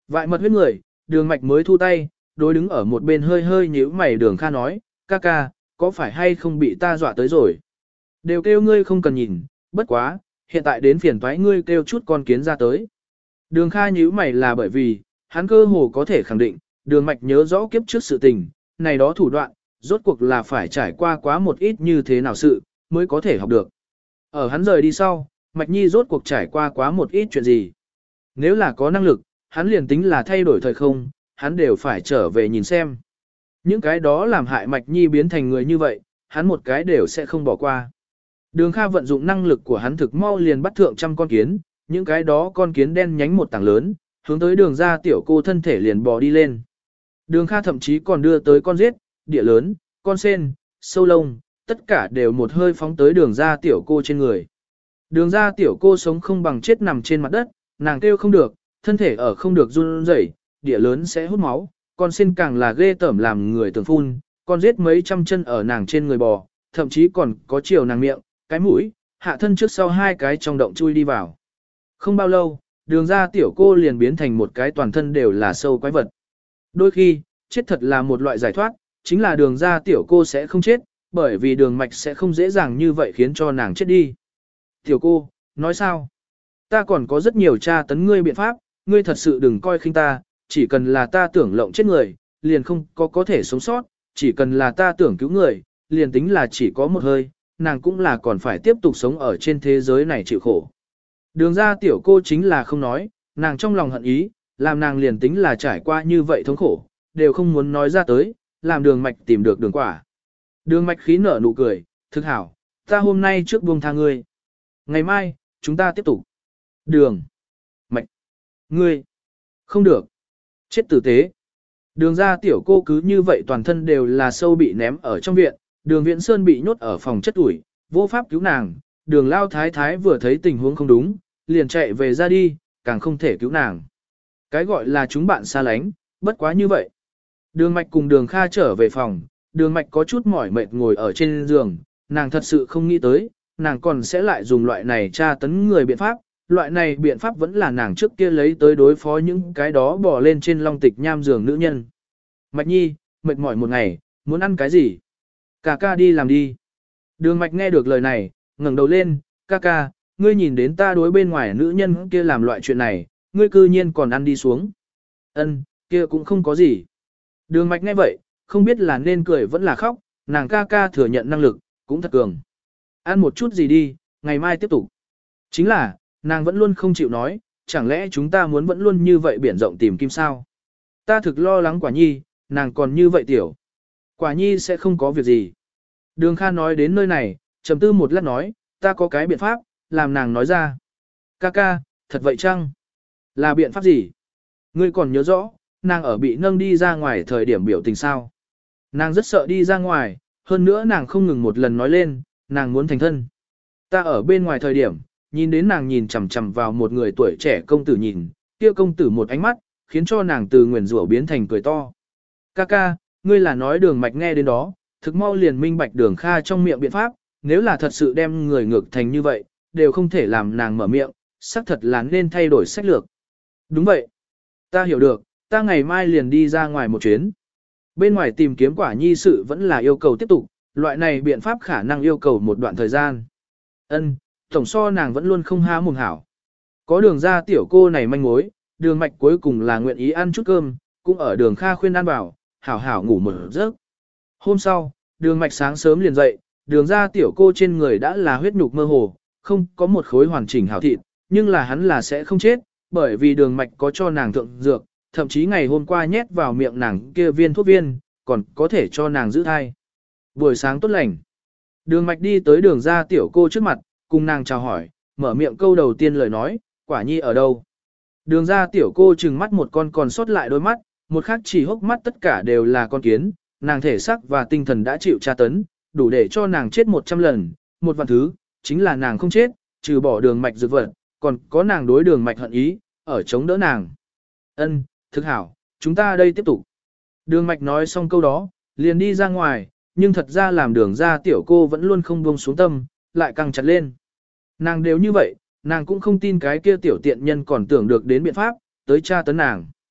Vại mật huyết người, đường mạch mới thu tay, đối đứng ở một bên hơi hơi nhíu mày đường Kha nói, ca ca, có phải hay không bị ta dọa tới rồi? Đều kêu ngươi không cần nhìn, bất quá, hiện tại đến phiền toái ngươi kêu chút con kiến ra tới. Đường Kha nhíu mày là bởi vì, hắn cơ hồ có thể khẳng định, đường mạch nhớ rõ kiếp trước sự tình, này đó thủ đoạn, rốt cuộc là phải trải qua quá một ít như thế nào sự, mới có thể học được. Ở hắn rời đi sau, Mạch Nhi rốt cuộc trải qua quá một ít chuyện gì. Nếu là có năng lực, hắn liền tính là thay đổi thời không, hắn đều phải trở về nhìn xem. Những cái đó làm hại Mạch Nhi biến thành người như vậy, hắn một cái đều sẽ không bỏ qua. Đường Kha vận dụng năng lực của hắn thực mau liền bắt thượng trăm con kiến, những cái đó con kiến đen nhánh một tảng lớn, hướng tới đường ra tiểu cô thân thể liền bò đi lên. Đường Kha thậm chí còn đưa tới con giết, địa lớn, con sen, sâu lông, tất cả đều một hơi phóng tới đường ra tiểu cô trên người. Đường ra tiểu cô sống không bằng chết nằm trên mặt đất, nàng kêu không được, thân thể ở không được run rẩy, địa lớn sẽ hút máu, con sen càng là ghê tởm làm người tưởng phun, con giết mấy trăm chân ở nàng trên người bò, thậm chí còn có chiều nàng miệng, cái mũi, hạ thân trước sau hai cái trong động chui đi vào. Không bao lâu, đường ra tiểu cô liền biến thành một cái toàn thân đều là sâu quái vật. Đôi khi, chết thật là một loại giải thoát, chính là đường ra tiểu cô sẽ không chết, bởi vì đường mạch sẽ không dễ dàng như vậy khiến cho nàng chết đi. Tiểu cô, nói sao? Ta còn có rất nhiều tra tấn ngươi biện pháp, ngươi thật sự đừng coi khinh ta, chỉ cần là ta tưởng lộng chết người, liền không có thể sống sót, chỉ cần là ta tưởng cứu người, liền tính là chỉ có một hơi, nàng cũng là còn phải tiếp tục sống ở trên thế giới này chịu khổ. Đường ra tiểu cô chính là không nói, nàng trong lòng hận ý, làm nàng liền tính là trải qua như vậy thống khổ, đều không muốn nói ra tới, làm đường mạch tìm được đường quả. Đường mạch khí nở nụ cười, thực hảo, ta hôm nay trước buông tha ngươi. Ngày mai, chúng ta tiếp tục. Đường. Mạch. Ngươi. Không được. Chết tử tế. Đường ra tiểu cô cứ như vậy toàn thân đều là sâu bị ném ở trong viện, đường Viễn Sơn bị nhốt ở phòng chất ủi, vô pháp cứu nàng, đường lao thái thái vừa thấy tình huống không đúng, liền chạy về ra đi, càng không thể cứu nàng. Cái gọi là chúng bạn xa lánh, bất quá như vậy. Đường Mạch cùng đường Kha trở về phòng, đường Mạch có chút mỏi mệt ngồi ở trên giường, nàng thật sự không nghĩ tới, nàng còn sẽ lại dùng loại này tra tấn người biện pháp, loại này biện pháp vẫn là nàng trước kia lấy tới đối phó những cái đó bỏ lên trên long tịch nham giường nữ nhân. Mạch Nhi, mệt mỏi một ngày, muốn ăn cái gì? Ca ca đi làm đi. Đường Mạch nghe được lời này, ngẩng đầu lên, ca ca, ngươi nhìn đến ta đối bên ngoài nữ nhân kia làm loại chuyện này, ngươi cư nhiên còn ăn đi xuống. Ân, kia cũng không có gì. Đường Mạch nghe vậy, không biết là nên cười vẫn là khóc, nàng ca ca thừa nhận năng lực, cũng thật cường. Ăn một chút gì đi, ngày mai tiếp tục. Chính là, nàng vẫn luôn không chịu nói, chẳng lẽ chúng ta muốn vẫn luôn như vậy biển rộng tìm kim sao? Ta thực lo lắng Quả Nhi, nàng còn như vậy tiểu. Quả Nhi sẽ không có việc gì. Đường Kha nói đến nơi này, trầm tư một lát nói, ta có cái biện pháp, làm nàng nói ra. Ca ca, thật vậy chăng? Là biện pháp gì? Ngươi còn nhớ rõ, nàng ở bị nâng đi ra ngoài thời điểm biểu tình sao? Nàng rất sợ đi ra ngoài, hơn nữa nàng không ngừng một lần nói lên, nàng muốn thành thân. Ta ở bên ngoài thời điểm, nhìn đến nàng nhìn chằm chằm vào một người tuổi trẻ công tử nhìn, kia công tử một ánh mắt, khiến cho nàng từ nguyền rủa biến thành cười to. Ca ca, ngươi là nói đường Mạch nghe đến đó, thực mau liền minh bạch đường Kha trong miệng biện pháp, nếu là thật sự đem người ngược thành như vậy, đều không thể làm nàng mở miệng, xác thật là nên thay đổi sách lược. Đúng vậy. Ta hiểu được, ta ngày mai liền đi ra ngoài một chuyến. Bên ngoài tìm kiếm Quả Nhi sự vẫn là yêu cầu tiếp tục, loại này biện pháp khả năng yêu cầu một đoạn thời gian. Ân, tổng so nàng vẫn luôn không há mồm hảo. Có đường ra tiểu cô này manh mối, đường Mạch cuối cùng là nguyện ý ăn chút cơm, cũng ở đường Kha khuyên ăn vào, hảo hảo ngủ một giấc. Hôm sau, đường Mạch sáng sớm liền dậy, đường ra tiểu cô trên người đã là huyết nhục mơ hồ, không có một khối hoàn chỉnh hảo thịt, nhưng là hắn là sẽ không chết, bởi vì đường Mạch có cho nàng thượng dược, thậm chí ngày hôm qua nhét vào miệng nàng kia viên thuốc viên, còn có thể cho nàng giữ thai. Buổi sáng tốt lành. Đường Mạch đi tới đường ra tiểu cô trước mặt, cùng nàng chào hỏi, mở miệng câu đầu tiên lời nói, Quả Nhi ở đâu? Đường ra tiểu cô trừng mắt một con còn sót lại đôi mắt, một khác chỉ hốc mắt tất cả đều là con kiến, nàng thể xác và tinh thần đã chịu tra tấn, đủ để cho nàng chết 100 lần, một vạn thứ, chính là nàng không chết, trừ bỏ đường Mạch dược vật, còn có nàng đối đường Mạch hận ý, ở chống đỡ nàng. Ân, thực hảo, chúng ta đây tiếp tục. Đường Mạch nói xong câu đó, liền đi ra ngoài, nhưng thật ra làm đường ra tiểu cô vẫn luôn không buông xuống tâm, lại căng chặt lên. Nàng đều như vậy, nàng cũng không tin cái kia tiểu tiện nhân còn tưởng được đến biện pháp, tới tra tấn nàng.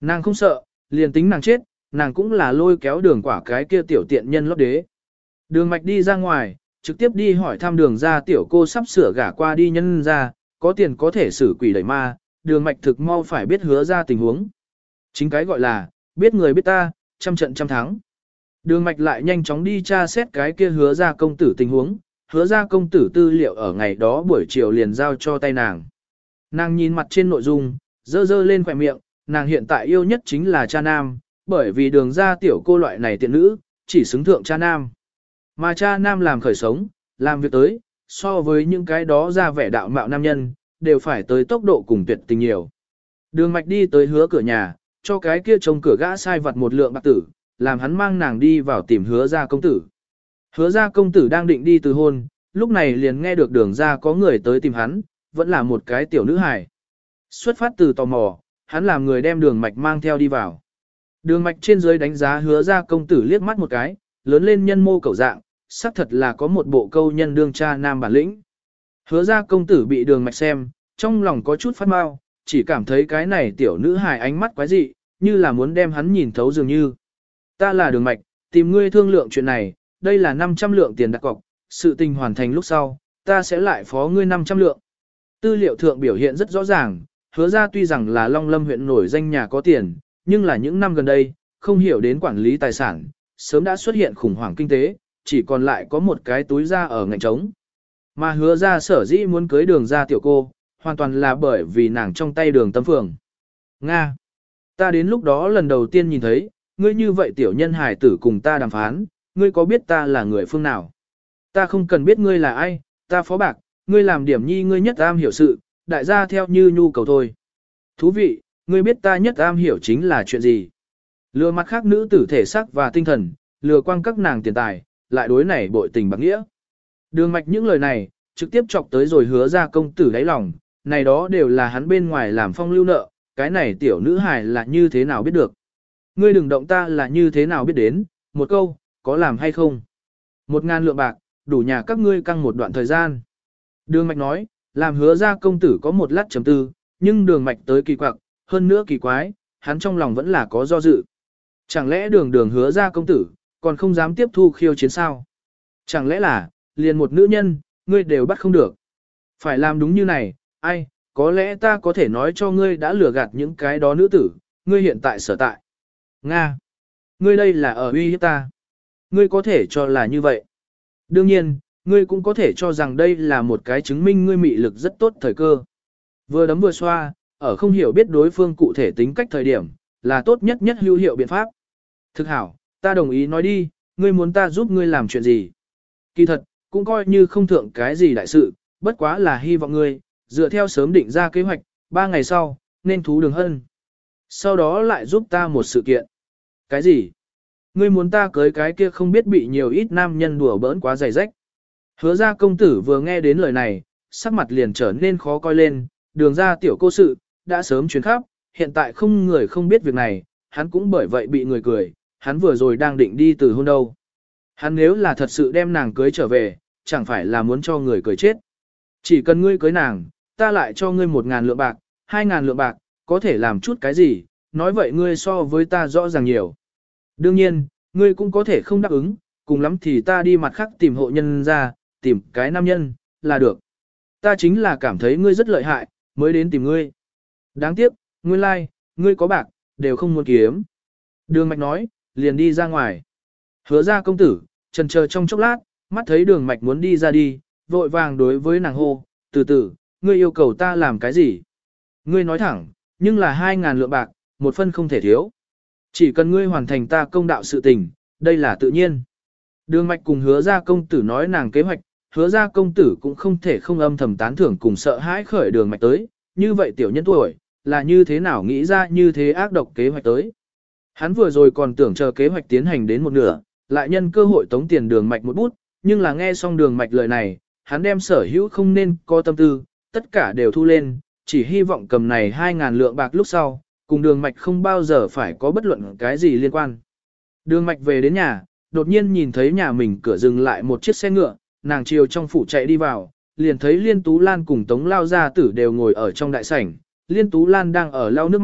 Nàng không sợ, liền tính nàng chết, nàng cũng là lôi kéo đường quả cái kia tiểu tiện nhân lót đế. Đường mạch đi ra ngoài, trực tiếp đi hỏi thăm đường ra tiểu cô sắp sửa gả qua đi nhân ra, có tiền có thể xử quỷ đẩy ma, đường mạch thực mau phải biết hứa ra tình huống. Chính cái gọi là, biết người biết ta, trăm trận trăm thắng. Đường mạch lại nhanh chóng đi tra xét cái kia hứa ra công tử tình huống, hứa ra công tử tư liệu ở ngày đó buổi chiều liền giao cho tay nàng. Nàng nhìn mặt trên nội dung, dơ dơ lên khỏe miệng, nàng hiện tại yêu nhất chính là cha nam, bởi vì đường ra tiểu cô loại này tiện nữ, chỉ xứng thượng cha nam. Mà cha nam làm khởi sống, làm việc tới, so với những cái đó ra vẻ đạo mạo nam nhân, đều phải tới tốc độ cùng tuyệt tình nhiều. Đường mạch đi tới hứa cửa nhà, cho cái kia trông cửa gã sai vặt một lượng bạc tử, làm hắn mang nàng đi vào tìm hứa ra công tử. Hứa ra công tử đang định đi từ hôn, lúc này liền nghe được đường ra có người tới tìm hắn, vẫn là một cái tiểu nữ hài. Xuất phát từ tò mò, hắn làm người đem đường mạch mang theo đi vào. Đường mạch trên dưới đánh giá hứa ra công tử liếc mắt một cái, lớn lên nhân mô cầu dạng, xác thật là có một bộ câu nhân đương cha nam bản lĩnh. Hứa ra công tử bị đường mạch xem, trong lòng có chút phát mau, chỉ cảm thấy cái này tiểu nữ hài ánh mắt quái dị, như là muốn đem hắn nhìn thấu dường như. Ta là đường mạch, tìm ngươi thương lượng chuyện này, đây là 500 lượng tiền đặt cọc, sự tình hoàn thành lúc sau, ta sẽ lại phó ngươi 500 lượng. Tư liệu thượng biểu hiện rất rõ ràng, hứa ra tuy rằng là Long Lâm huyện nổi danh nhà có tiền, nhưng là những năm gần đây, không hiểu đến quản lý tài sản, sớm đã xuất hiện khủng hoảng kinh tế, chỉ còn lại có một cái túi ra ở ngạnh trống. Mà hứa ra sở dĩ muốn cưới đường ra tiểu cô, hoàn toàn là bởi vì nàng trong tay đường tâm phường. Nga! Ta đến lúc đó lần đầu tiên nhìn thấy, ngươi như vậy tiểu nhân hài tử cùng ta đàm phán, ngươi có biết ta là người phương nào? Ta không cần biết ngươi là ai, ta phó bạc, ngươi làm điểm nhi ngươi nhất am hiểu sự, đại gia theo như nhu cầu thôi. Thú vị, ngươi biết ta nhất am hiểu chính là chuyện gì? Lừa mặt khác nữ tử thể xác và tinh thần, lừa quang các nàng tiền tài, lại đối này bội tình bạc nghĩa. Đường mạch những lời này, trực tiếp chọc tới rồi hứa ra công tử đáy lòng, này đó đều là hắn bên ngoài làm phong lưu nợ, cái này tiểu nữ hài là như thế nào biết được. Ngươi đừng động ta là như thế nào biết đến, một câu, có làm hay không. 1.000 lượng bạc, đủ nhà các ngươi căng một đoạn thời gian. Đường mạch nói, làm hứa ra công tử có một lát chấm tư, nhưng đường mạch tới kỳ quặc, hơn nữa kỳ quái, hắn trong lòng vẫn là có do dự. Chẳng lẽ đường hứa ra công tử, còn không dám tiếp thu khiêu chiến sao? Chẳng lẽ là, liền một nữ nhân, ngươi đều bắt không được. Phải làm đúng như này, ai, có lẽ ta có thể nói cho ngươi đã lừa gạt những cái đó nữ tử, ngươi hiện tại sở tại. Nga! Ngươi đây là ở uy hiếp ta. Ngươi có thể cho là như vậy. Đương nhiên, ngươi cũng có thể cho rằng đây là một cái chứng minh ngươi mị lực rất tốt thời cơ. Vừa đấm vừa xoa, ở không hiểu biết đối phương cụ thể tính cách thời điểm, là tốt nhất nhất hữu hiệu biện pháp. Thực hảo, ta đồng ý nói đi, ngươi muốn ta giúp ngươi làm chuyện gì. Kỳ thật, cũng coi như không thượng cái gì đại sự, bất quá là hy vọng ngươi, dựa theo sớm định ra kế hoạch, 3 ngày sau, nên thú đường hân. Sau đó lại giúp ta một sự kiện. Cái gì? Ngươi muốn ta cưới cái kia không biết bị nhiều ít nam nhân đùa bỡn quá dày rách. Hứa ra công tử vừa nghe đến lời này, sắc mặt liền trở nên khó coi lên, đường ra tiểu cô sự, đã sớm chuyến khắp, hiện tại không người không biết việc này, hắn cũng bởi vậy bị người cười, hắn vừa rồi đang định đi từ hôn đâu. Hắn nếu là thật sự đem nàng cưới trở về, chẳng phải là muốn cho người cười chết. Chỉ cần ngươi cưới nàng, ta lại cho ngươi 1.000 lượng bạc, 2.000 lượng bạc, có thể làm chút cái gì, nói vậy ngươi so với ta rõ ràng nhiều. Đương nhiên, ngươi cũng có thể không đáp ứng, cùng lắm thì ta đi mặt khác tìm hộ nhân ra, tìm cái nam nhân, là được. Ta chính là cảm thấy ngươi rất lợi hại, mới đến tìm ngươi. Đáng tiếc, nguyên lai, like, ngươi có bạc, đều không muốn kiếm. Đường mạch nói, liền đi ra ngoài. Hứa ra công tử, chần chờ trong chốc lát, mắt thấy đường mạch muốn đi ra đi, vội vàng đối với nàng hô, từ từ, ngươi yêu cầu ta làm cái gì? Ngươi nói thẳng, nhưng là 2.000 lượng bạc, một phân không thể thiếu. Chỉ cần ngươi hoàn thành ta công đạo sự tình, đây là tự nhiên. Đường mạch cùng hứa ra công tử nói nàng kế hoạch, hứa ra công tử cũng không thể không âm thầm tán thưởng cùng sợ hãi khởi đường mạch tới, như vậy tiểu nhân tuổi, là như thế nào nghĩ ra như thế ác độc kế hoạch tới. Hắn vừa rồi còn tưởng chờ kế hoạch tiến hành đến một nửa, lại nhân cơ hội tống tiền đường mạch một bút, nhưng là nghe xong đường mạch lời này, hắn đem sở hữu không nên có tâm tư, tất cả đều thu lên, chỉ hy vọng cầm này 2.000 lượng bạc lúc sau, cùng đường mạch không bao giờ phải có bất luận cái gì liên quan. Đường mạch về đến nhà, đột nhiên nhìn thấy nhà mình cửa dừng lại một chiếc xe ngựa, nàng chiều trong phủ chạy đi vào, liền thấy Liên Tú Lan cùng Tống Lao gia tử đều ngồi ở trong đại sảnh, Liên Tú Lan đang ở lau nước mắt,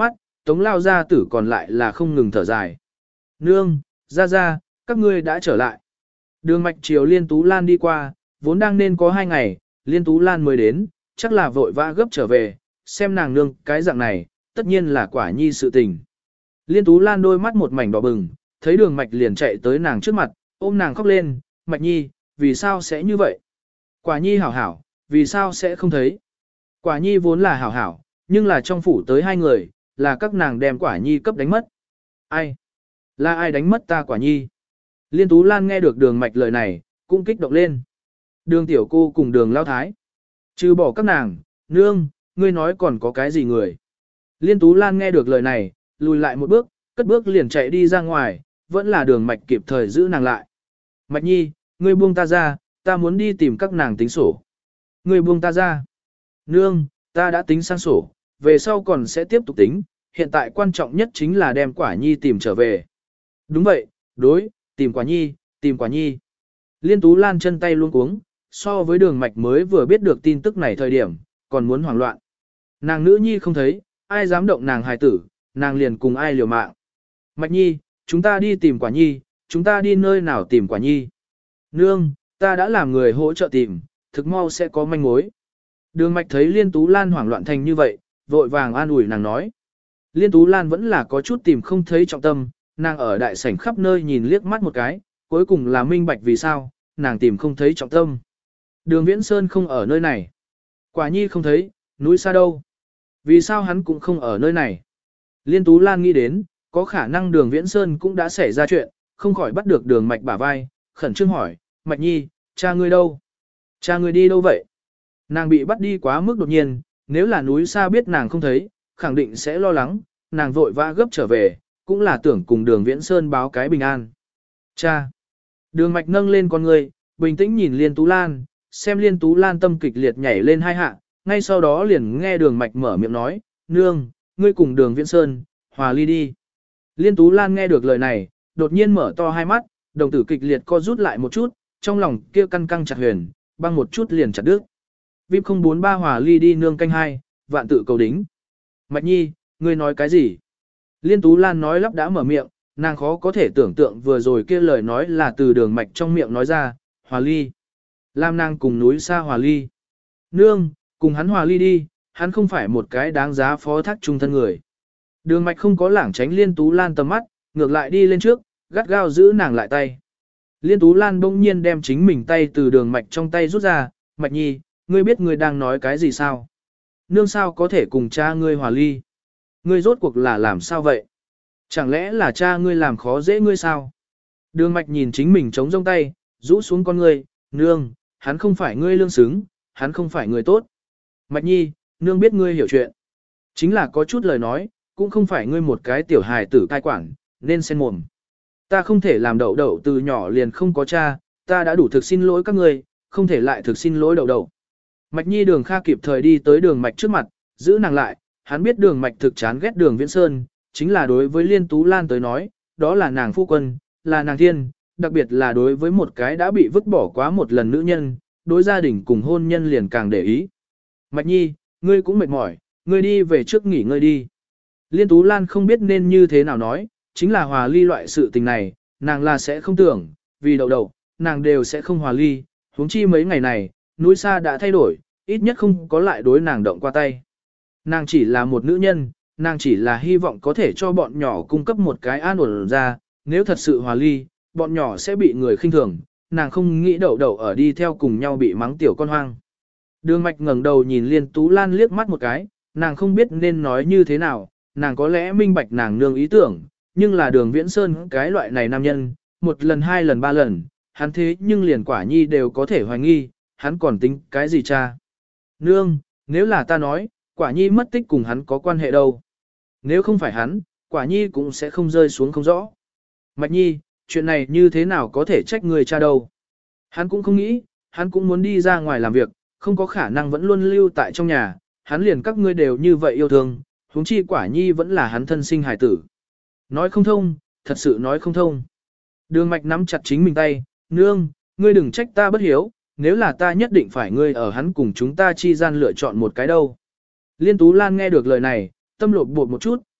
Tống lao gia tử còn lại là không ngừng thở dài. Nương, ra, các ngươi đã trở lại. Đường mạch chiều Liên Tú Lan đi qua, vốn đang nên có 2 ngày, Liên Tú Lan mới đến, chắc là vội vã gấp trở về, xem nàng nương cái dạng này, tất nhiên là quả nhi sự tình. Liên Tú Lan đôi mắt một mảnh đỏ bừng, thấy đường mạch liền chạy tới nàng trước mặt, ôm nàng khóc lên, mạch nhi, vì sao sẽ như vậy? Quả nhi hảo hảo, vì sao sẽ không thấy? Quả nhi vốn là hảo hảo, nhưng là trong phủ tới 2 người, là các nàng đem quả nhi cấp đánh mất. Ai? Là ai đánh mất ta quả nhi? Liên Tú Lan nghe được đường mạch lời này, cũng kích động lên. Đường tiểu cô cùng đường lao thái. Trừ bỏ các nàng, nương, ngươi nói còn có cái gì người? Liên Tú Lan nghe được lời này, lùi lại một bước, cất bước liền chạy đi ra ngoài, vẫn là đường mạch kịp thời giữ nàng lại. Mạch nhi, ngươi buông ta ra, ta muốn đi tìm các nàng tính sổ. Ngươi buông ta ra. Nương, ta đã tính sang sổ, về sau còn sẽ tiếp tục tính, hiện tại quan trọng nhất chính là đem quả nhi tìm trở về. Đúng vậy, đối, tìm quả nhi. Liên Tú Lan chân tay luôn cuống, so với đường mạch mới vừa biết được tin tức này thời điểm, còn muốn hoảng loạn. Nàng nữ nhi không thấy, ai dám động nàng hài tử, nàng liền cùng ai liều mạng. Mạch nhi, chúng ta đi tìm quả nhi, chúng ta đi nơi nào tìm quả nhi. Nương, ta đã làm người hỗ trợ tìm, thực mau sẽ có manh mối. Đường mạch thấy Liên Tú Lan hoảng loạn thành như vậy, vội vàng an ủi nàng nói. Liên Tú Lan vẫn là có chút tìm không thấy trọng tâm, nàng ở đại sảnh khắp nơi nhìn liếc mắt một cái, cuối cùng là minh bạch vì sao, nàng tìm không thấy trọng tâm. Đường Viễn Sơn không ở nơi này. Quả nhi không thấy, núi xa đâu. Vì sao hắn cũng không ở nơi này? Liên Tú Lan nghĩ đến, có khả năng đường Viễn Sơn cũng đã xảy ra chuyện, không khỏi bắt được đường mạch bả vai, khẩn trương hỏi, Mạch nhi, cha ngươi đâu? Cha ngươi đi đâu vậy? Nàng bị bắt đi quá mức đột nhiên, nếu là núi xa biết nàng không thấy, khẳng định sẽ lo lắng, nàng vội vã gấp trở về, cũng là tưởng cùng đường Viễn Sơn báo cái bình an. Cha! Đường mạch nâng lên con người, bình tĩnh nhìn Liên Tú Lan, xem Liên Tú Lan tâm kịch liệt nhảy lên 2 hạ, ngay sau đó liền nghe đường mạch mở miệng nói, nương, ngươi cùng đường Viễn Sơn, hòa ly đi. Liên Tú Lan nghe được lời này, đột nhiên mở to 2 mắt, đồng tử kịch liệt co rút lại một chút, trong lòng kia căng căng chặt huyền, băng một chút liền chặt đứt. VIP 043 hòa ly đi nương canh 2, vạn tự cầu đính. Mạch nhi, ngươi nói cái gì? Liên Tú Lan nói lắp đã mở miệng, nàng khó có thể tưởng tượng vừa rồi kia lời nói là từ đường mạch trong miệng nói ra, hòa ly. Lam nàng cùng núi xa hòa ly. Nương, cùng hắn hòa ly đi, hắn không phải một cái đáng giá phó thác trung thân người. Đường mạch không có lảng tránh Liên Tú Lan tầm mắt, ngược lại đi lên trước, gắt gao giữ nàng lại tay. Liên Tú Lan bỗng nhiên đem chính mình tay từ đường mạch trong tay rút ra, Mạch nhi, ngươi biết ngươi đang nói cái gì sao? Nương sao có thể cùng cha ngươi hòa ly? Ngươi rốt cuộc là làm sao vậy? Chẳng lẽ là cha ngươi làm khó dễ ngươi sao? Đường mạch nhìn chính mình chống rông tay, rũ xuống con ngươi, nương, hắn không phải ngươi lương xứng, hắn không phải người tốt. Mạch nhi, nương biết ngươi hiểu chuyện. Chính là có chút lời nói, cũng không phải ngươi một cái tiểu hài tử cai quản, nên xen mồm. Ta không thể làm đậu đậu từ nhỏ liền không có cha, ta đã đủ thực xin lỗi các ngươi, không thể lại thực xin lỗi đậu đậu. Mạch nhi đường Kha kịp thời đi tới đường mạch trước mặt, giữ nàng lại, hắn biết đường mạch thực chán ghét đường Viễn Sơn, chính là đối với Liên Tú Lan tới nói, đó là nàng phu quân, là nàng thiên, đặc biệt là đối với một cái đã bị vứt bỏ quá một lần nữ nhân, đối gia đình cùng hôn nhân liền càng để ý. Mạch nhi, ngươi cũng mệt mỏi, ngươi đi về trước nghỉ ngơi đi. Liên Tú Lan không biết nên như thế nào nói, chính là hòa ly loại sự tình này, nàng là sẽ không tưởng, vì đậu đậu, nàng đều sẽ không hòa ly, huống chi mấy ngày này, núi xa đã thay đổi, ít nhất không có lại đối nàng động qua tay. Nàng chỉ là một nữ nhân, nàng chỉ là hy vọng có thể cho bọn nhỏ cung cấp một cái an ổn ra, nếu thật sự hòa ly, bọn nhỏ sẽ bị người khinh thường, nàng không nghĩ đậu đậu ở đi theo cùng nhau bị mắng tiểu con hoang. Đường mạch ngẩng đầu nhìn Liên Tú Lan liếc mắt một cái, nàng không biết nên nói như thế nào, nàng có lẽ minh bạch nàng nương ý tưởng, nhưng là đường Viễn Sơn cái loại này nam nhân, 1 lần 2 lần 3 lần, hắn thế nhưng liền quả nhi đều có thể hoài nghi, hắn còn tính cái gì cha? Nương, nếu là ta nói, quả nhi mất tích cùng hắn có quan hệ đâu. Nếu không phải hắn, quả nhi cũng sẽ không rơi xuống không rõ. Mạch nhi, chuyện này như thế nào có thể trách người cha đâu. Hắn cũng không nghĩ, hắn cũng muốn đi ra ngoài làm việc, không có khả năng vẫn luôn lưu tại trong nhà, hắn liền các ngươi đều như vậy yêu thương, huống chi quả nhi vẫn là hắn thân sinh hài tử. Nói không thông, thật sự nói không thông. Đường mạch nắm chặt chính mình tay, nương, ngươi đừng trách ta bất hiếu, nếu là ta nhất định phải ngươi ở hắn cùng chúng ta chi gian lựa chọn một cái đâu. Liên Tú Lan nghe được lời này, tâm lột bột một chút,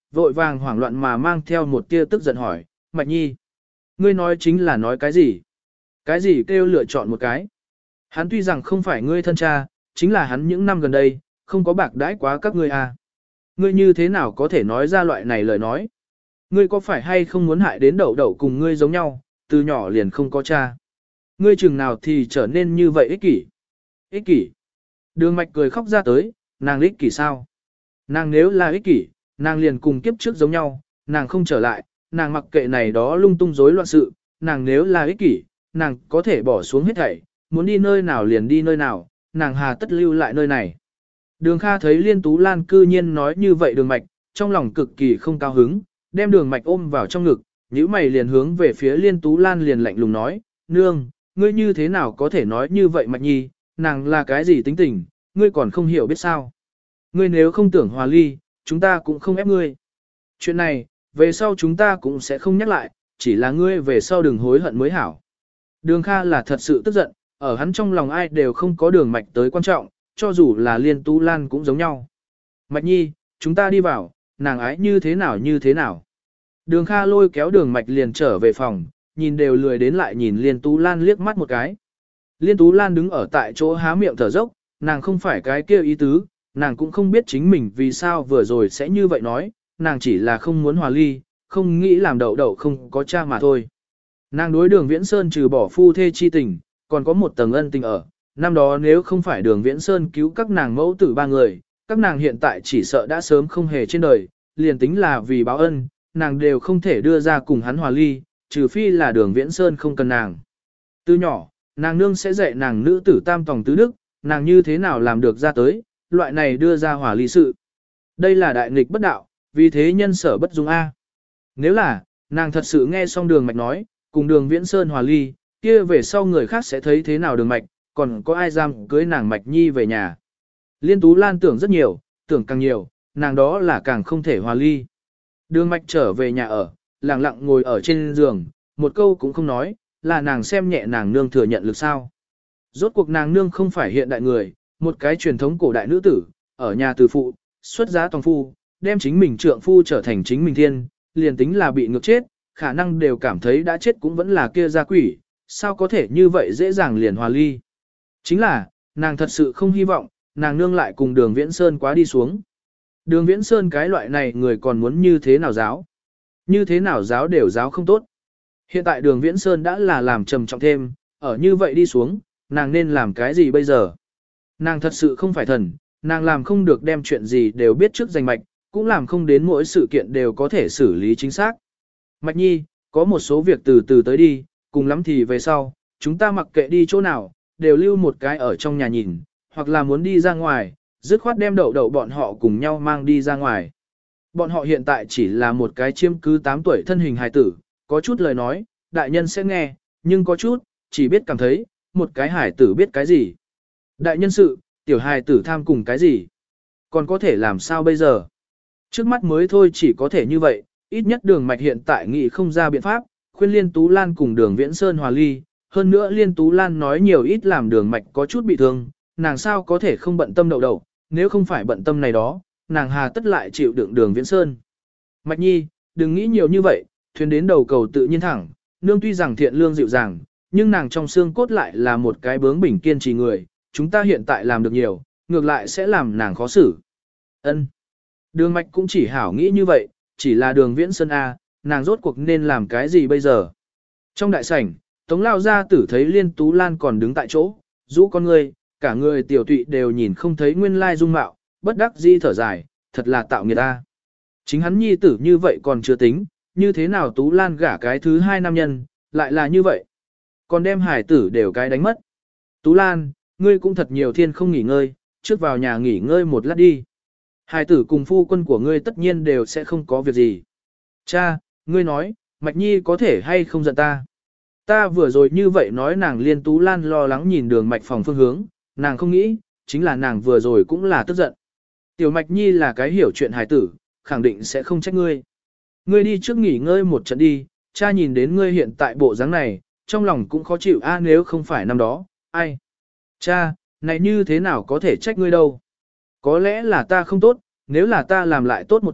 vội vàng hoảng loạn mà mang theo một tia tức giận hỏi, Mạch Nhi, ngươi nói chính là nói cái gì? Cái gì kêu lựa chọn một cái? Hắn tuy rằng không phải ngươi thân cha, chính là hắn những năm gần đây, không có bạc đãi quá các ngươi à. Ngươi như thế nào có thể nói ra loại này lời nói? Ngươi có phải hay không muốn hại đến đậu đậu cùng ngươi giống nhau, từ nhỏ liền không có cha? Ngươi chừng nào thì trở nên như vậy ích kỷ? Ích kỷ? Đường Mạch cười khóc ra tới, nàng ích kỷ sao? Nàng nếu là ích kỷ, nàng liền cùng kiếp trước giống nhau, nàng không trở lại, nàng mặc kệ này đó lung tung rối loạn sự, nàng nếu là ích kỷ, nàng có thể bỏ xuống hết thảy, muốn đi nơi nào liền đi nơi nào, nàng hà tất lưu lại nơi này. Đường Kha thấy Liên Tú Lan cư nhiên nói như vậy Đường Mạch, trong lòng cực kỳ không cao hứng, đem Đường Mạch ôm vào trong ngực, nhíu mày liền hướng về phía Liên Tú Lan liền lạnh lùng nói, nương, ngươi như thế nào có thể nói như vậy Mạch Nhi, nàng là cái gì tính tình, ngươi còn không hiểu biết sao. Ngươi nếu không tưởng hòa ly, chúng ta cũng không ép ngươi. Chuyện này, về sau chúng ta cũng sẽ không nhắc lại, chỉ là ngươi về sau đừng hối hận mới hảo. Đường Kha là thật sự tức giận, ở hắn trong lòng ai đều không có Đường Mạch tới quan trọng, cho dù là Liên Tú Lan cũng giống nhau. Mạch Nhi, chúng ta đi vào, nàng ái như thế nào như thế nào. Đường Kha lôi kéo Đường Mạch liền trở về phòng, nhìn đều lười đến lại nhìn Liên Tú Lan liếc mắt một cái. Liên Tú Lan đứng ở tại chỗ há miệng thở dốc, nàng không phải cái kia ý tứ, nàng cũng không biết chính mình vì sao vừa rồi sẽ như vậy nói, nàng chỉ là không muốn hòa ly, không nghĩ làm đậu đậu không có cha mà thôi. Nàng đối Đường Viễn Sơn trừ bỏ phu thê chi tình, còn có một tầng ân tình ở, năm đó nếu không phải Đường Viễn Sơn cứu các nàng mẫu tử ba người, các nàng hiện tại chỉ sợ đã sớm không hề trên đời, liền tính là vì báo ân, nàng đều không thể đưa ra cùng hắn hòa ly, trừ phi là Đường Viễn Sơn không cần nàng. Từ nhỏ, nàng nương sẽ dạy nàng nữ tử tam tòng tứ đức, nàng như thế nào làm được ra tới, loại này đưa ra hòa ly sự. Đây là đại nghịch bất đạo, vì thế nhân sở bất dung A. Nếu là, nàng thật sự nghe xong Đường Mạch nói, cùng Đường Viễn Sơn hòa ly, kia về sau người khác sẽ thấy thế nào Đường Mạch, còn có ai dám cưới nàng Mạch Nhi về nhà. Liên Tú Lan tưởng rất nhiều, tưởng càng nhiều, nàng đó là càng không thể hòa ly. Đường Mạch trở về nhà ở, lặng lặng ngồi ở trên giường, một câu cũng không nói, là nàng xem nhẹ nàng nương thừa nhận lực sao. Rốt cuộc nàng nương không phải hiện đại người, một cái truyền thống cổ đại nữ tử, ở nhà từ phụ, xuất giá tòng phu, đem chính mình trượng phu trở thành chính mình thiên, liền tính là bị ngược chết, khả năng đều cảm thấy đã chết cũng vẫn là kia gia quỷ, sao có thể như vậy dễ dàng liền hòa ly. Chính là, nàng thật sự không hy vọng, nàng nương lại cùng Đường Viễn Sơn quá đi xuống. Đường Viễn Sơn cái loại này người còn muốn như thế nào giáo? Như thế nào giáo đều giáo không tốt. Hiện tại Đường Viễn Sơn đã là làm trầm trọng thêm, ở như vậy đi xuống, nàng nên làm cái gì bây giờ? Nàng thật sự không phải thần, nàng làm không được đem chuyện gì đều biết trước danh mạch, cũng làm không đến mỗi sự kiện đều có thể xử lý chính xác. Mạch Nhi, có một số việc từ từ tới đi, cùng lắm thì về sau, chúng ta mặc kệ đi chỗ nào, đều lưu một cái ở trong nhà nhìn, hoặc là muốn đi ra ngoài, dứt khoát đem đậu đậu bọn họ cùng nhau mang đi ra ngoài. Bọn họ hiện tại chỉ là một cái chiêm cứ 8 tuổi thân hình hài tử, có chút lời nói, đại nhân sẽ nghe, nhưng có chút, chỉ biết cảm thấy, một cái hài tử biết cái gì. Đại nhân sự, tiểu hài tử tham cùng cái gì. Còn có thể làm sao bây giờ? Trước mắt mới thôi chỉ có thể như vậy, ít nhất Đường Mạch hiện tại nghĩ không ra biện pháp, khuyên Liên Tú Lan cùng Đường Viễn Sơn hòa ly, hơn nữa Liên Tú Lan nói nhiều ít làm Đường Mạch có chút bị thương, nàng sao có thể không bận tâm đậu đậu, nếu không phải bận tâm này đó, nàng hà tất lại chịu đựng Đường Viễn Sơn. Mạch Nhi, đừng nghĩ nhiều như vậy, thuyền đến đầu cầu tự nhiên thẳng, nương tuy rằng thiện lương dịu dàng, nhưng nàng trong xương cốt lại là một cái bướng bỉnh kiên trì người, chúng ta hiện tại làm được nhiều, ngược lại sẽ làm nàng khó xử. Ân. Đường Mạch cũng chỉ hảo nghĩ như vậy, chỉ là Đường Viễn Sơn A, nàng rốt cuộc nên làm cái gì bây giờ. Trong đại sảnh, Tống Lao Gia Tử thấy Liên Tú Lan còn đứng tại chỗ, rũ con người, cả người tiểu tụy đều nhìn không thấy nguyên lai dung mạo, bất đắc dĩ thở dài, thật là tạo nghiệt ta. Chính hắn nhi tử như vậy còn chưa tính, như thế nào Tú Lan gả cái thứ hai nam nhân, lại là như vậy. Còn đem hải tử đều cái đánh mất. Tú Lan, ngươi cũng thật nhiều thiên không nghỉ ngơi, trước vào nhà nghỉ ngơi một lát đi. Hải tử cùng phu quân của ngươi tất nhiên đều sẽ không có việc gì. Cha, ngươi nói, Mạch Nhi có thể hay không giận ta. Ta vừa rồi như vậy nói nàng Liên Tú Lan lo lắng nhìn Đường Mạch phòng phương hướng, nàng không nghĩ, chính là nàng vừa rồi cũng là tức giận. Tiểu Mạch Nhi là cái hiểu chuyện hài tử, khẳng định sẽ không trách ngươi. Ngươi đi trước nghỉ ngơi một trận đi, cha nhìn đến ngươi hiện tại bộ dáng này, trong lòng cũng khó chịu nếu không phải năm đó, ai. Cha, này như thế nào có thể trách ngươi đâu. Có lẽ là ta không tốt, nếu là ta làm lại tốt một chút,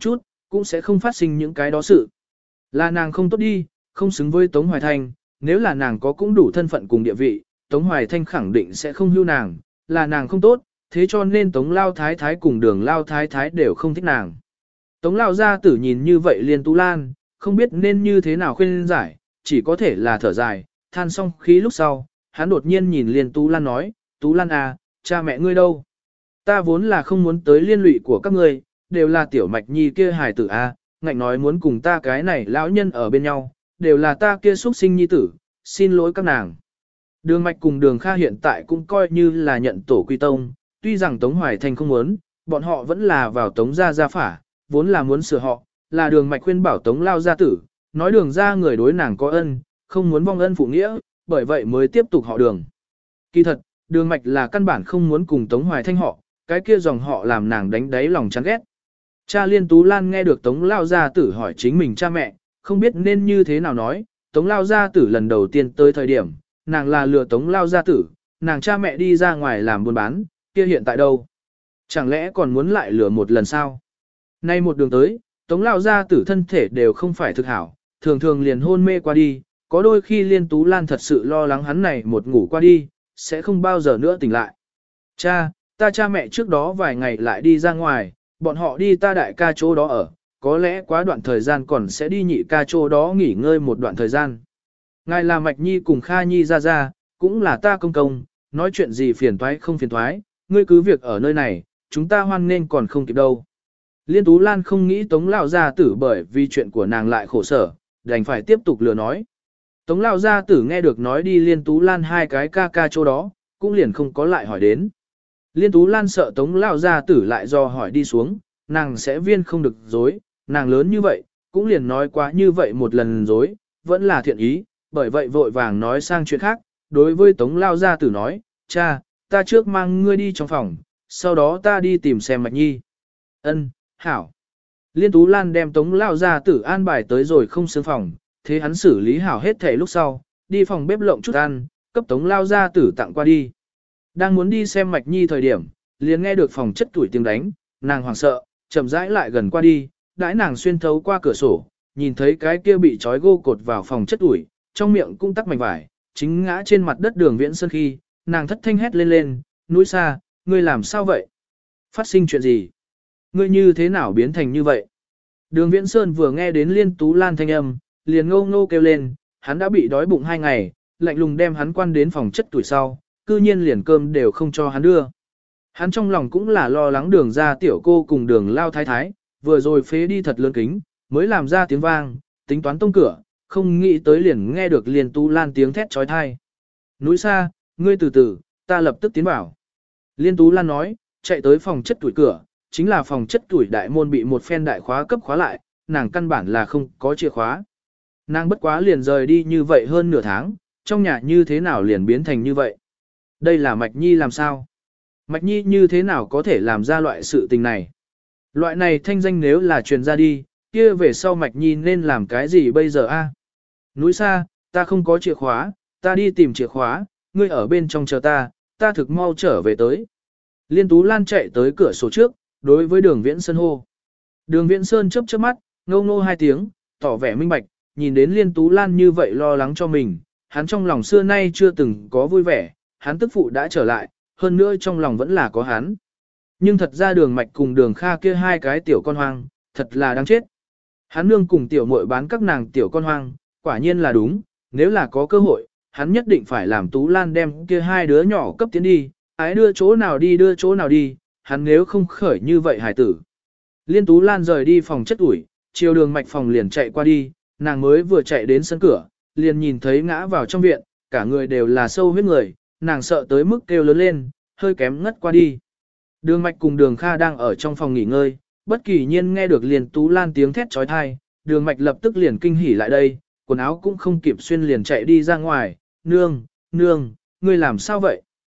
cũng sẽ không phát sinh những cái đó sự. Là nàng không tốt đi, không xứng với Tống Hoài Thanh, nếu là nàng có cũng đủ thân phận cùng địa vị, Tống Hoài Thanh khẳng định sẽ không hưu nàng, là nàng không tốt, thế cho nên Tống Lao Thái Thái cùng Đường Lao Thái Thái đều không thích nàng. Tống Lao gia tử nhìn như vậy Liên Tú Lan, không biết nên như thế nào khuyên giải, chỉ có thể là thở dài, than xong khí lúc sau, hắn đột nhiên nhìn Liên Tú Lan nói, Tú Lan à, cha mẹ ngươi đâu? Ta vốn là không muốn tới liên lụy của các ngươi, đều là tiểu mạch nhi kia hài tử a, ngạnh nói muốn cùng ta cái này lão nhân ở bên nhau, đều là ta kia xuất sinh nhi tử, xin lỗi các nàng. Đường Mạch cùng Đường Kha hiện tại cũng coi như là nhận tổ quy tông, tuy rằng Tống Hoài Thanh không muốn, bọn họ vẫn là vào Tống gia phả, vốn là muốn sửa họ, là Đường Mạch khuyên bảo Tống Lao gia tử, nói Đường gia người đối nàng có ân, không muốn vong ân phụ nghĩa, bởi vậy mới tiếp tục họ Đường. Kỳ thật, Đường Mạch là căn bản không muốn cùng Tống Hoài Thanh họ, cái kia dòng họ làm nàng đánh đáy lòng chán ghét. Cha Liên Tú Lan nghe được Tống Lao gia tử hỏi chính mình cha mẹ, không biết nên như thế nào nói, Tống Lao gia tử lần đầu tiên tới thời điểm, nàng là lừa Tống Lao gia tử, nàng cha mẹ đi ra ngoài làm buôn bán, kia hiện tại đâu? Chẳng lẽ còn muốn lại lừa một lần sao? Nay một đường tới, Tống Lao gia tử thân thể đều không phải thực hảo, thường thường liền hôn mê qua đi, có đôi khi Liên Tú Lan thật sự lo lắng hắn này một ngủ qua đi, sẽ không bao giờ nữa tỉnh lại. Cha, ta cha mẹ trước đó vài ngày lại đi ra ngoài, bọn họ đi ta đại ca chỗ đó ở, có lẽ quá đoạn thời gian còn sẽ đi nhị ca chỗ đó nghỉ ngơi một đoạn thời gian. Ngài là Mạch Nhi cùng Kha Nhi ra, cũng là ta công công, nói chuyện gì phiền toái không phiền toái, ngươi cứ việc ở nơi này, chúng ta hoan nên còn không kịp đâu. Liên Tú Lan không nghĩ Tống Lão gia tử bởi vì chuyện của nàng lại khổ sở, đành phải tiếp tục lừa nói. Tống Lão gia tử nghe được nói đi Liên Tú Lan hai cái ca ca chỗ đó, cũng liền không có lại hỏi đến. Liên Tú Lan sợ Tống Lão gia tử lại do hỏi đi xuống, nàng sẽ viên không được dối, nàng lớn như vậy, cũng liền nói quá như vậy một lần dối, vẫn là thiện ý, bởi vậy vội vàng nói sang chuyện khác, đối với Tống Lão gia tử nói, cha, ta trước mang ngươi đi trong phòng, sau đó ta đi tìm xem Mạch Nhi. Ân, hảo. Liên Tú Lan đem Tống Lão gia tử an bài tới rồi không sướng phòng, thế hắn xử lý hảo hết thể lúc sau, đi phòng bếp lộng chút ăn, cấp Tống Lão gia tử tặng qua đi. Đang muốn đi xem Mạch Nhi thời điểm, liền nghe được phòng chất tuổi tiếng đánh, nàng hoảng sợ, chậm rãi lại gần qua đi, đãi nàng xuyên thấu qua cửa sổ, nhìn thấy cái kia bị trói gô cột vào phòng chất tuổi, trong miệng cũng tắc mảnh vải, chính ngã trên mặt đất Đường Viễn Sơn khi, nàng thất thanh hét lên, núi xa, ngươi làm sao vậy? Phát sinh chuyện gì? Ngươi như thế nào biến thành như vậy? Đường Viễn Sơn vừa nghe đến Liên Tú Lan thanh âm, liền ngô ngô kêu lên, hắn đã bị đói bụng 2 ngày, lạnh lùng đem hắn quan đến phòng chất tuổi sau, cư nhiên liền cơm đều không cho hắn đưa. Hắn trong lòng cũng là lo lắng Đường ra tiểu cô cùng Đường Lao thái thái, vừa rồi phế đi thật lớn kính, mới làm ra tiếng vang, tính toán tông cửa, không nghĩ tới liền nghe được Liên Tú Lan tiếng thét trói thai. Núi xa, ngươi từ từ, ta lập tức tiến vào. Liên Tú Lan nói, chạy tới phòng chất tuổi cửa, chính là phòng chất tuổi đại môn bị một phen đại khóa cấp khóa lại, nàng căn bản là không có chìa khóa. Nàng bất quá liền rời đi như vậy hơn nửa tháng, trong nhà như thế nào liền biến thành như vậy. Đây là Mạch Nhi làm sao? Mạch Nhi như thế nào có thể làm ra loại sự tình này? Loại này thanh danh nếu là truyền ra đi, kia về sau Mạch Nhi nên làm cái gì bây giờ a? Núi xa, ta không có chìa khóa, ta đi tìm chìa khóa, ngươi ở bên trong chờ ta, ta thực mau trở về tới. Liên Tú Lan chạy tới cửa sổ trước, đối với Đường Viễn Sơn hô. Đường Viễn Sơn chớp chớp mắt, ngâu ngô 2 tiếng, tỏ vẻ minh bạch, nhìn đến Liên Tú Lan như vậy lo lắng cho mình, hắn trong lòng xưa nay chưa từng có vui vẻ, hắn tức phụ đã trở lại, hơn nữa trong lòng vẫn là có hắn. Nhưng thật ra Đường Mạch cùng Đường Kha kia 2 cái tiểu con hoang, thật là đáng chết. Hắn nương cùng tiểu muội bán các nàng tiểu con hoang, quả nhiên là đúng, nếu là có cơ hội, hắn nhất định phải làm Tú Lan đem kia 2 đứa nhỏ cấp tiến đi, ái đưa chỗ nào đi, hắn nếu không khởi như vậy hài tử. Liên Tú Lan rời đi phòng chất ủi, chiều Đường Mạch phòng liền chạy qua đi, nàng mới vừa chạy đến sân cửa, liền nhìn thấy ngã vào trong viện, cả người đều là sâu huyết người, nàng sợ tới mức kêu lớn lên, hơi kém ngất qua đi. Đường Mạch cùng Đường Kha đang ở trong phòng nghỉ ngơi, bất kỳ nhiên nghe được Liên Tú Lan tiếng thét trói thai, Đường Mạch lập tức liền kinh hỉ lại đây, quần áo cũng không kịp xuyên liền chạy đi ra ngoài, nương, ngươi làm sao vậy?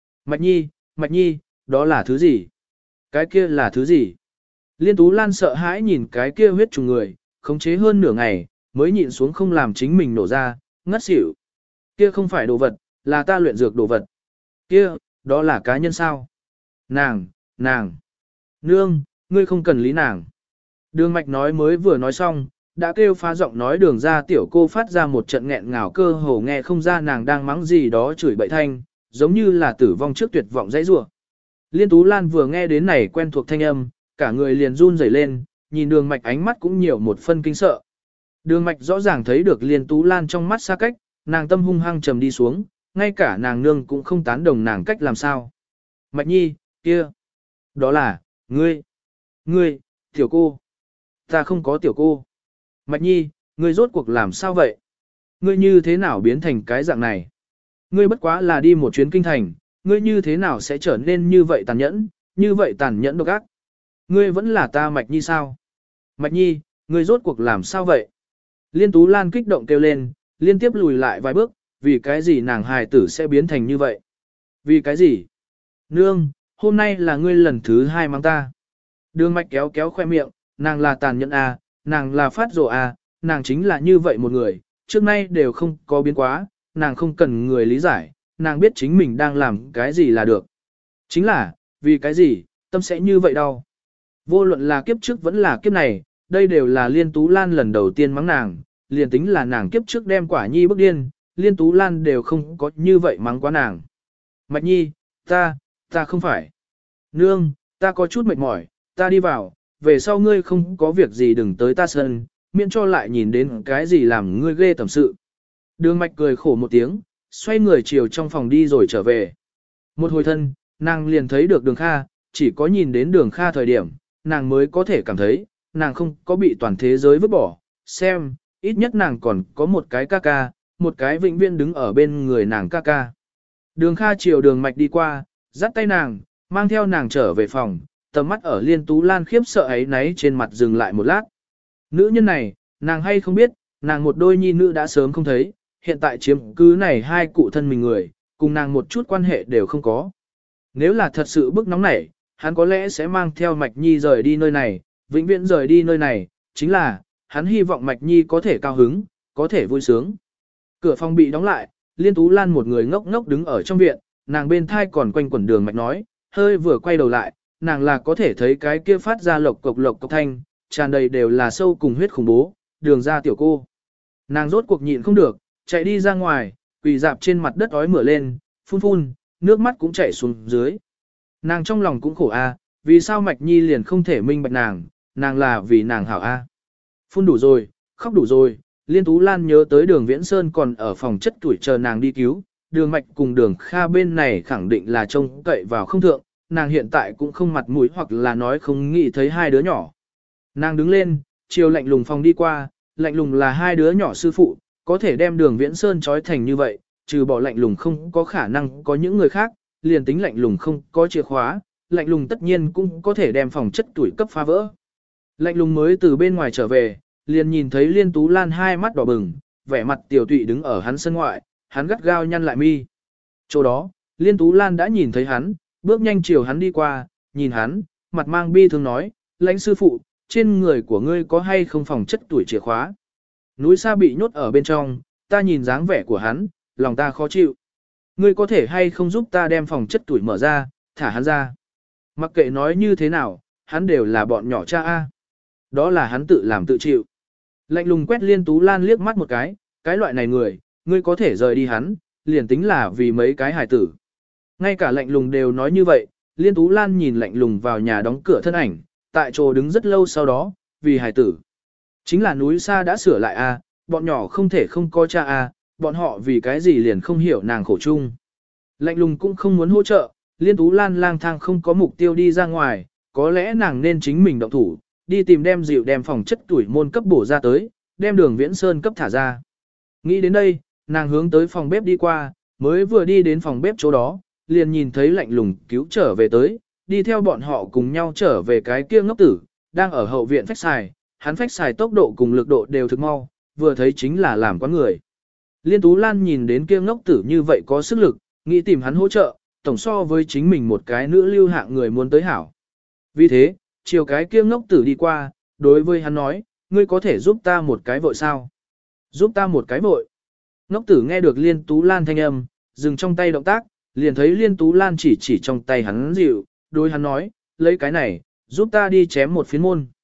Mạch Nhi, đó là thứ gì? Cái kia là thứ gì? Liên Tú Lan sợ hãi nhìn cái kia huyết trùng người, khống chế hơn nửa ngày, mới nhịn xuống không làm chính mình nổ ra, ngất xỉu. Kia không phải đồ vật, là ta luyện dược đồ vật. Kia, đó là cá nhân sao? Nàng, nương, ngươi không cần lý nàng. Đường mạch nói mới vừa nói xong, đã kêu phá giọng nói đường ra tiểu cô phát ra một trận nghẹn ngào cơ hồ nghe không ra nàng đang mắng gì đó chửi bậy thanh, giống như là tử vong trước tuyệt vọng dãy rủa. Liên Tú Lan vừa nghe đến này quen thuộc thanh âm, cả người liền run rẩy lên, nhìn đường mạch ánh mắt cũng nhiều một phân kinh sợ. Đường mạch rõ ràng thấy được Liên Tú Lan trong mắt xa cách, nàng tâm hung hăng trầm đi xuống, ngay cả nàng nương cũng không tán đồng nàng cách làm sao. Mạch nhi, kia, đó là, ngươi, tiểu cô. Ta không có tiểu cô. Mạch nhi, ngươi rốt cuộc làm sao vậy? Ngươi như thế nào biến thành cái dạng này? Ngươi bất quá là đi một chuyến kinh thành, ngươi như thế nào sẽ trở nên như vậy tàn nhẫn độc ác? Ngươi vẫn là ta Mạch nhi sao? Mạch nhi, ngươi rốt cuộc làm sao vậy? Liên Tú Lan kích động kêu lên, liên tiếp lùi lại vài bước, vì cái gì nàng hài tử sẽ biến thành như vậy? Vì cái gì? Nương, hôm nay là ngươi lần thứ 2 mang ta. Đường Mạch kéo kéo khoe miệng, nàng là tàn nhẫn à, nàng là phát rồ à, nàng chính là như vậy một người, trước nay đều không có biến quá, nàng không cần người lý giải, nàng biết chính mình đang làm cái gì là được. Chính là, vì cái gì, tâm sẽ như vậy đâu. Vô luận là kiếp trước vẫn là kiếp này, đây đều là Liên Tú Lan lần đầu tiên mắng nàng, liền tính là nàng kiếp trước đem Quả Nhi bức điên, Liên Tú Lan đều không có như vậy mắng quá nàng. Mạch Nhi, ta không phải. Nương, ta có chút mệt mỏi, ta đi vào, về sau ngươi không có việc gì đừng tới ta sân, miễn cho lại nhìn đến cái gì làm ngươi ghê tầm sự. Đường Mạch cười khổ một tiếng, xoay người chiều trong phòng đi rồi trở về. Một hồi thân, nàng liền thấy được Đường Kha, chỉ có nhìn đến Đường Kha thời điểm, nàng mới có thể cảm thấy, nàng không có bị toàn thế giới vứt bỏ, xem, ít nhất nàng còn có một cái ca ca, một cái vĩnh viễn đứng ở bên người nàng ca ca. Đường Kha chiều Đường Mạch đi qua, dắt tay nàng, mang theo nàng trở về phòng, tầm mắt ở Liên Tú Lan khiếp sợ ấy náy trên mặt dừng lại một lát. Nữ nhân này, nàng hay không biết, nàng một đôi nhi nữ đã sớm không thấy, hiện tại chiếm cứ này hai cụ thân mình người, cùng nàng một chút quan hệ đều không có. Nếu là thật sự bức nóng nảy, hắn có lẽ sẽ mang theo Mạch Nhi rời đi nơi này, vĩnh viễn rời đi nơi này, chính là, hắn hy vọng Mạch Nhi có thể cao hứng, có thể vui sướng. Cửa phòng bị đóng lại, Liên Tú Lan một người ngốc ngốc đứng ở trong viện, nàng bên thai còn quanh quẩn Đường Mạch nói, hơi vừa quay đầu lại, nàng là có thể thấy cái kia phát ra lộc cộc thanh, tràn đầy đều là sâu cùng huyết khủng bố, Đường ra tiểu cô. Nàng rốt cuộc nhịn không được, chạy đi ra ngoài, quỳ dạp trên mặt đất ói mửa lên, phun, nước mắt cũng chảy xuống dưới. Nàng trong lòng cũng khổ a, vì sao Mạch Nhi liền không thể minh bạch nàng là vì nàng hảo a. Phun đủ rồi, khóc đủ rồi, Liên Tú Lan nhớ tới Đường Viễn Sơn còn ở phòng chất tuổi chờ nàng đi cứu, Đường Mạch cùng Đường Kha bên này khẳng định là trông cậy vào không thượng, nàng hiện tại cũng không mặt mũi hoặc là nói không nghĩ thấy hai đứa nhỏ. Nàng đứng lên, chiều lạnh lùng phòng đi qua, lạnh lùng là hai đứa nhỏ sư phụ, có thể đem Đường Viễn Sơn trói thành như vậy, trừ bỏ lạnh lùng không có khả năng có những người khác, liền tính lạnh lùng không có chìa khóa, lạnh lùng tất nhiên cũng có thể đem phòng chất tuổi cấp phá vỡ. Lạnh lùng mới từ bên ngoài trở về, liền nhìn thấy Liên Tú Lan hai mắt đỏ bừng, vẻ mặt tiểu tụy đứng ở hắn sân ngoại, hắn gắt gao nhăn lại mi. Chỗ đó, Liên Tú Lan đã nhìn thấy hắn, bước nhanh chiều hắn đi qua, nhìn hắn, mặt mang bi thương nói, lãnh sư phụ, trên người của ngươi có hay không phòng chất tuổi chìa khóa? Núi Sa bị nhốt ở bên trong, ta nhìn dáng vẻ của hắn, lòng ta khó chịu. Ngươi có thể hay không giúp ta đem phòng chất tuổi mở ra, thả hắn ra. Mặc kệ nói như thế nào, hắn đều là bọn nhỏ cha A. Đó là hắn tự làm tự chịu. Lạnh lùng quét Liên Tú Lan liếc mắt một cái loại này người, ngươi có thể rời đi hắn, liền tính là vì mấy cái hài tử. Ngay cả lạnh lùng đều nói như vậy, Liên Tú Lan nhìn lạnh lùng vào nhà đóng cửa thân ảnh, tại chỗ đứng rất lâu sau đó, vì hài tử. Chính là núi Sa đã sửa lại A, bọn nhỏ không thể không có cha A, bọn họ vì cái gì liền không hiểu nàng khổ chung. Lạnh lùng cũng không muốn hỗ trợ, Liên Tú Lan lang thang không có mục tiêu đi ra ngoài, có lẽ nàng nên chính mình động thủ, đi tìm đem phòng chất tuổi môn cấp bổ ra tới, đem Đường Viễn Sơn cấp thả ra. Nghĩ đến đây, nàng hướng tới phòng bếp đi qua, mới vừa đi đến phòng bếp chỗ đó, liền nhìn thấy lạnh lùng cứu trở về tới, đi theo bọn họ cùng nhau trở về cái kia ngốc tử, đang ở hậu viện phách xài, hắn phách xài tốc độ cùng lực độ đều thực mau, vừa thấy chính là làm quán người. Liên Tú Lan nhìn đến kia ngốc tử như vậy có sức lực, nghĩ tìm hắn hỗ trợ, tổng so với chính mình một cái nữ lưu hạng người muốn tới hảo. Vì thế, chiều cái kia ngốc tử đi qua, đối với hắn nói, ngươi có thể giúp ta một cái vội sao? Giúp ta một cái vội. Ngốc tử nghe được Liên Tú Lan thanh âm, dừng trong tay động tác, liền thấy Liên Tú Lan chỉ trong tay hắn dịu, đối hắn nói, lấy cái này, giúp ta đi chém một phiến môn.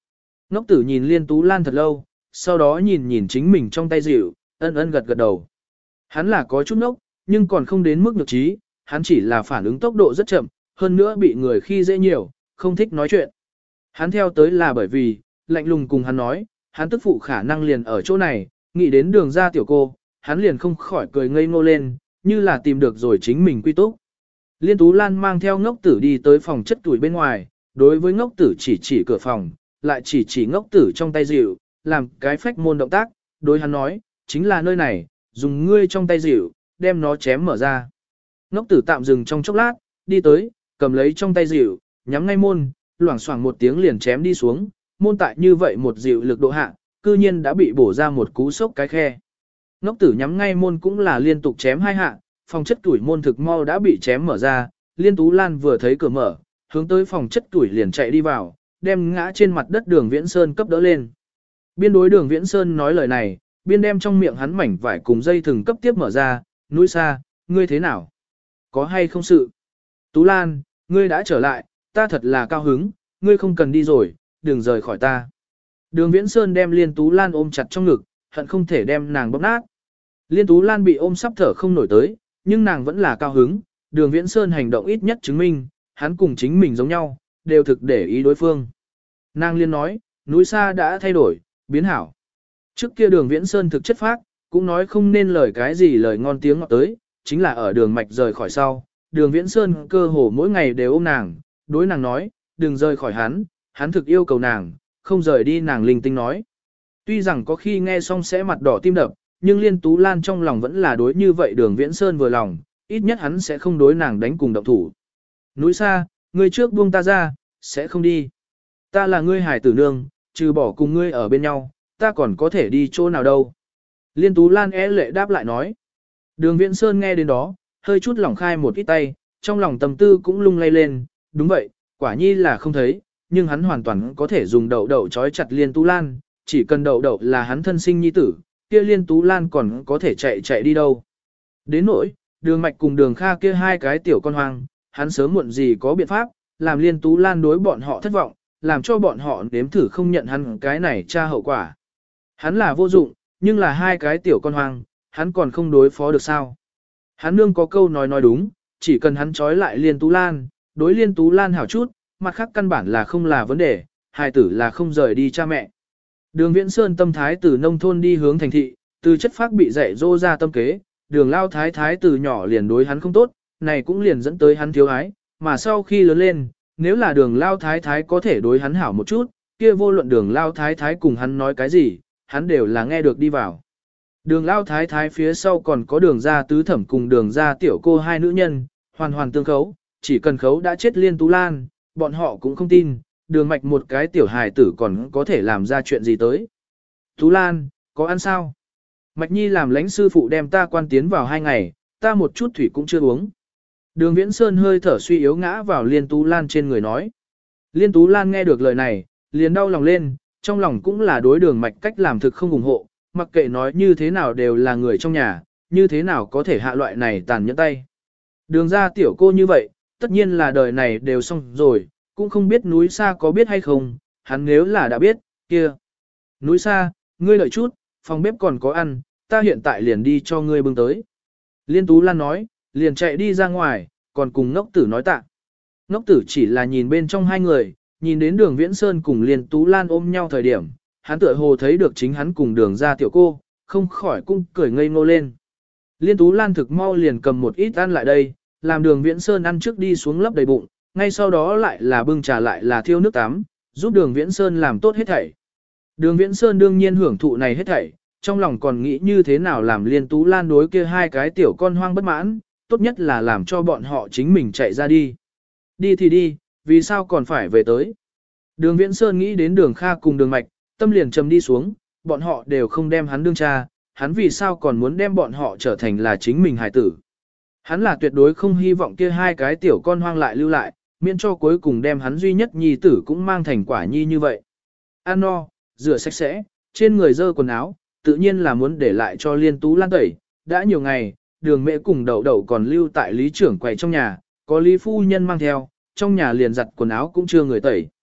Ngốc tử nhìn Liên Tú Lan thật lâu, sau đó nhìn nhìn chính mình trong tay dịu, ân ân gật gật đầu. Hắn là có chút ngốc, nhưng còn không đến mức nhược trí, hắn chỉ là phản ứng tốc độ rất chậm, hơn nữa bị người khi dễ nhiều, không thích nói chuyện. Hắn theo tới là bởi vì, lạnh lùng cùng hắn nói, hắn tức phụ khả năng liền ở chỗ này, nghĩ đến đường ra tiểu cô, hắn liền không khỏi cười ngây ngô lên, như là tìm được rồi chính mình quy túc. Liên Tú Lan mang theo ngốc tử đi tới phòng chất tuổi bên ngoài, đối với ngốc tử chỉ cửa phòng, lại chỉ ngốc tử trong tay dịu, làm cái phách môn động tác, đối hắn nói, chính là nơi này, dùng ngươi trong tay dịu, đem nó chém mở ra. Ngốc tử tạm dừng trong chốc lát, đi tới, cầm lấy trong tay dịu, nhắm ngay môn, loảng xoảng một tiếng liền chém đi xuống, môn tại như vậy một dịu lực độ hạ, cư nhiên đã bị bổ ra một cú sốc cái khe. Ngốc tử nhắm ngay môn cũng là liên tục chém hai hạ, phòng chất tuổi môn thực mau đã bị chém mở ra, Liên Tú Lan vừa thấy cửa mở, hướng tới phòng chất tuổi liền chạy đi vào, đem ngã trên mặt đất Đường Viễn Sơn cấp đỡ lên. Biên đối Đường Viễn Sơn nói lời này, biên đem trong miệng hắn mảnh vải cùng dây thừng cấp tiếp mở ra, núi xa, ngươi thế nào? Có hay không sự? Tú Lan, ngươi đã trở lại, ta thật là cao hứng, ngươi không cần đi rồi, đừng rời khỏi ta. Đường Viễn Sơn đem Liên Tú Lan ôm chặt trong ngực, hận không thể đem nàng bóp nát. Liên Tú Lan bị ôm sắp thở không nổi tới, nhưng nàng vẫn là cao hứng, Đường Viễn Sơn hành động ít nhất chứng minh, hắn cùng chính mình giống nhau, đều thực để ý đối phương. Nàng liên nói, núi xa đã thay đổi, biến hảo. Trước kia Đường Viễn Sơn thực chất phác, cũng nói không nên lời cái gì lời ngon tiếng ngọt tới, chính là ở đường mạch rời khỏi sau. Đường Viễn Sơn cơ hồ mỗi ngày đều ôm nàng, đối nàng nói, đừng rời khỏi hắn thực yêu cầu nàng, không rời đi nàng linh tinh nói. Tuy rằng có khi nghe xong sẽ mặt đỏ tim đập, nhưng Liên Tú Lan trong lòng vẫn là đối như vậy Đường Viễn Sơn vừa lòng, ít nhất hắn sẽ không đối nàng đánh cùng động thủ. Núi xa, ngươi trước buông ta ra, sẽ không đi. Ta là ngươi hải tử nương, trừ bỏ cùng ngươi ở bên nhau, ta còn có thể đi chỗ nào đâu. Liên Tú Lan lệ đáp lại nói. Đường Viễn Sơn nghe đến đó, hơi chút lỏng khai một ít tay, trong lòng tâm tư cũng lung lay lên, đúng vậy, quả nhi là không thấy, nhưng hắn hoàn toàn có thể dùng đậu đậu trói chặt Liên Tú Lan, chỉ cần đậu đậu là hắn thân sinh nhi tử, kia Liên Tú Lan còn có thể chạy đi đâu. Đến nỗi, Đường Mạch cùng Đường Kha kia hai cái tiểu con hoang, hắn sớm muộn gì có biện pháp, làm Liên Tú Lan đối bọn họ thất vọng, làm cho bọn họ nếm thử không nhận hắn cái này tra hậu quả. Hắn là vô dụng, nhưng là hai cái tiểu con hoang, hắn còn không đối phó được sao. Hắn nương có câu nói đúng, chỉ cần hắn trói lại Liên Tú Lan, đối Liên Tú Lan hảo chút, mặt khác căn bản là không là vấn đề, hài tử là không rời đi cha mẹ. Đường Viễn Sơn tâm thái từ nông thôn đi hướng thành thị, từ chất phác bị dạy dỗ ra tâm kế, Đường Lao Thái Thái từ nhỏ liền đối hắn không tốt, này cũng liền dẫn tới hắn thiếu ái, mà sau khi lớn lên, nếu là Đường Lao Thái Thái có thể đối hắn hảo một chút, kia vô luận Đường Lao Thái Thái cùng hắn nói cái gì, hắn đều là nghe được đi vào. Đường Lao Thái Thái phía sau còn có Đường gia tứ thẩm cùng Đường gia tiểu cô hai nữ nhân, hoàn hoàn tương khấu, chỉ cần khấu đã chết Liên Tú Lan, bọn họ cũng không tin, Đường Mạch một cái tiểu hài tử còn có thể làm ra chuyện gì tới. Tú Lan, có ăn sao? Mạch Nhi làm lãnh sư phụ đem ta quan tiến vào 2 ngày, ta một chút thủy cũng chưa uống. Đường Viễn Sơn hơi thở suy yếu ngã vào Liên Tú Lan trên người nói. Liên Tú Lan nghe được lời này, liền đau lòng lên, trong lòng cũng là đối Đường Mạch cách làm thực không ủng hộ, mặc kệ nói như thế nào đều là người trong nhà, như thế nào có thể hạ loại này tàn nhẫn tay. Đường ra tiểu cô như vậy, tất nhiên là đời này đều xong rồi, cũng không biết núi xa có biết hay không, hắn nếu là đã biết, kia. Núi xa, ngươi đợi chút, phòng bếp còn có ăn, ta hiện tại liền đi cho ngươi bưng tới. Liên Tú Lan nói, liền chạy đi ra ngoài, còn cùng ngốc tử nói tạ. Ngốc tử chỉ là nhìn bên trong hai người, nhìn đến Đường Viễn Sơn cùng Liên Tú Lan ôm nhau thời điểm, hắn tựa hồ thấy được chính hắn cùng Đường ra tiểu cô, không khỏi cung cười ngây ngô lên. Liên Tú Lan thực mau liền cầm một ít ăn lại đây, làm Đường Viễn Sơn ăn trước đi xuống lấp đầy bụng, ngay sau đó lại là bưng trà lại là thiêu nước tắm, giúp Đường Viễn Sơn làm tốt hết thảy. Đường Viễn Sơn đương nhiên hưởng thụ này hết thảy, trong lòng còn nghĩ như thế nào làm Liên Tú Lan đối kia hai cái tiểu con hoang bất mãn, tốt nhất là làm cho bọn họ chính mình chạy ra đi. Đi thì đi, vì sao còn phải về tới. Đường Viễn Sơn nghĩ đến Đường Kha cùng Đường Mạch, tâm liền trầm đi xuống, bọn họ đều không đem hắn đương cha, hắn vì sao còn muốn đem bọn họ trở thành là chính mình hài tử. Hắn là tuyệt đối không hy vọng kia hai cái tiểu con hoang lại lưu lại, miễn cho cuối cùng đem hắn duy nhất nhi tử cũng mang thành quả nhi như vậy. Ăn no, rửa sạch sẽ, trên người dơ quần áo, tự nhiên là muốn để lại cho Liên Tú Lan tẩy. Đã nhiều ngày, Đường Mẹ cùng Đậu Đậu còn lưu tại lý trưởng quầy trong nhà, có Lý phu nhân mang theo, trong nhà liền giặt quần áo cũng chưa người tẩy.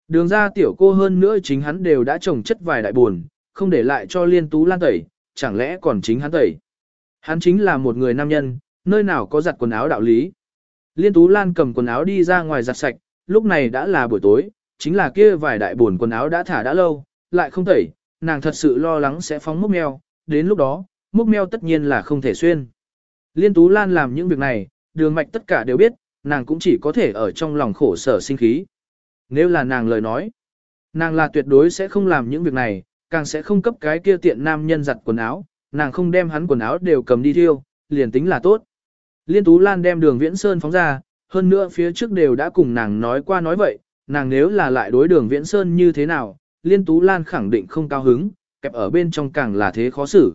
Đường ra tiểu cô hơn nữa chính hắn đều đã trồng chất vài đại buồn, không để lại cho Liên Tú Lan tẩy, chẳng lẽ còn chính hắn tẩy. Hắn chính là một người nam nhân, nơi nào có giặt quần áo đạo lý. Liên Tú Lan cầm quần áo đi ra ngoài giặt sạch, lúc này đã là buổi tối, chính là kia vài đại buồn quần áo đã thả đã lâu, lại không tẩy, nàng thật sự lo lắng sẽ phóng múc meo, đến lúc đó, múc meo tất nhiên là không thể xuyên. Liên Tú Lan làm những việc này, Đường Mạch tất cả đều biết, nàng cũng chỉ có thể ở trong lòng khổ sở sinh khí. Nếu là nàng lời nói, nàng là tuyệt đối sẽ không làm những việc này, càng sẽ không cấp cái kia tiện nam nhân giặt quần áo, nàng không đem hắn quần áo đều cầm đi thiêu, liền tính là tốt. Liên Tú Lan đem Đường Viễn Sơn phóng ra, hơn nữa phía trước đều đã cùng nàng nói qua nói vậy, nàng nếu là lại đối Đường Viễn Sơn như thế nào, Liên Tú Lan khẳng định không cao hứng, kẹp ở bên trong càng là thế khó xử.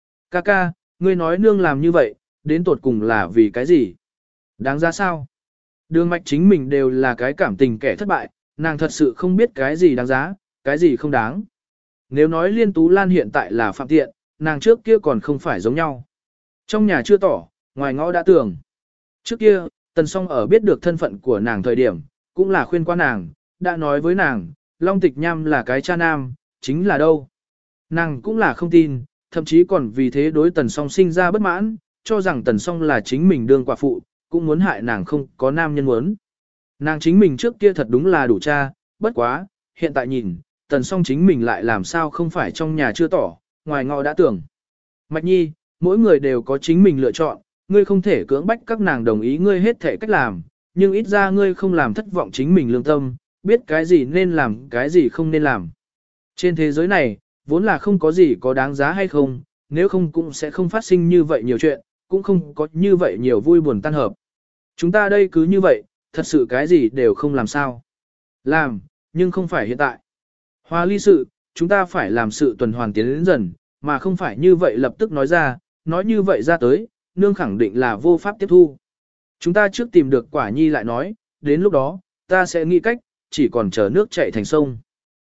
Ca, ngươi nói nương làm như vậy, đến tột cùng là vì cái gì? Đáng ra sao? Đường Mạch chính mình đều là cái cảm tình kẻ thất bại, nàng thật sự không biết cái gì đáng giá, cái gì không đáng. Nếu nói Liên Tú Lan hiện tại là phạm tiện, nàng trước kia còn không phải giống nhau. Trong nhà chưa tỏ, ngoài ngõ đã tưởng. Trước kia, Tần Song ở biết được thân phận của nàng thời điểm, cũng là khuyên qua nàng, đã nói với nàng, Long Tịch Nham là cái cha nam, chính là đâu. Nàng cũng là không tin, thậm chí còn vì thế đối Tần Song sinh ra bất mãn, cho rằng Tần Song là chính mình đương quả phụ, cũng muốn hại nàng không có nam nhân muốn. Nàng chính mình trước kia thật đúng là đủ cha, bất quá, hiện tại nhìn, Tần Song chính mình lại làm sao không phải trong nhà chưa tỏ, ngoài ngõ đã tưởng. Mạch Nhi, mỗi người đều có chính mình lựa chọn, ngươi không thể cưỡng bách các nàng đồng ý ngươi hết thể cách làm, nhưng ít ra ngươi không làm thất vọng chính mình lương tâm, biết cái gì nên làm, cái gì không nên làm. Trên thế giới này, vốn là không có gì có đáng giá hay không, nếu không cũng sẽ không phát sinh như vậy nhiều chuyện, cũng không có như vậy nhiều vui buồn tan hợp. Chúng ta đây cứ như vậy, thật sự cái gì đều không làm sao. Làm, nhưng không phải hiện tại. Hòa ly sự, chúng ta phải làm sự tuần hoàn tiến đến dần, mà không phải như vậy lập tức nói như vậy ra tới, nương khẳng định là vô pháp tiếp thu. Chúng ta trước tìm được quả nhi lại nói, đến lúc đó, ta sẽ nghĩ cách, chỉ còn chờ nước chảy thành sông.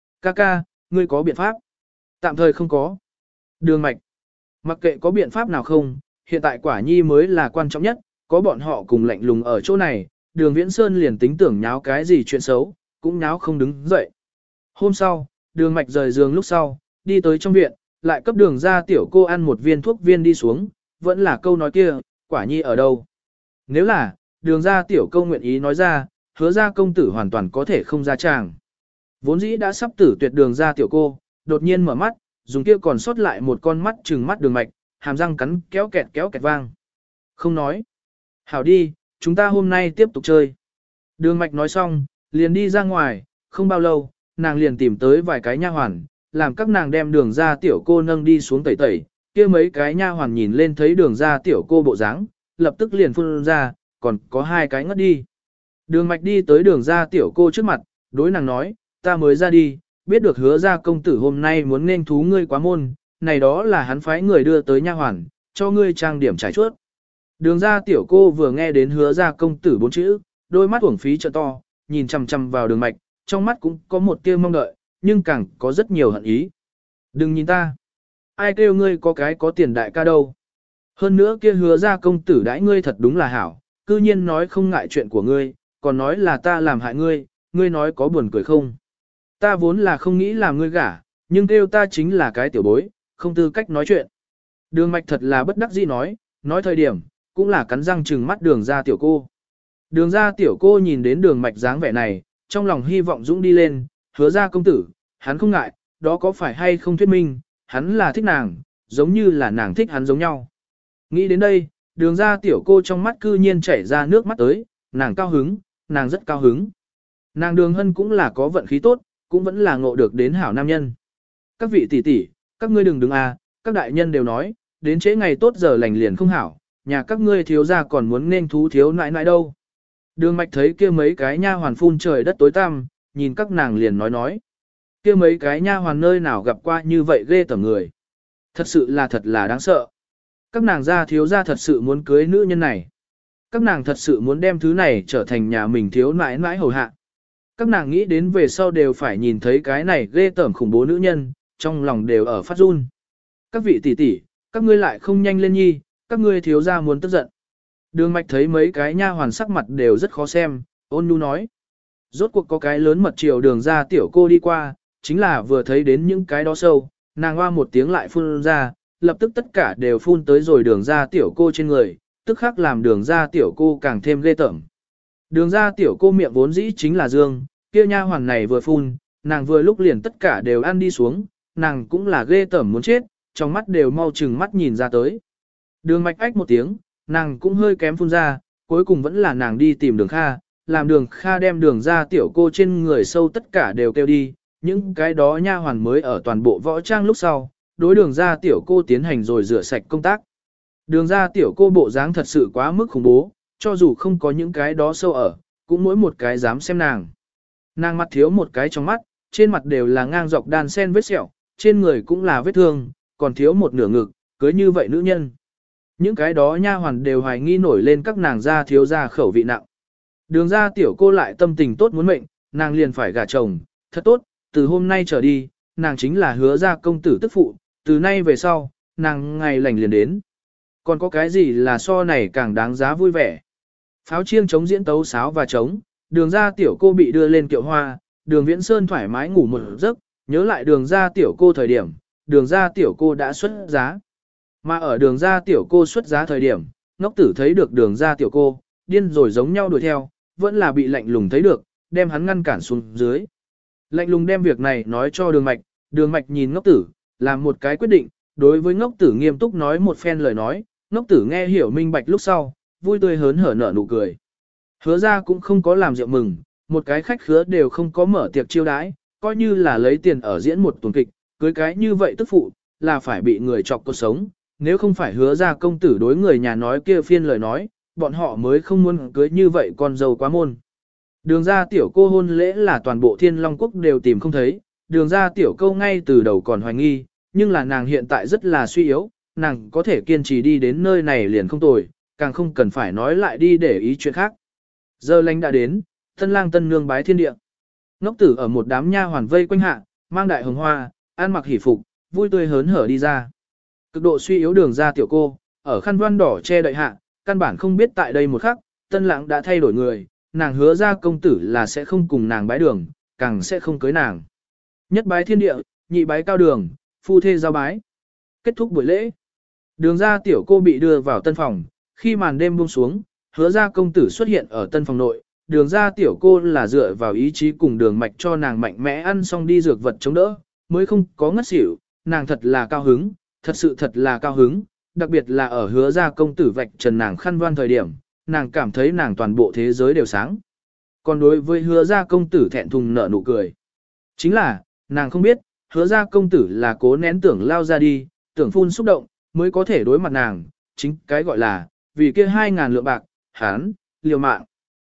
Ca, ngươi có biện pháp? Tạm thời không có. Đường Mạch, mặc kệ có biện pháp nào không, hiện tại quả nhi mới là quan trọng nhất, có bọn họ cùng lạnh lùng ở chỗ này, Đường Viễn Sơn liền tính tưởng nháo cái gì chuyện xấu, cũng nháo không đứng dậy. Hôm sau, Đường Mạch rời giường lúc sau, đi tới trong viện, lại cấp Đường ra tiểu cô ăn một viên thuốc viên đi xuống, vẫn là câu nói kia, quả nhi ở đâu? Nếu là, Đường ra tiểu câu nguyện ý nói ra, hứa ra công tử hoàn toàn có thể không ra tràng. Vốn dĩ đã sắp tử tuyệt Đường ra tiểu cô, đột nhiên mở mắt, dùng kia còn sót lại một con mắt trừng mắt Đường Mạch, hàm răng cắn kéo kẹt vang. Không nói. Hảo đi, chúng ta hôm nay tiếp tục chơi. Đường Mạch nói xong, liền đi ra ngoài, không bao lâu, nàng liền tìm tới vài cái nha hoàn, làm các nàng đem Đường ra tiểu cô nâng đi xuống tẩy tẩy, kia mấy cái nha hoàn nhìn lên thấy Đường ra tiểu cô bộ dáng, lập tức liền phun ra, còn có hai cái ngất đi. Đường Mạch đi tới Đường ra tiểu cô trước mặt, đối nàng nói, ta mới ra đi, biết được hứa ra công tử hôm nay muốn nên thú ngươi quá môn, này đó là hắn phái người đưa tới nha hoàn, cho ngươi trang điểm trải chuốt. Đường ra tiểu cô vừa nghe đến hứa ra công tử 4 chữ, đôi mắt uổng phí trợ to, nhìn chằm chằm vào Đường Mạch, trong mắt cũng có một tia mong đợi, nhưng càng có rất nhiều hận ý. Đừng nhìn ta. Ai kêu ngươi có cái có tiền đại ca đâu. Hơn nữa kia hứa ra công tử đãi ngươi thật đúng là hảo, cư nhiên nói không ngại chuyện của ngươi, còn nói là ta làm hại ngươi, ngươi nói có buồn cười không. Ta vốn là không nghĩ làm ngươi gả, nhưng kêu ta chính là cái tiểu bối, không tư cách nói chuyện. Đường Mạch thật là bất đắc dĩ nói thời điểm, cũng là cắn răng trừng mắt Đường ra tiểu cô. Đường ra tiểu cô nhìn đến Đường Mạch dáng vẻ này, trong lòng hy vọng dũng đi lên, hứa ra công tử, hắn không ngại, đó có phải hay không thuyết minh, hắn là thích nàng, giống như là nàng thích hắn giống nhau. Nghĩ đến đây, Đường ra tiểu cô trong mắt cư nhiên chảy ra nước mắt tới, nàng cao hứng, nàng rất cao hứng. Nàng Đường Hân cũng là có vận khí tốt, cũng vẫn là ngộ được đến hảo nam nhân. Các vị tỷ tỷ, các ngươi đừng đứng các đại nhân đều nói, đến trễ ngày tốt giờ lành liền không hảo, nhà các ngươi thiếu gia còn muốn nên thú thiếu nãi nãi đâu. Đường Mạch thấy kia mấy cái nha hoàn phun trời đất tối tăm, nhìn các nàng liền nói. Kia mấy cái nha hoàn nơi nào gặp qua như vậy ghê tởm người. Thật sự là đáng sợ. Các nàng gia thiếu gia thật sự muốn cưới nữ nhân này. Các nàng thật sự muốn đem thứ này trở thành nhà mình thiếu nãi nãi hầu hạ. Các nàng nghĩ đến về sau đều phải nhìn thấy cái này ghê tởm khủng bố nữ nhân, trong lòng đều ở phát run. Các vị tỷ tỷ, các ngươi lại không nhanh lên nhi, các ngươi thiếu gia muốn tức giận. Đường Mạch thấy mấy cái nha hoàn sắc mặt đều rất khó xem, ôn nhu nói. Rốt cuộc có cái lớn mật chiều đường ra tiểu cô đi qua, chính là vừa thấy đến những cái đó sâu, nàng hoa một tiếng lại phun ra, lập tức tất cả đều phun tới rồi đường ra tiểu cô trên người, tức khắc làm đường ra tiểu cô càng thêm ghê tởm. Đường ra tiểu cô miệng vốn dĩ chính là dương, kia nha hoàn này vừa phun, nàng vừa lúc liền tất cả đều ăn đi xuống, nàng cũng là ghê tởm muốn chết, trong mắt đều mau chừng mắt nhìn ra tới. Đường mạch ách một tiếng, nàng cũng hơi kém phun ra, cuối cùng vẫn là nàng đi tìm đường Kha, làm đường Kha đem đường ra tiểu cô trên người sâu tất cả đều kêu đi, những cái đó nha hoàn mới ở toàn bộ võ trang lúc sau, đối đường ra tiểu cô tiến hành rồi rửa sạch công tác. Đường ra tiểu cô bộ dáng thật sự quá mức khủng bố, cho dù không có những cái đó sâu ở, cũng mỗi một cái dám xem nàng. Nàng mặt thiếu một cái trong mắt, trên mặt đều là ngang dọc đan sen vết sẹo, trên người cũng là vết thương, còn thiếu một nửa ngực, cưới như vậy nữ nhân. Những cái đó nha hoàn đều hoài nghi nổi lên các nàng gia thiếu gia khẩu vị nặng. Đường ra tiểu cô lại tâm tình tốt muốn mệnh, nàng liền phải gả chồng, thật tốt, từ hôm nay trở đi, nàng chính là hứa ra công tử tức phụ, từ nay về sau, nàng ngày lành liền đến. Còn có cái gì là so này càng đáng giá vui vẻ. Pháo chiêng chống diễn tấu sáo và trống, đường ra tiểu cô bị đưa lên kiệu hoa, đường viễn sơn thoải mái ngủ một giấc, nhớ lại đường ra tiểu cô thời điểm, đường ra tiểu cô đã xuất giá. Mà ở đường ra tiểu cô xuất giá thời điểm, ngốc tử thấy được đường ra tiểu cô, điên rồi giống nhau đuổi theo, vẫn là bị lạnh lùng thấy được, đem hắn ngăn cản xuống dưới. Lạnh lùng đem việc này nói cho đường mạch nhìn ngốc tử, làm một cái quyết định, đối với ngốc tử nghiêm túc nói một phen lời nói, ngốc tử nghe hiểu minh bạch lúc sau, vui tươi hớn hở nở nụ cười. Hứa ra cũng không có làm rượu mừng, một cái khách khứa đều không có mở tiệc chiêu đãi, coi như là lấy tiền ở diễn một tuần kịch, cưới cái như vậy tức phụ, là phải bị người chọc cuộc sống, nếu không phải hứa ra công tử đối người nhà nói kia phiên lời nói, bọn họ mới không muốn cưới như vậy con dâu quá môn. Đường ra tiểu cô hôn lễ là toàn bộ Thiên Long Quốc đều tìm không thấy, đường ra tiểu câu ngay từ đầu còn hoài nghi, nhưng là nàng hiện tại rất là suy yếu, nàng có thể kiên trì đi đến nơi này liền không tồi, càng không cần phải nói lại đi để ý chuyện khác. Giờ lành đã đến, tân lang tân nương bái thiên địa. Ngốc tử ở một đám nha hoàn vây quanh hạ, mang đại hồng hoa, ăn mặc hỉ phục, vui tươi hớn hở đi ra. Cực độ suy yếu đường ra tiểu cô, ở khăn voan đỏ che đậy hạ, căn bản không biết tại đây một khắc, tân lãng đã thay đổi người, nàng hứa ra công tử là sẽ không cùng nàng bái đường, càng sẽ không cưới nàng. Nhất bái thiên địa, nhị bái cao đường, phu thê giao bái. Kết thúc buổi lễ. Đường ra tiểu cô bị đưa vào tân phòng, khi màn đêm buông xuống, hứa ra công tử xuất hiện ở tân phòng nội, đường ra tiểu cô là dựa vào ý chí cùng đường mạch cho nàng mạnh mẽ ăn xong đi dược vật chống đỡ, mới không có ngất xỉu, nàng thật là cao hứng, thật sự thật là cao hứng, đặc biệt là ở hứa ra công tử vạch trần nàng khăn voan thời điểm, nàng cảm thấy nàng toàn bộ thế giới đều sáng. Còn đối với hứa ra công tử thẹn thùng nở nụ cười. Chính là, nàng không biết, hứa ra công tử là cố nén tưởng lao ra đi, tưởng phun xúc động, mới có thể đối mặt nàng, chính cái gọi là, vì kia 2.000 lượng bạc, hán, liều mạng.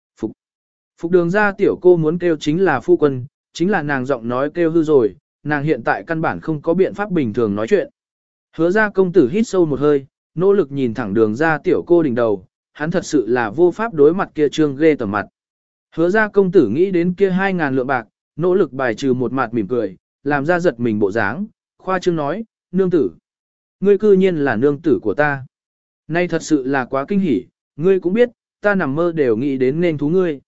Phục đường ra tiểu cô muốn kêu chính là phu quân, chính là nàng giọng nói kêu hư rồi, nàng hiện tại căn bản không có biện pháp bình thường nói chuyện. Hứa ra công tử hít sâu một hơi, nỗ lực nhìn thẳng đường ra tiểu cô đỉnh đầu, hắn thật sự là vô pháp đối mặt kia trương ghê tởm mặt. Hứa ra công tử nghĩ đến kia 2.000 lượng bạc, nỗ lực bài trừ một mặt mỉm cười, làm ra giật mình bộ dáng, khoa trương nói, nương tử. Ngươi cư nhiên là nương tử của ta. Nay thật sự là quá kinh hỉ, ngươi cũng biết, ta nằm mơ đều nghĩ đến nên thú ngươi.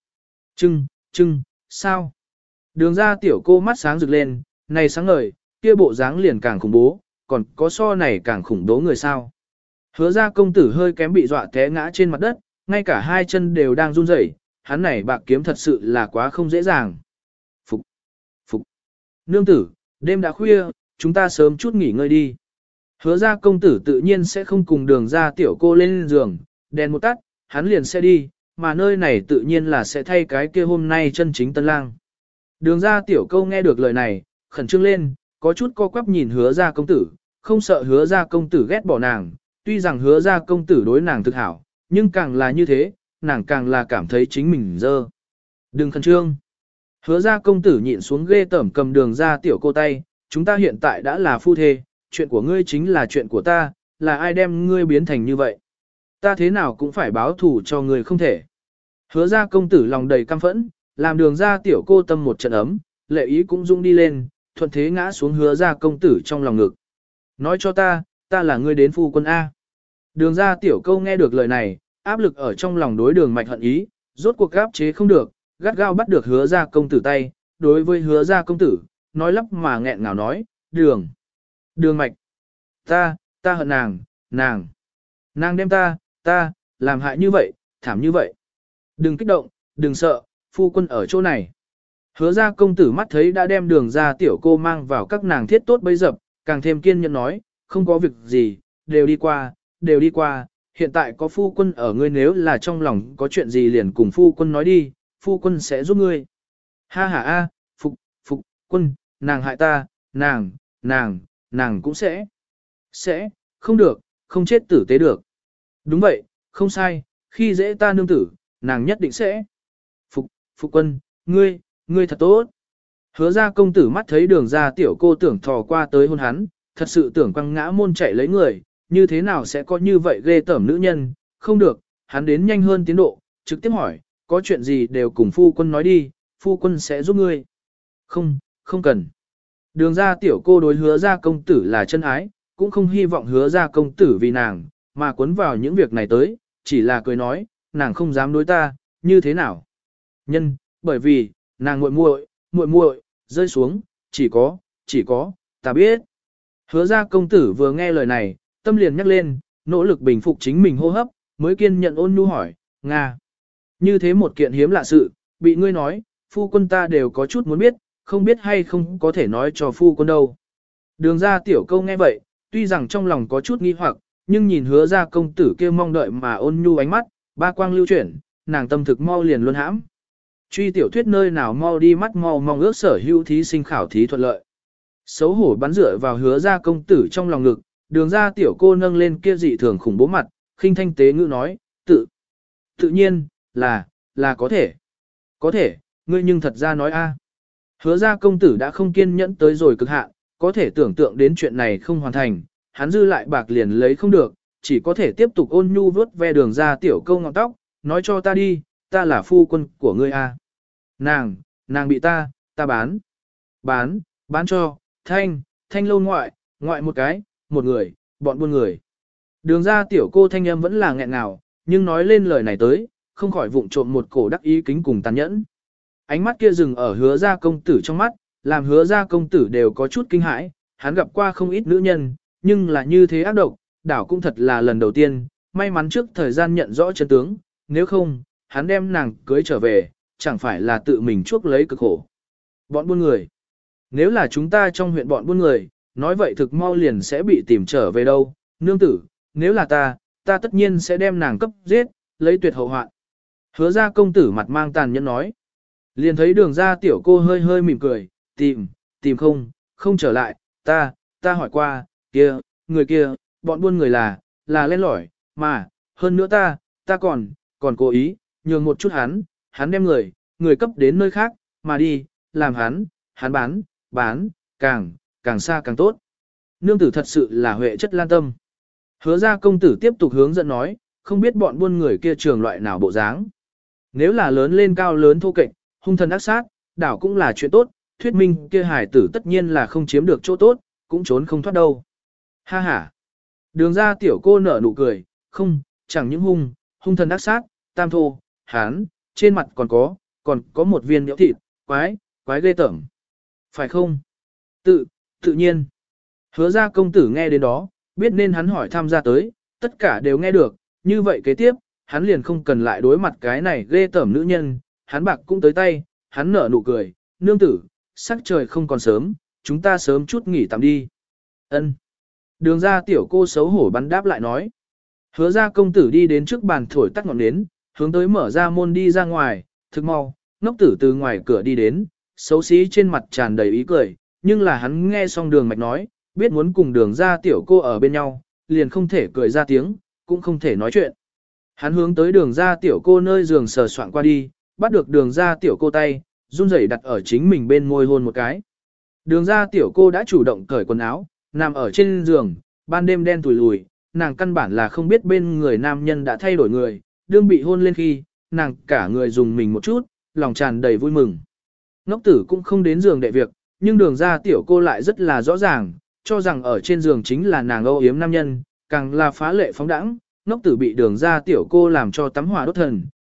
Sao? Đường ra tiểu cô mắt sáng rực lên, này sáng ngời, kia bộ dáng liền càng khủng bố, còn có so này càng khủng bố người sao. Hứa ra công tử hơi kém bị dọa té ngã trên mặt đất, ngay cả hai chân đều đang run rẩy, hắn này bạc kiếm thật sự là quá không dễ dàng. Phục. Nương tử, đêm đã khuya, chúng ta sớm chút nghỉ ngơi đi. Hứa ra công tử tự nhiên sẽ không cùng đường ra tiểu cô lên giường, đèn một tắt, hắn liền sẽ đi, mà nơi này tự nhiên là sẽ thay cái kia hôm nay chân chính tân lang. Đường ra tiểu câu nghe được lời này, khẩn trương lên, có chút co quắp nhìn hứa ra công tử, không sợ hứa ra công tử ghét bỏ nàng, tuy rằng hứa ra công tử đối nàng thực hảo, nhưng càng là như thế, nàng càng là cảm thấy chính mình dơ. Đừng khẩn trương. Hứa ra công tử nhịn xuống ghê tởm cầm đường ra tiểu cô tay, chúng ta hiện tại đã là phu thê, chuyện của ngươi chính là chuyện của ta, là ai đem ngươi biến thành như vậy. Ta thế nào cũng phải báo thù cho ngươi không thể. Hứa ra công tử lòng đầy căm phẫn, làm đường ra tiểu cô tâm một trận ấm, lệ ý cũng rung đi lên, thuận thế ngã xuống hứa ra công tử trong lòng ngực. Nói cho ta là ngươi đến phu quân A. Đường ra tiểu câu nghe được lời này, áp lực ở trong lòng đối đường mạch hận ý, rốt cuộc áp chế không được, gắt gao bắt được hứa ra công tử tay, đối với hứa ra công tử, nói lắp mà nghẹn ngào nói, đường mạch, ta hận nàng đem ta, làm hại như vậy, thảm như vậy. Đừng kích động, đừng sợ, phu quân ở chỗ này. Hứa ra công tử mắt thấy đã đem đường ra tiểu cô mang vào các nàng thiết tốt bấy dập, càng thêm kiên nhẫn nói, không có việc gì, đều đi qua, hiện tại có phu quân ở ngươi, nếu là trong lòng có chuyện gì liền cùng phu quân nói đi, phu quân sẽ giúp ngươi. Ha ha a, phục quân, nàng hại ta, nàng cũng sẽ, không được, không chết tử tế được. Đúng vậy, không sai, khi dễ ta nương tử, nàng nhất định sẽ. Phục quân, ngươi thật tốt. Hứa ra công tử mắt thấy đường ra tiểu cô tưởng thò qua tới hôn hắn, thật sự tưởng quăng ngã môn chạy lấy người, như thế nào sẽ có như vậy ghê tởm nữ nhân, không được, hắn đến nhanh hơn tiến độ, trực tiếp hỏi, có chuyện gì đều cùng phu quân nói đi, phu quân sẽ giúp ngươi. Không cần. Đường ra tiểu cô đối hứa ra công tử là chân ái, cũng không hy vọng hứa ra công tử vì nàng, mà cuốn vào những việc này tới, chỉ là cười nói, nàng không dám đối ta, như thế nào. Bởi vì, nàng muội rơi xuống, chỉ có, ta biết. Hứa ra công tử vừa nghe lời này, tâm liền nhắc lên, nỗ lực bình phục chính mình hô hấp, mới kiên nhận ôn nhu hỏi, Nga. Như thế một kiện hiếm lạ sự, bị ngươi nói, phu quân ta đều có chút muốn biết, không biết hay không có thể nói cho phu quân đâu. Đường ra tiểu câu nghe vậy, tuy rằng trong lòng có chút nghi hoặc, nhưng nhìn hứa ra công tử kia mong đợi mà ôn nhu ánh mắt, ba quang lưu chuyển, nàng tâm thực mau liền luôn hãm. Truy tiểu thuyết nơi nào mau đi mắt mau mong ước sở hữu thí sinh khảo thí thuận lợi. Xấu hổ bắn dựa vào hứa ra công tử trong lòng ngực, đường ra tiểu cô nâng lên kia dị thường khủng bố mặt, khinh thanh tế ngữ nói, tự nhiên, là có thể. Có thể, ngươi nhưng thật ra nói a. Hứa ra công tử đã không kiên nhẫn tới rồi cực hạn, có thể tưởng tượng đến chuyện này không hoàn thành, hắn dư lại bạc liền lấy không được, chỉ có thể tiếp tục ôn nhu vớt ve đường ra tiểu câu ngọn tóc, nói cho ta đi, ta là phu quân của ngươi a. Nàng bị ta bán cho, thanh lâu ngoại một người, bọn buôn người. Đường ra tiểu cô thanh âm vẫn là nghẹn ngào, nhưng nói lên lời này tới, không khỏi vụng trộm một cổ đắc ý kính cùng tàn nhẫn. Ánh mắt kia dừng ở hứa ra công tử trong mắt, làm hứa ra công tử đều có chút kinh hãi, hắn gặp qua không ít nữ nhân, nhưng là như thế ác độc, đảo cũng thật là lần đầu tiên, may mắn trước thời gian nhận rõ chân tướng, nếu không, hắn đem nàng cưới trở về, chẳng phải là tự mình chuốc lấy cực khổ. Bọn buôn người. Nếu là chúng ta trong huyện bọn buôn người, nói vậy thực mau liền sẽ bị tìm trở về đâu. Nương tử, nếu là ta tất nhiên sẽ đem nàng cấp giết, lấy tuyệt hậu hoạn. Hứa ra công tử mặt mang tàn nhẫn nói. Liền thấy đường ra tiểu cô hơi hơi mỉm cười, tìm không trở lại, ta hỏi qua, người kia, bọn buôn người là len lỏi, mà, hơn nữa ta còn cố ý, nhường một chút hắn đem người cấp đến nơi khác, mà đi, làm hắn càng xa càng tốt. Nương tử thật sự là huệ chất lan tâm. Hứa ra công tử tiếp tục hướng dẫn nói, không biết bọn buôn người kia trường loại nào bộ dáng. Nếu là lớn lên cao lớn thô kệch, hung thần ác sát, đảo cũng là chuyện tốt, thuyết minh kia hải tử tất nhiên là không chiếm được chỗ tốt, cũng trốn không thoát đâu. Ha ha. Đường ra tiểu cô nở nụ cười, chẳng những hung thần ác sát, tam thô, hán, trên mặt còn có một viên nhỡ thịt, quái ghê tởm. Phải không? Tự nhiên. Hứa ra công tử nghe đến đó, biết nên hắn hỏi tham gia tới, tất cả đều nghe được, như vậy kế tiếp, hắn liền không cần lại đối mặt cái này ghê tởm nữ nhân, hắn bạc cũng tới tay, hắn nở nụ cười, nương tử, sắc trời không còn sớm, chúng ta sớm chút nghỉ tạm đi. Ân. Đường ra tiểu cô xấu hổ bắn đáp lại nói. Hứa ra công tử đi đến trước bàn thổi tắt ngọn nến, hướng tới mở ra môn đi ra ngoài, thực mau, ngốc tử từ ngoài cửa đi đến, xấu xí trên mặt tràn đầy ý cười, nhưng là hắn nghe xong đường mạch nói, biết muốn cùng đường ra tiểu cô ở bên nhau, liền không thể cười ra tiếng, cũng không thể nói chuyện. Hắn hướng tới đường ra tiểu cô nơi giường sờ soạn qua đi, bắt được đường ra tiểu cô tay, run rẩy đặt ở chính mình bên môi hôn một cái. Đường ra tiểu cô đã chủ động cởi quần áo, nằm ở trên giường, ban đêm đen tủi lùi, nàng căn bản là không biết bên người nam nhân đã thay đổi người, đương bị hôn lên khi, nàng cả người dùng mình một chút, lòng tràn đầy vui mừng. Ngốc tử cũng không đến giường đệ việc, nhưng đường ra tiểu cô lại rất là rõ ràng, cho rằng ở trên giường chính là nàng âu yếm nam nhân, càng là phá lệ phóng đãng. Ngốc tử bị đường ra tiểu cô làm cho tắm hỏa đốt thần,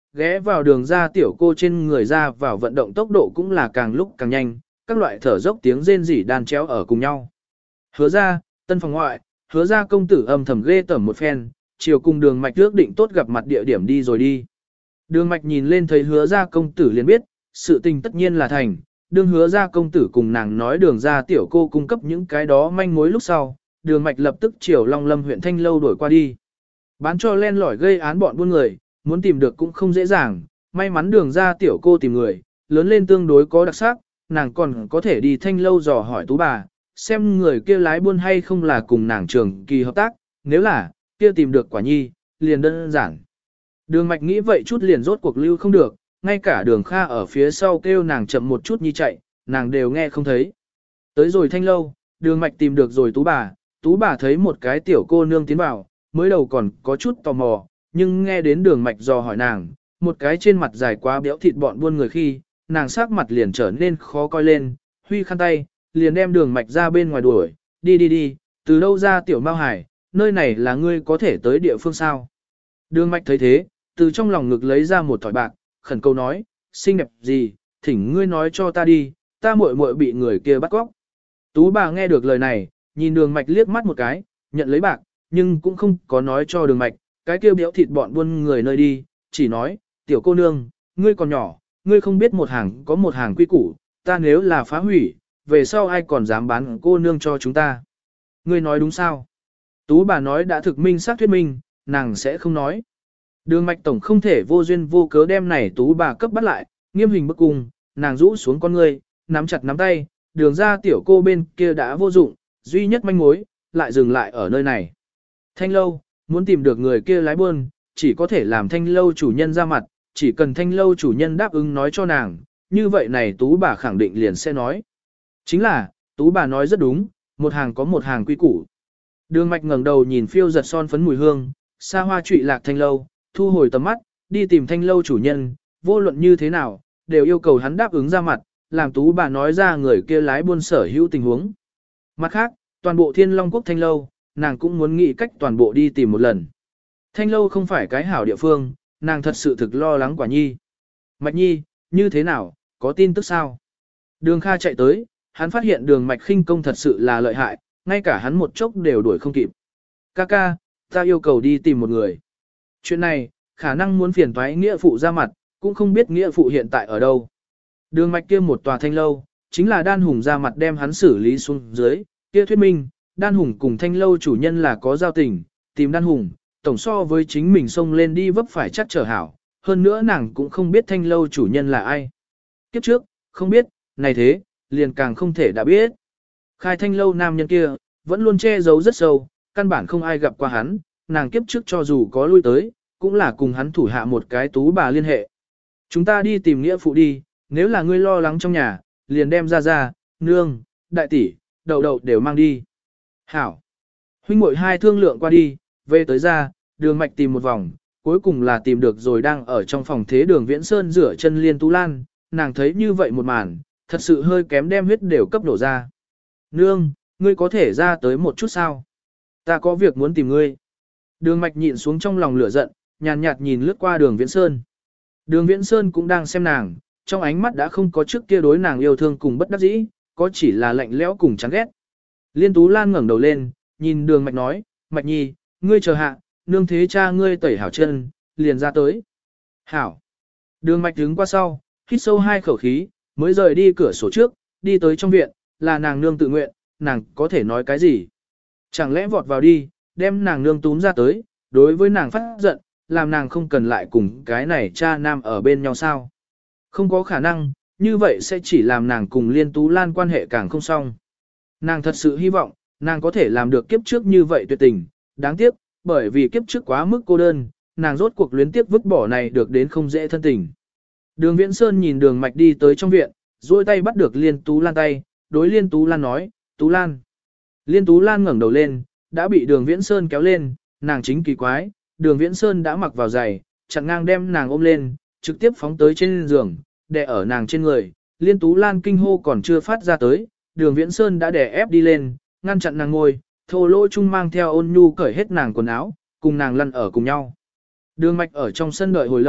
ghé vào đường ra tiểu cô trên người ra vào vận động tốc độ cũng là càng lúc càng nhanh, các loại thở dốc tiếng rên rỉ đan chéo ở cùng nhau. Hứa ra, tân phòng ngoại, hứa ra công tử âm thầm ghê tởm một phen, chiều cùng đường mạch ước định tốt gặp mặt địa điểm đi rồi đi. Đường mạch nhìn lên thấy hứa ra công tử liền biết, sự tình tất nhiên là thành, đương hứa ra công tử cùng nàng nói đường ra tiểu cô cung cấp những cái đó manh mối lúc sau, đường mạch lập tức chiều Long Lâm huyện Thanh Lâu đổi qua đi. Bán cho len lỏi gây án bọn buôn người, muốn tìm được cũng không dễ dàng, may mắn đường ra tiểu cô tìm người, lớn lên tương đối có đặc sắc, nàng còn có thể đi Thanh Lâu dò hỏi tú bà, xem người kia lái buôn hay không là cùng nàng trường kỳ hợp tác, nếu là, kia tìm được quả nhi, liền đơn giản. Đường mạch nghĩ vậy chút liền rốt cuộc lưu không được, ngay cả đường Kha ở phía sau kêu nàng chậm một chút nhi chạy, nàng đều nghe không thấy. Tới rồi Thanh Lâu, đường mạch tìm được rồi tú bà thấy một cái tiểu cô nương tiến vào, mới đầu còn có chút tò mò, nhưng nghe đến đường mạch dò hỏi nàng, một cái trên mặt dài quá béo thịt bọn buôn người khi, nàng sắc mặt liền trở nên khó coi lên, huy khăn tay, liền đem đường mạch ra bên ngoài đuổi, đi, từ đâu ra tiểu Mao Hải, nơi này là ngươi có thể tới địa phương sao. Đường mạch thấy thế, từ trong lòng ngực lấy ra một thỏi bạc, khẩn cầu nói, xinh đẹp gì, thỉnh ngươi nói cho ta đi, ta muội muội bị người kia bắt cóc. Tú bà nghe được lời này, nhìn đường mạch liếc mắt một cái, nhận lấy bạc, nhưng cũng không có nói cho đường mạch, cái kia béo thịt bọn buôn người nơi đi, chỉ nói, tiểu cô nương, ngươi còn nhỏ, ngươi không biết một hàng có một hàng quy củ, ta nếu là phá hủy, về sau ai còn dám bán cô nương cho chúng ta. Ngươi nói đúng sao? Tú bà nói đã thực minh xác thuyết minh, nàng sẽ không nói. Đường mạch tổng không thể vô duyên vô cớ đem này tú bà cấp bắt lại, nghiêm hình bức cung, nàng rũ xuống con ngươi, nắm chặt nắm tay, đường ra tiểu cô bên kia đã vô dụng, duy nhất manh mối, lại dừng lại ở nơi này. Thanh Lâu, muốn tìm được người kia lái buôn, chỉ có thể làm Thanh Lâu chủ nhân ra mặt, chỉ cần Thanh Lâu chủ nhân đáp ứng nói cho nàng, như vậy này tú bà khẳng định liền sẽ nói. Chính là, tú bà nói rất đúng, một hàng có một hàng quy củ. Đường mạch ngẩng đầu nhìn phiêu giật son phấn mùi hương, xa hoa trụy lạc Thanh Lâu, thu hồi tầm mắt, đi tìm Thanh Lâu chủ nhân, vô luận như thế nào, đều yêu cầu hắn đáp ứng ra mặt, làm tú bà nói ra người kia lái buôn sở hữu tình huống. Mặt khác, toàn bộ Thiên Long Quốc Thanh Lâu, nàng cũng muốn nghĩ cách toàn bộ đi tìm một lần. Thanh Lâu không phải cái hảo địa phương, nàng thật sự thực lo lắng quả nhi. Mạch nhi, như thế nào, có tin tức sao? Đường Kha chạy tới, hắn phát hiện đường mạch khinh công thật sự là lợi hại, ngay cả hắn một chốc đều đuổi không kịp. Ca, ta yêu cầu đi tìm một người. Chuyện này, khả năng muốn phiền toái nghĩa phụ ra mặt, cũng không biết nghĩa phụ hiện tại ở đâu. Đường mạch kia một tòa Thanh Lâu, chính là Đan Hùng ra mặt đem hắn xử lý xuống dưới, kia thuyết minh, Đan Hùng cùng Thanh Lâu chủ nhân là có giao tình, tìm Đan Hùng, tổng so với chính mình xông lên đi vấp phải chắc trở hảo, hơn nữa nàng cũng không biết Thanh Lâu chủ nhân là ai. Kiếp trước, không biết, này thế, liền càng không thể đã biết. Khai Thanh Lâu nam nhân kia, vẫn luôn che giấu rất sâu, căn bản không ai gặp qua hắn, nàng kiếp trước cho dù có lui tới, cũng là cùng hắn thủ hạ một cái tú bà liên hệ. Chúng ta đi tìm nghĩa phụ đi, nếu là ngươi lo lắng trong nhà, liền đem ra, nương, đại tỷ, đậu đều mang đi. Hảo. Huynh muội hai thương lượng qua đi, về tới ra, đường mạch tìm một vòng, cuối cùng là tìm được rồi đang ở trong phòng thế đường Viễn Sơn rửa chân Liên Tú Lan, nàng thấy như vậy một màn, thật sự hơi kém đem huyết đều cấp đổ ra. Nương, ngươi có thể ra tới một chút sao? Ta có việc muốn tìm ngươi. Đường mạch nhịn xuống trong lòng lửa giận, nhàn nhạt nhìn lướt qua đường Viễn Sơn. Đường Viễn Sơn cũng đang xem nàng, trong ánh mắt đã không có trước kia đối nàng yêu thương cùng bất đắc dĩ, có chỉ là lạnh lẽo cùng chán ghét. Liên Tú Lan ngẩng đầu lên, nhìn đường mạch nói, mạch nhi, ngươi chờ hạ, nương thế cha ngươi tẩy hảo chân, liền ra tới. Hảo. Đường mạch đứng qua sau, hít sâu hai khẩu khí, mới rời đi cửa sổ trước, đi tới trong viện, là nàng nương tự nguyện, nàng có thể nói cái gì. Chẳng lẽ vọt vào đi, đem nàng nương túm ra tới, đối với nàng phát giận, làm nàng không cần lại cùng cái này cha nam ở bên nhau sao. Không có khả năng, như vậy sẽ chỉ làm nàng cùng Liên Tú Lan quan hệ càng không xong. Nàng thật sự hy vọng, nàng có thể làm được kiếp trước như vậy tuyệt tình, đáng tiếc, bởi vì kiếp trước quá mức cô đơn, nàng rốt cuộc luyến tiếc vứt bỏ này được đến không dễ thân tình. Đường Viễn Sơn nhìn đường mạch đi tới trong viện, duỗi tay bắt được Liên Tú Lan tay, đối Liên Tú Lan nói, Tú Lan. Liên Tú Lan ngẩng đầu lên, đã bị đường Viễn Sơn kéo lên, nàng chính kỳ quái, đường Viễn Sơn đã mặc vào giày, chặn ngang đem nàng ôm lên, trực tiếp phóng tới trên giường, đè ở nàng trên người, Liên Tú Lan kinh hô còn chưa phát ra tới, đường Viễn Sơn đã đè ép đi lên, ngăn chặn nàng ngồi, thô lỗ chung mang theo ôn nhu cởi hết nàng quần áo, cùng nàng lăn ở cùng nhau. Đường mạch ở trong sân đợi hồi lâu,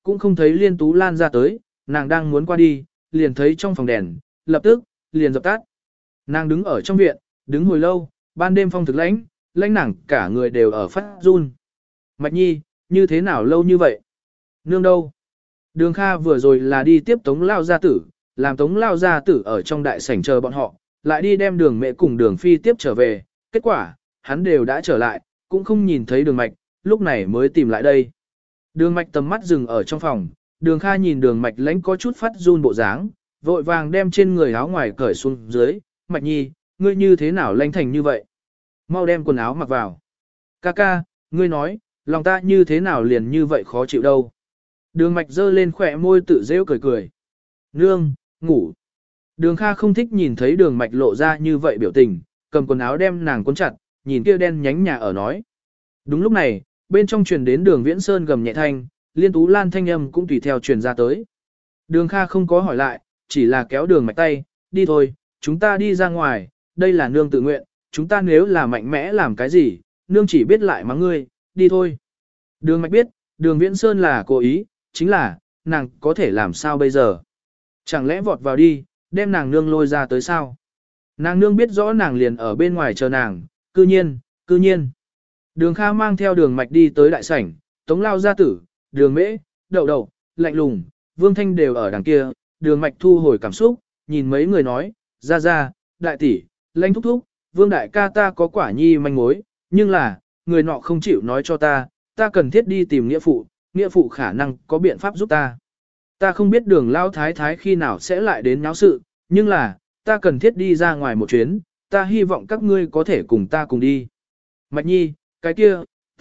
cũng không thấy Liên Tú Lan ra tới, nàng đang muốn qua đi, liền thấy trong phòng đèn, lập tức, liền dập tắt. Nàng đứng ở trong viện, đứng hồi lâu, ban đêm phong thực lãnh, lãnh nàng cả người đều ở phát run. Mạch Nhi, như thế nào lâu như vậy? Nương đâu? Đường Kha vừa rồi là đi tiếp Tống Lao Gia Tử, làm Tống Lao Gia Tử ở trong đại sảnh chờ bọn họ, lại đi đem Đường Mẹ cùng Đường Phi tiếp trở về. Kết quả, hắn đều đã trở lại, cũng không nhìn thấy Đường Mạch, lúc này mới tìm lại đây. Đường Mạch tầm mắt dừng ở trong phòng, Đường Kha nhìn Đường Mạch lãnh có chút phát run bộ dáng, vội vàng đem trên người áo ngoài cởi xuống dưới. Mạch Nhi, ngươi như thế nào lãnh thành như vậy? Mau đem quần áo mặc vào. Ca ca, ngươi nói, lòng ta như thế nào liền như vậy khó chịu đâu. Đường Mạch giơ lên khỏe môi tự rêu cười cười. Nương, ngủ. Đường Kha không thích nhìn thấy Đường Mạch lộ ra như vậy biểu tình, cầm quần áo đem nàng cuốn chặt, nhìn kia đen nhánh nhà ở nói. Đúng lúc này, bên trong truyền đến Đường Viễn Sơn gầm nhẹ thanh, Liên Tú Lan thanh âm cũng tùy theo truyền ra tới. Đường Kha không có hỏi lại, chỉ là kéo Đường Mạch tay, đi thôi, chúng ta đi ra ngoài, đây là nương tự nguyện, chúng ta nếu là mạnh mẽ làm cái gì, nương chỉ biết lại mắng ngươi, đi thôi. Đường Mạch biết, Đường Viễn Sơn là cố ý, chính là, nàng có thể làm sao bây giờ? Chẳng lẽ vọt vào đi, đem nàng nương lôi ra tới sao? Nàng nương biết rõ nàng liền ở bên ngoài chờ nàng, cư nhiên. Đường Kha mang theo Đường Mạch đi tới đại sảnh, Tống Lao Gia Tử, Đường Mễ, Đậu Đậu, Lạnh Lùng, Vương Thanh đều ở đằng kia, Đường Mạch thu hồi cảm xúc, nhìn mấy người nói, ra, đại tỷ, Lãnh thúc thúc, Vương đại ca ta có quả nhi manh mối, nhưng là, người nọ không chịu nói cho ta cần thiết đi tìm nghĩa phụ khả năng có biện pháp giúp ta. Ta không biết Đường Lao Thái Thái khi nào sẽ lại đến náo sự, nhưng là, ta cần thiết đi ra ngoài một chuyến, ta hy vọng các ngươi có thể cùng ta cùng đi. Mạch Nhi, cái kia,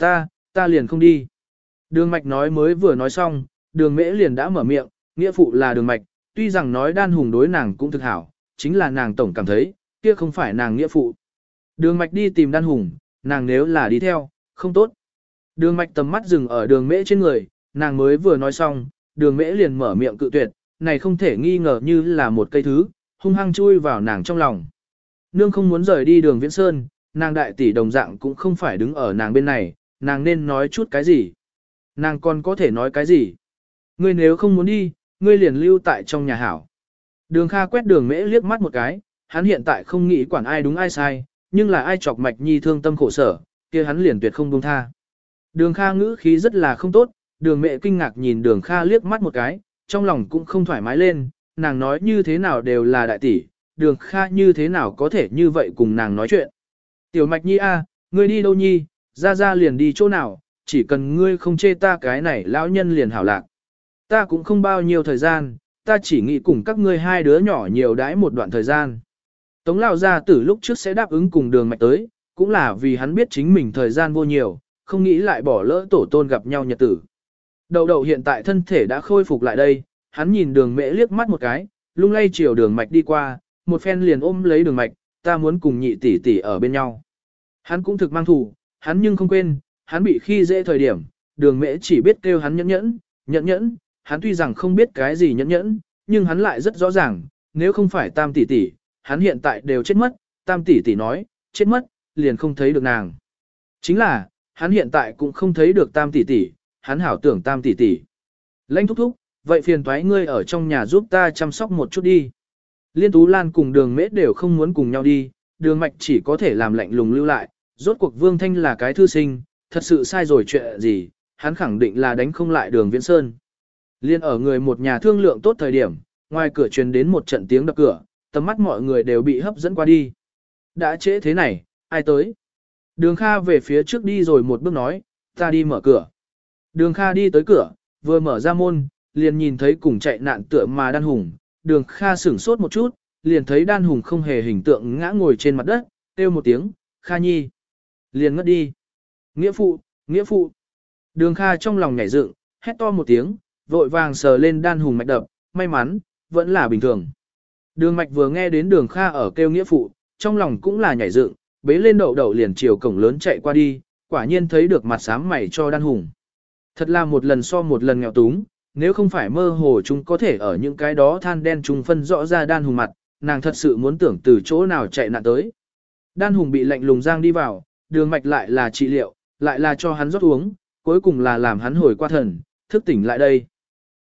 ta liền không đi. Đường Mạch nói mới vừa nói xong, Đường Mễ liền đã mở miệng, nghĩa phụ là Đường Mạch, tuy rằng nói Đan Hùng đối nàng cũng thực hảo, chính là nàng tổng cảm thấy, kia không phải nàng nghĩa phụ. Đường Mạch đi tìm Đan Hùng, nàng nếu là đi theo, không tốt. Đường Mạch tầm mắt dừng ở Đường Mễ trên người, nàng mới vừa nói xong, Đường Mễ liền mở miệng cự tuyệt, này không thể nghi ngờ như là một cây thứ, hung hăng chui vào nàng trong lòng. Nương không muốn rời đi Đường Viễn Sơn, nàng đại tỷ đồng dạng cũng không phải đứng ở nàng bên này, nàng nên nói chút cái gì? Nàng còn có thể nói cái gì? Ngươi nếu không muốn đi, ngươi liền lưu tại trong nhà hảo. Đường Kha quét Đường Mễ liếc mắt một cái, hắn hiện tại không nghĩ quản ai đúng ai sai, nhưng là ai chọc Mạch Nhi thương tâm khổ sở, kia hắn liền tuyệt không buông tha. Đường Kha ngữ khí rất là không tốt, Đường Mẹ kinh ngạc nhìn Đường Kha liếc mắt một cái, trong lòng cũng không thoải mái lên, nàng nói như thế nào đều là đại tỷ, Đường Kha như thế nào có thể như vậy cùng nàng nói chuyện. Tiểu Mạch Nhi a, ngươi đi đâu nhi, ra liền đi chỗ nào, chỉ cần ngươi không chê ta cái này lão nhân liền hảo lạc. Ta cũng không bao nhiêu thời gian, ta chỉ nghĩ cùng các ngươi hai đứa nhỏ nhiều đãi một đoạn thời gian. Tống Lão Gia Tử lúc trước sẽ đáp ứng cùng Đường Mạch tới, cũng là vì hắn biết chính mình thời gian vô nhiều, không nghĩ lại bỏ lỡ tổ tôn gặp nhau nhật tử. Đậu Đậu hiện tại thân thể đã khôi phục lại đây, hắn nhìn Đường Mễ liếc mắt một cái, lung lay chiều Đường Mạch đi qua, một phen liền ôm lấy Đường Mạch, ta muốn cùng nhị tỷ tỷ ở bên nhau. Hắn cũng thực mang thủ, hắn nhưng không quên, hắn bị khi dễ thời điểm, Đường Mễ chỉ biết kêu hắn nhẫn, hắn tuy rằng không biết cái gì nhẫn, nhưng hắn lại rất rõ ràng, nếu không phải Tam tỷ tỷ, hắn hiện tại đều chết mất, Tam tỷ tỷ nói, chết mất, liền không thấy được nàng. Chính là, hắn hiện tại cũng không thấy được Tam tỷ tỷ, hắn hảo tưởng Tam tỷ tỷ. Lãnh thúc thúc, vậy phiền toái ngươi ở trong nhà giúp ta chăm sóc một chút đi. Liên Tú Lan cùng Đường Mễ đều không muốn cùng nhau đi, Đường Mạch chỉ có thể làm lạnh lùng lưu lại, rốt cuộc Vương Thanh là cái thư sinh, thật sự sai rồi chuyện gì, hắn khẳng định là đánh không lại Đường Viễn Sơn. Liên ở người một nhà thương lượng tốt thời điểm, ngoài cửa truyền đến một trận tiếng đập cửa, tầm mắt mọi người đều bị hấp dẫn qua đi. Đã trễ thế này, ai tới? Đường Kha về phía trước đi rồi một bước nói, ta đi mở cửa. Đường Kha đi tới cửa, vừa mở ra môn, liền nhìn thấy cùng chạy nạn tựa mà Đan Hùng. Đường Kha sửng sốt một chút, liền thấy Đan Hùng không hề hình tượng ngã ngồi trên mặt đất, kêu một tiếng, Kha Nhi. Liền ngất đi. Nghĩa phụ. Đường Kha trong lòng nhảy dựng, hét to một tiếng, vội vàng sờ lên Đan Hùng mạch đập, may mắn, vẫn là bình thường. Đường Mạch vừa nghe đến Đường Kha ở kêu nghĩa phụ, trong lòng cũng là nhảy dựng, bế lên Đậu Đậu liền chiều cổng lớn chạy qua đi, quả nhiên thấy được mặt xám mày cho Đan Hùng. Thật là một lần so một lần nghèo túng, nếu không phải mơ hồ chúng có thể ở những cái đó than đen chúng phân rõ ra Đan Hùng mặt, nàng thật sự muốn tưởng từ chỗ nào chạy nạn tới. Đan Hùng bị lạnh lùng giang đi vào, Đường Mạch lại là trị liệu, lại là cho hắn rót uống, cuối cùng là làm hắn hồi qua thần, thức tỉnh lại đây.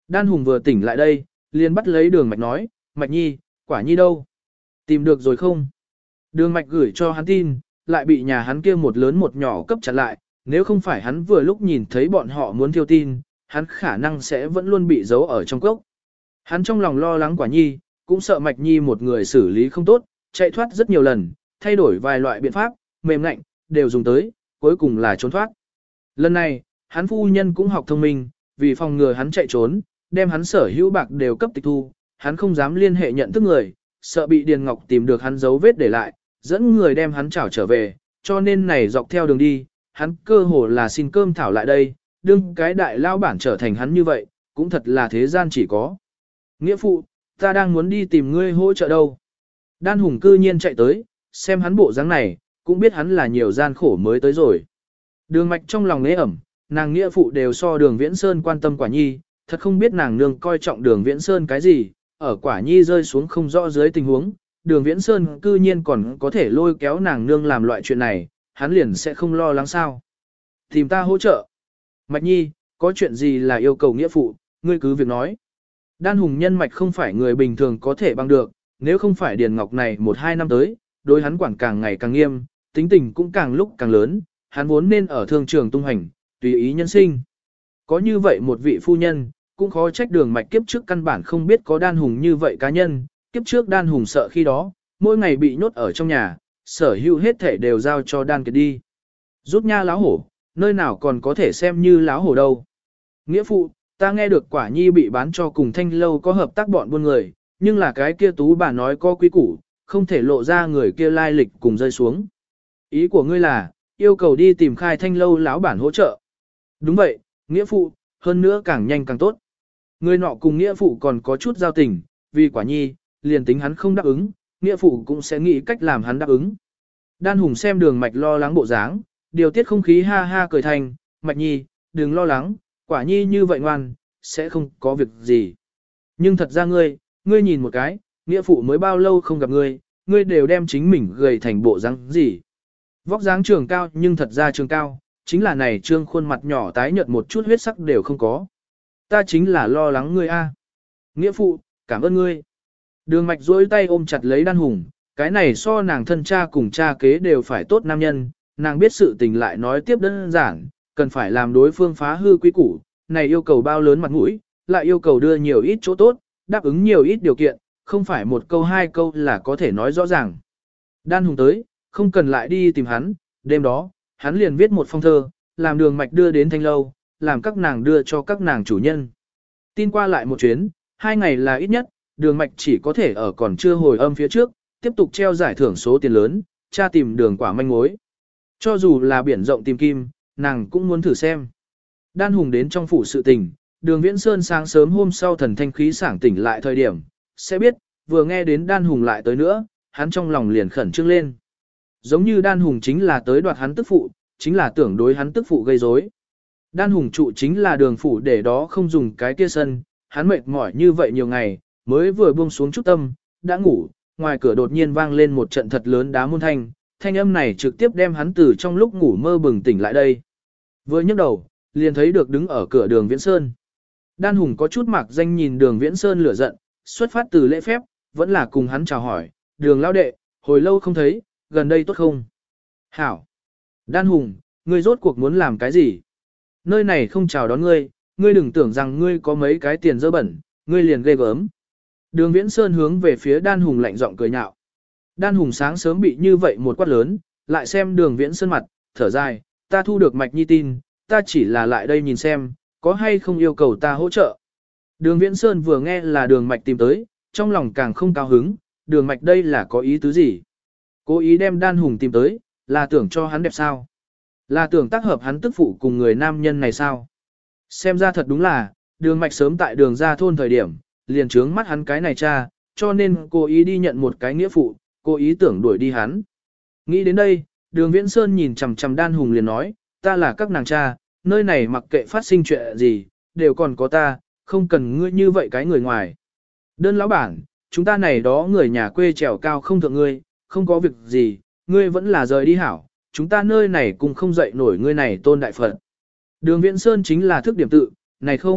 Đan Hùng vừa tỉnh lại đây, liền bắt lấy Đường Mạch nói, Mạch Nhi, Quả Nhi đâu? Tìm được rồi không? Đường Mạch gửi cho hắn tin, lại bị nhà hắn kia một lớn một nhỏ cấp chặn lại, nếu không phải hắn vừa lúc nhìn thấy bọn họ muốn thiêu tin, hắn khả năng sẽ vẫn luôn bị giấu ở trong cốc. Hắn trong lòng lo lắng Quả Nhi, cũng sợ Mạch Nhi một người xử lý không tốt, chạy thoát rất nhiều lần, thay đổi vài loại biện pháp, mềm ngạnh, đều dùng tới, cuối cùng là trốn thoát. Lần này, hắn phu nhân cũng học thông minh, vì phòng ngừa hắn chạy trốn, đem hắn sở hữu bạc đều cấp tịch thu, hắn không dám liên hệ nhận thức người, sợ bị Điền Ngọc tìm được hắn dấu vết để lại, dẫn người đem hắn trảo trở về, cho nên này dọc theo đường đi, hắn cơ hồ là xin cơm thảo lại đây, đương cái đại lao bản trở thành hắn như vậy, cũng thật là thế gian chỉ có. Nghĩa phụ, ta đang muốn đi tìm ngươi hỗ trợ đâu. Đan Hùng cư nhiên chạy tới, xem hắn bộ dáng này, cũng biết hắn là nhiều gian khổ mới tới rồi. Đường Mạch trong lòng nế ẩm, nàng nghĩa phụ đều so Đường Viễn Sơn quan tâm Quả Nhi, thật không biết nàng nương coi trọng Đường Viễn Sơn cái gì, ở Quả Nhi rơi xuống không rõ dưới tình huống, Đường Viễn Sơn cư nhiên còn có thể lôi kéo nàng nương làm loại chuyện này, hắn liền sẽ không lo lắng sao. Tìm ta hỗ trợ. Mạch Nhi, có chuyện gì là yêu cầu nghĩa phụ, ngươi cứ việc nói. Đan Hùng nhân mạch không phải người bình thường có thể bằng được, nếu không phải Điền Ngọc này 1-2 năm tới, đối hắn quản càng ngày càng nghiêm, tính tình cũng càng lúc càng lớn, hắn vốn nên ở thương trường tung hành, tùy ý nhân sinh. Có như vậy một vị phu nhân, cũng khó trách Đường Mạch kiếp trước căn bản không biết có Đan Hùng như vậy cá nhân, kiếp trước Đan Hùng sợ khi đó, mỗi ngày bị nhốt ở trong nhà, sở hữu hết thể đều giao cho Đan Kiệt đi. Rút nha láo hổ, nơi nào còn có thể xem như láo hổ đâu. Nghĩa phụ, ta nghe được Quả Nhi bị bán cho cùng Thanh Lâu có hợp tác bọn buôn người, nhưng là cái kia tú bà nói có quý củ, không thể lộ ra người kia lai lịch cùng rơi xuống. Ý của ngươi là, yêu cầu đi tìm khai Thanh Lâu lão bản hỗ trợ. Đúng vậy, nghĩa phụ, hơn nữa càng nhanh càng tốt. Người nọ cùng nghĩa phụ còn có chút giao tình, vì Quả Nhi, liền tính hắn không đáp ứng, nghĩa phụ cũng sẽ nghĩ cách làm hắn đáp ứng. Đan Hùng xem Đường Mạch lo lắng bộ dáng, điều tiết không khí ha ha cười thành, Mạch Nhi, đừng lo lắng, Quả Nhi như vậy ngoan, sẽ không có việc gì. Nhưng thật ra ngươi nhìn một cái, nghĩa phụ mới bao lâu không gặp ngươi đều đem chính mình gầy thành bộ dáng gì. Vóc dáng trường cao nhưng thật ra trường cao, chính là này trương khuôn mặt nhỏ tái nhợt một chút huyết sắc đều không có. Ta chính là lo lắng ngươi a. Nghĩa phụ, cảm ơn ngươi. Đường Mạch duỗi tay ôm chặt lấy Đan Hùng, cái này so nàng thân cha cùng cha kế đều phải tốt nam nhân, nàng biết sự tình lại nói tiếp đơn giản, cần phải làm đối phương phá hư quy củ, này yêu cầu bao lớn mặt mũi, lại yêu cầu đưa nhiều ít chỗ tốt, đáp ứng nhiều ít điều kiện, không phải một câu hai câu là có thể nói rõ ràng. Đan Hùng tới, không cần lại đi tìm hắn, đêm đó, hắn liền viết một phong thơ, làm Đường Mạch đưa đến Thanh Lâu, làm các nàng đưa cho các nàng chủ nhân. Tin qua lại một chuyến, 2 ngày là ít nhất, Đường Mạch chỉ có thể ở còn chưa hồi âm phía trước, tiếp tục treo giải thưởng số tiền lớn, tra tìm Đường Quả manh mối. Cho dù là biển rộng tìm kim, nàng cũng muốn thử xem. Đan Hùng đến trong phủ sự tình, Đường Viễn Sơn sáng sớm hôm sau thần thanh khí sảng tỉnh lại thời điểm, sẽ biết, vừa nghe đến Đan Hùng lại tới nữa, hắn trong lòng liền khẩn trương lên. Giống như Đan Hùng chính là tới đoạt hắn tức phụ, chính là tưởng đối hắn tức phụ gây rối. Đan Hùng trụ chính là Đường phủ để đó không dùng cái kia sân, hắn mệt mỏi như vậy nhiều ngày, mới vừa buông xuống chút tâm, đã ngủ, ngoài cửa đột nhiên vang lên một trận thật lớn đá môn thanh âm này trực tiếp đem hắn từ trong lúc ngủ mơ bừng tỉnh lại đây. Vừa nhấc đầu, liền thấy được đứng ở cửa Đường Viễn Sơn. Đan Hùng có chút mạc danh nhìn Đường Viễn Sơn lửa giận, xuất phát từ lễ phép, vẫn là cùng hắn chào hỏi, Đường lão đệ, hồi lâu không thấy, gần đây tốt không? Hảo! Đan Hùng, ngươi rốt cuộc muốn làm cái gì? Nơi này không chào đón ngươi đừng tưởng rằng ngươi có mấy cái tiền dơ bẩn, ngươi liền ghê gớm. Đường Viễn Sơn hướng về phía Đan Hùng lạnh giọng cười nhạo. Đan Hùng sáng sớm bị như vậy một quát lớn, lại xem Đường Viễn Sơn mặt, thở dài, ta thu được Mạch Nhi tin, ta chỉ là lại đây nhìn xem, có hay không yêu cầu ta hỗ trợ. Đường Viễn Sơn vừa nghe là Đường Mạch tìm tới, trong lòng càng không cao hứng, Đường Mạch đây là có ý tứ gì? Cố ý đem Đan Hùng tìm tới, là tưởng cho hắn đẹp sao? Là tưởng tác hợp hắn tức phụ cùng người nam nhân này sao? Xem ra thật đúng là, Đường Mạch sớm tại Đường ra thôn thời điểm, liền trướng mắt hắn cái này cha, cho nên cố ý đi nhận một cái nghĩa phụ, cố ý tưởng đuổi đi hắn. Nghĩ đến đây, Đường Viễn Sơn nhìn chằm chằm Đan Hùng liền nói, ta là các nàng cha, nơi này mặc kệ phát sinh chuyện gì, đều còn có ta, không cần ngươi như vậy cái người ngoài. Đơn lão bản, chúng ta này đó người nhà quê trèo cao không thượng ngươi, không có việc gì, ngươi vẫn là rời đi hảo, chúng ta nơi này cũng không dậy nổi ngươi này tôn đại phật. Đường Viễn Sơn chính là thức điểm tự, này không,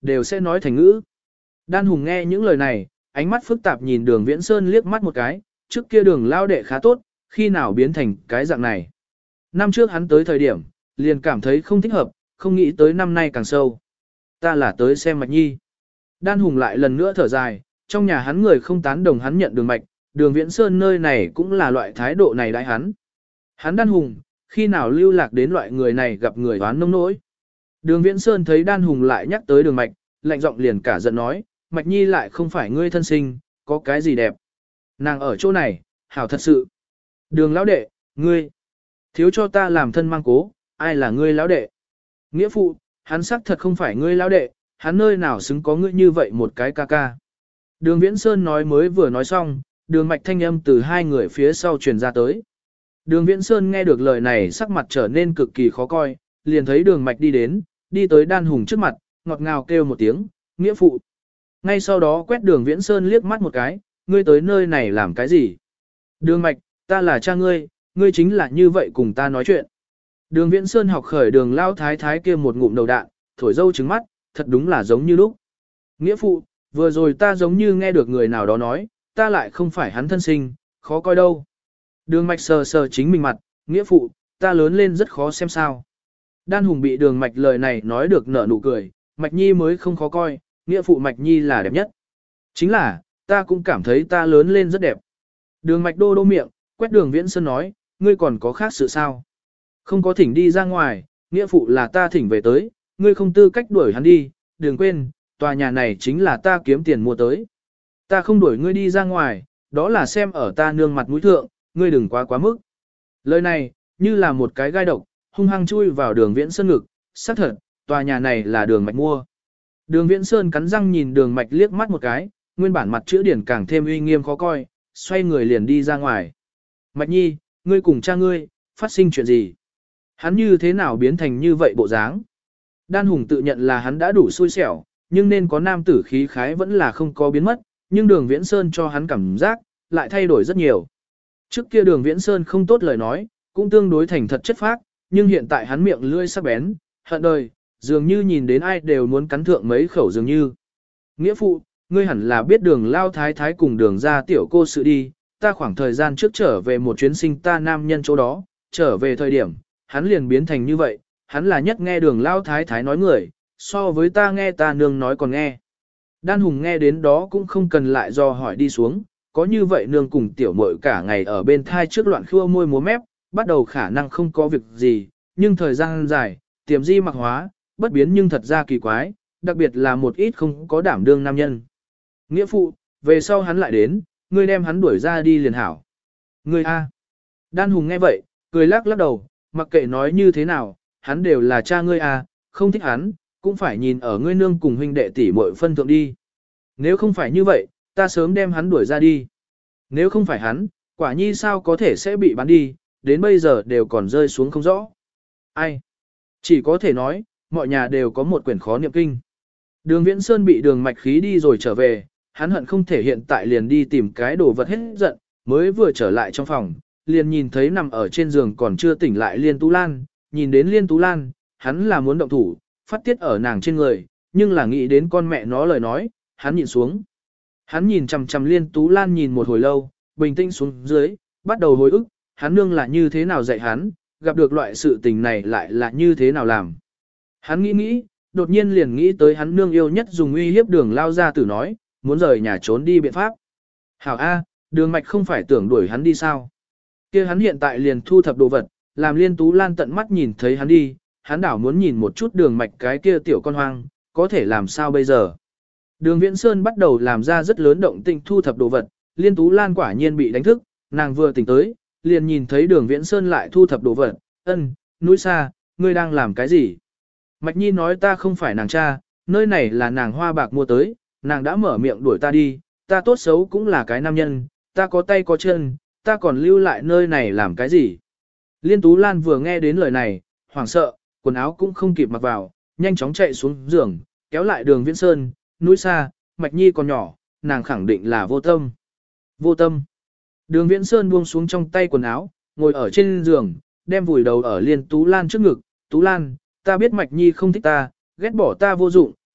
đều sẽ nói thành ngữ. Đan Hùng nghe những lời này, ánh mắt phức tạp nhìn đường Viễn Sơn liếc mắt một cái, trước kia đường lao đệ khá tốt, khi nào biến thành cái dạng này. Năm trước hắn tới thời điểm, liền cảm thấy không thích hợp, không nghĩ tới năm nay càng sâu. Ta là tới xem Mạch Nhi. Đan Hùng lại lần nữa thở dài, trong nhà hắn người không tán đồng hắn nhận đường Mạch, đường Viễn Sơn nơi này cũng là loại thái độ này đại hắn. Hắn Đan Hùng, khi nào lưu lạc đến loại người này gặp người oán nông nỗi. Đường Viễn Sơn thấy Đan Hùng lại nhắc tới đường Mạch, lạnh giọng liền cả giận nói, Mạch Nhi lại không phải ngươi thân sinh, có cái gì đẹp. Nàng ở chỗ này, hảo thật sự. Đường lão đệ, ngươi, thiếu cho ta làm thân mang cố, ai là ngươi lão đệ. Nghĩa phụ, hắn xác thật không phải ngươi lão đệ, hắn nơi nào xứng có ngươi như vậy một cái ca ca. Đường Viễn Sơn nói mới vừa nói xong, đường Mạch thanh âm từ hai người phía sau truyền ra tới. Đường Viễn Sơn nghe được lời này sắc mặt trở nên cực kỳ khó coi, liền thấy đường Mạch đi đến, đi tới Đan Hùng trước mặt, ngọt ngào kêu một tiếng, nghĩa phụ. Ngay sau đó quét đường Viễn Sơn liếc mắt một cái, ngươi tới nơi này làm cái gì? Đường Mạch, ta là cha ngươi, ngươi chính là như vậy cùng ta nói chuyện. Đường Viễn Sơn học khởi đường lao thái thái kia một ngụm đầu đạn, thổi dâu trứng mắt, thật đúng là giống như lúc. Nghĩa phụ, vừa rồi ta giống như nghe được người nào đó nói, ta lại không phải hắn thân sinh, khó coi đâu. Đường Mạch sờ sờ chính mình mặt, nghĩa phụ, ta lớn lên rất khó xem sao. Đan Hùng bị đường Mạch lời này nói được nở nụ cười, Mạch Nhi mới không khó coi, nghĩa phụ Mạch Nhi là đẹp nhất. Chính là, ta cũng cảm thấy ta lớn lên rất đẹp. Đường Mạch đô đô miệng, quét đường Viễn Sơn nói, ngươi còn có khác sự sao? Không có thỉnh đi ra ngoài, nghĩa phụ là ta thỉnh về tới, ngươi không tư cách đuổi hắn đi, đừng quên, tòa nhà này chính là ta kiếm tiền mua tới. Ta không đuổi ngươi đi ra ngoài, đó là xem ở ta nương mặt mũi thượng, ngươi đừng quá mức. Lời này, như là một cái gai độc, hung hăng chui vào đường Viễn Sơn ngực, xác thật, tòa nhà này là đường Mạch mua. Đường Viễn Sơn cắn răng nhìn đường Mạch liếc mắt một cái, nguyên bản mặt chữ điển càng thêm uy nghiêm khó coi, xoay người liền đi ra ngoài. Mạch Nhi, ngươi cùng cha ngươi, phát sinh chuyện gì? Hắn như thế nào biến thành như vậy bộ dáng? Đan Hùng tự nhận là hắn đã đủ xui xẻo, nhưng nên có nam tử khí khái vẫn là không có biến mất, nhưng đường Viễn Sơn cho hắn cảm giác, lại thay đổi rất nhiều. Trước kia đường Viễn Sơn không tốt lời nói, cũng tương đối thành thật chất phác, nhưng hiện tại hắn miệng lưỡi sắc bén, hận đời, dường như nhìn đến ai đều muốn cắn thượng mấy khẩu dường như. Nghĩa phụ, ngươi hẳn là biết đường lao thái thái cùng đường ra tiểu cô sự đi, ta khoảng thời gian trước trở về một chuyến sinh ta nam nhân chỗ đó, trở về thời điểm, hắn liền biến thành như vậy, hắn là nhất nghe đường lao thái thái nói người, so với ta nghe ta nương nói còn nghe. Đan Hùng nghe đến đó cũng không cần lại do hỏi đi xuống, có như vậy nương cùng tiểu muội cả ngày ở bên thai trước loạn khua môi múa mép, bắt đầu khả năng không có việc gì, nhưng thời gian dài, tiềm di mặc hóa, bất biến nhưng thật ra kỳ quái, đặc biệt là một ít không có đảm đương nam nhân. Nghĩa phụ, về sau hắn lại đến, ngươi đem hắn đuổi ra đi liền hảo. Ngươi A. Đan Hùng nghe vậy, cười lắc lắc đầu, mặc kệ nói như thế nào, hắn đều là cha ngươi A, không thích hắn, cũng phải nhìn ở ngươi nương cùng huynh đệ tỷ muội phân thượng đi. Nếu không phải như vậy, ta sớm đem hắn đuổi ra đi. Nếu không phải hắn, quả nhi sao có thể sẽ bị bán đi, đến bây giờ đều còn rơi xuống không rõ. Ai? Chỉ có thể nói, mọi nhà đều có một quyển khó niệm kinh. Đường Viễn Sơn bị đường mạch khí đi rồi trở về, hắn hận không thể hiện tại liền đi tìm cái đồ vật hết giận, mới vừa trở lại trong phòng, liền nhìn thấy nằm ở trên giường còn chưa tỉnh lại Liên Tú Lan, nhìn đến Liên Tú Lan, hắn là muốn động thủ, phát tiết ở nàng trên người, nhưng là nghĩ đến con mẹ nó lời nói, hắn nhìn xuống. Hắn nhìn chằm chằm Liên Tú Lan nhìn một hồi lâu, bình tĩnh xuống dưới, bắt đầu hồi ức, hắn nương là như thế nào dạy hắn, gặp được loại sự tình này lại là như thế nào làm. Hắn nghĩ, đột nhiên liền nghĩ tới hắn nương yêu nhất dùng uy hiếp đường lao ra tử nói, muốn rời nhà trốn đi biện pháp. Hảo A, đường mạch không phải tưởng đuổi hắn đi sao. Kia hắn hiện tại liền thu thập đồ vật, làm Liên Tú Lan tận mắt nhìn thấy hắn đi, hắn đảo muốn nhìn một chút đường mạch cái kia tiểu con hoang, có thể làm sao bây giờ. Đường Viễn Sơn bắt đầu làm ra rất lớn động tĩnh thu thập đồ vật, Liên Tú Lan quả nhiên bị đánh thức, nàng vừa tỉnh tới, liền nhìn thấy đường Viễn Sơn lại thu thập đồ vật, núi xa, ngươi đang làm cái gì? Mạch Nhi nói ta không phải nàng cha, nơi này là nàng hoa bạc mua tới, nàng đã mở miệng đuổi ta đi, ta tốt xấu cũng là cái nam nhân, ta có tay có chân, ta còn lưu lại nơi này làm cái gì? Liên Tú Lan vừa nghe đến lời này, hoảng sợ, quần áo cũng không kịp mặc vào, nhanh chóng chạy xuống giường, kéo lại đường Viễn Sơn, núi xa, Mạch Nhi còn nhỏ, nàng khẳng định là vô tâm. Vô tâm. Đường Viễn Sơn buông xuống trong tay quần áo, ngồi ở trên giường, đem vùi đầu ở Liên Tú Lan trước ngực, Tú Lan, ta biết Mạch Nhi không thích ta, ghét bỏ ta vô dụng,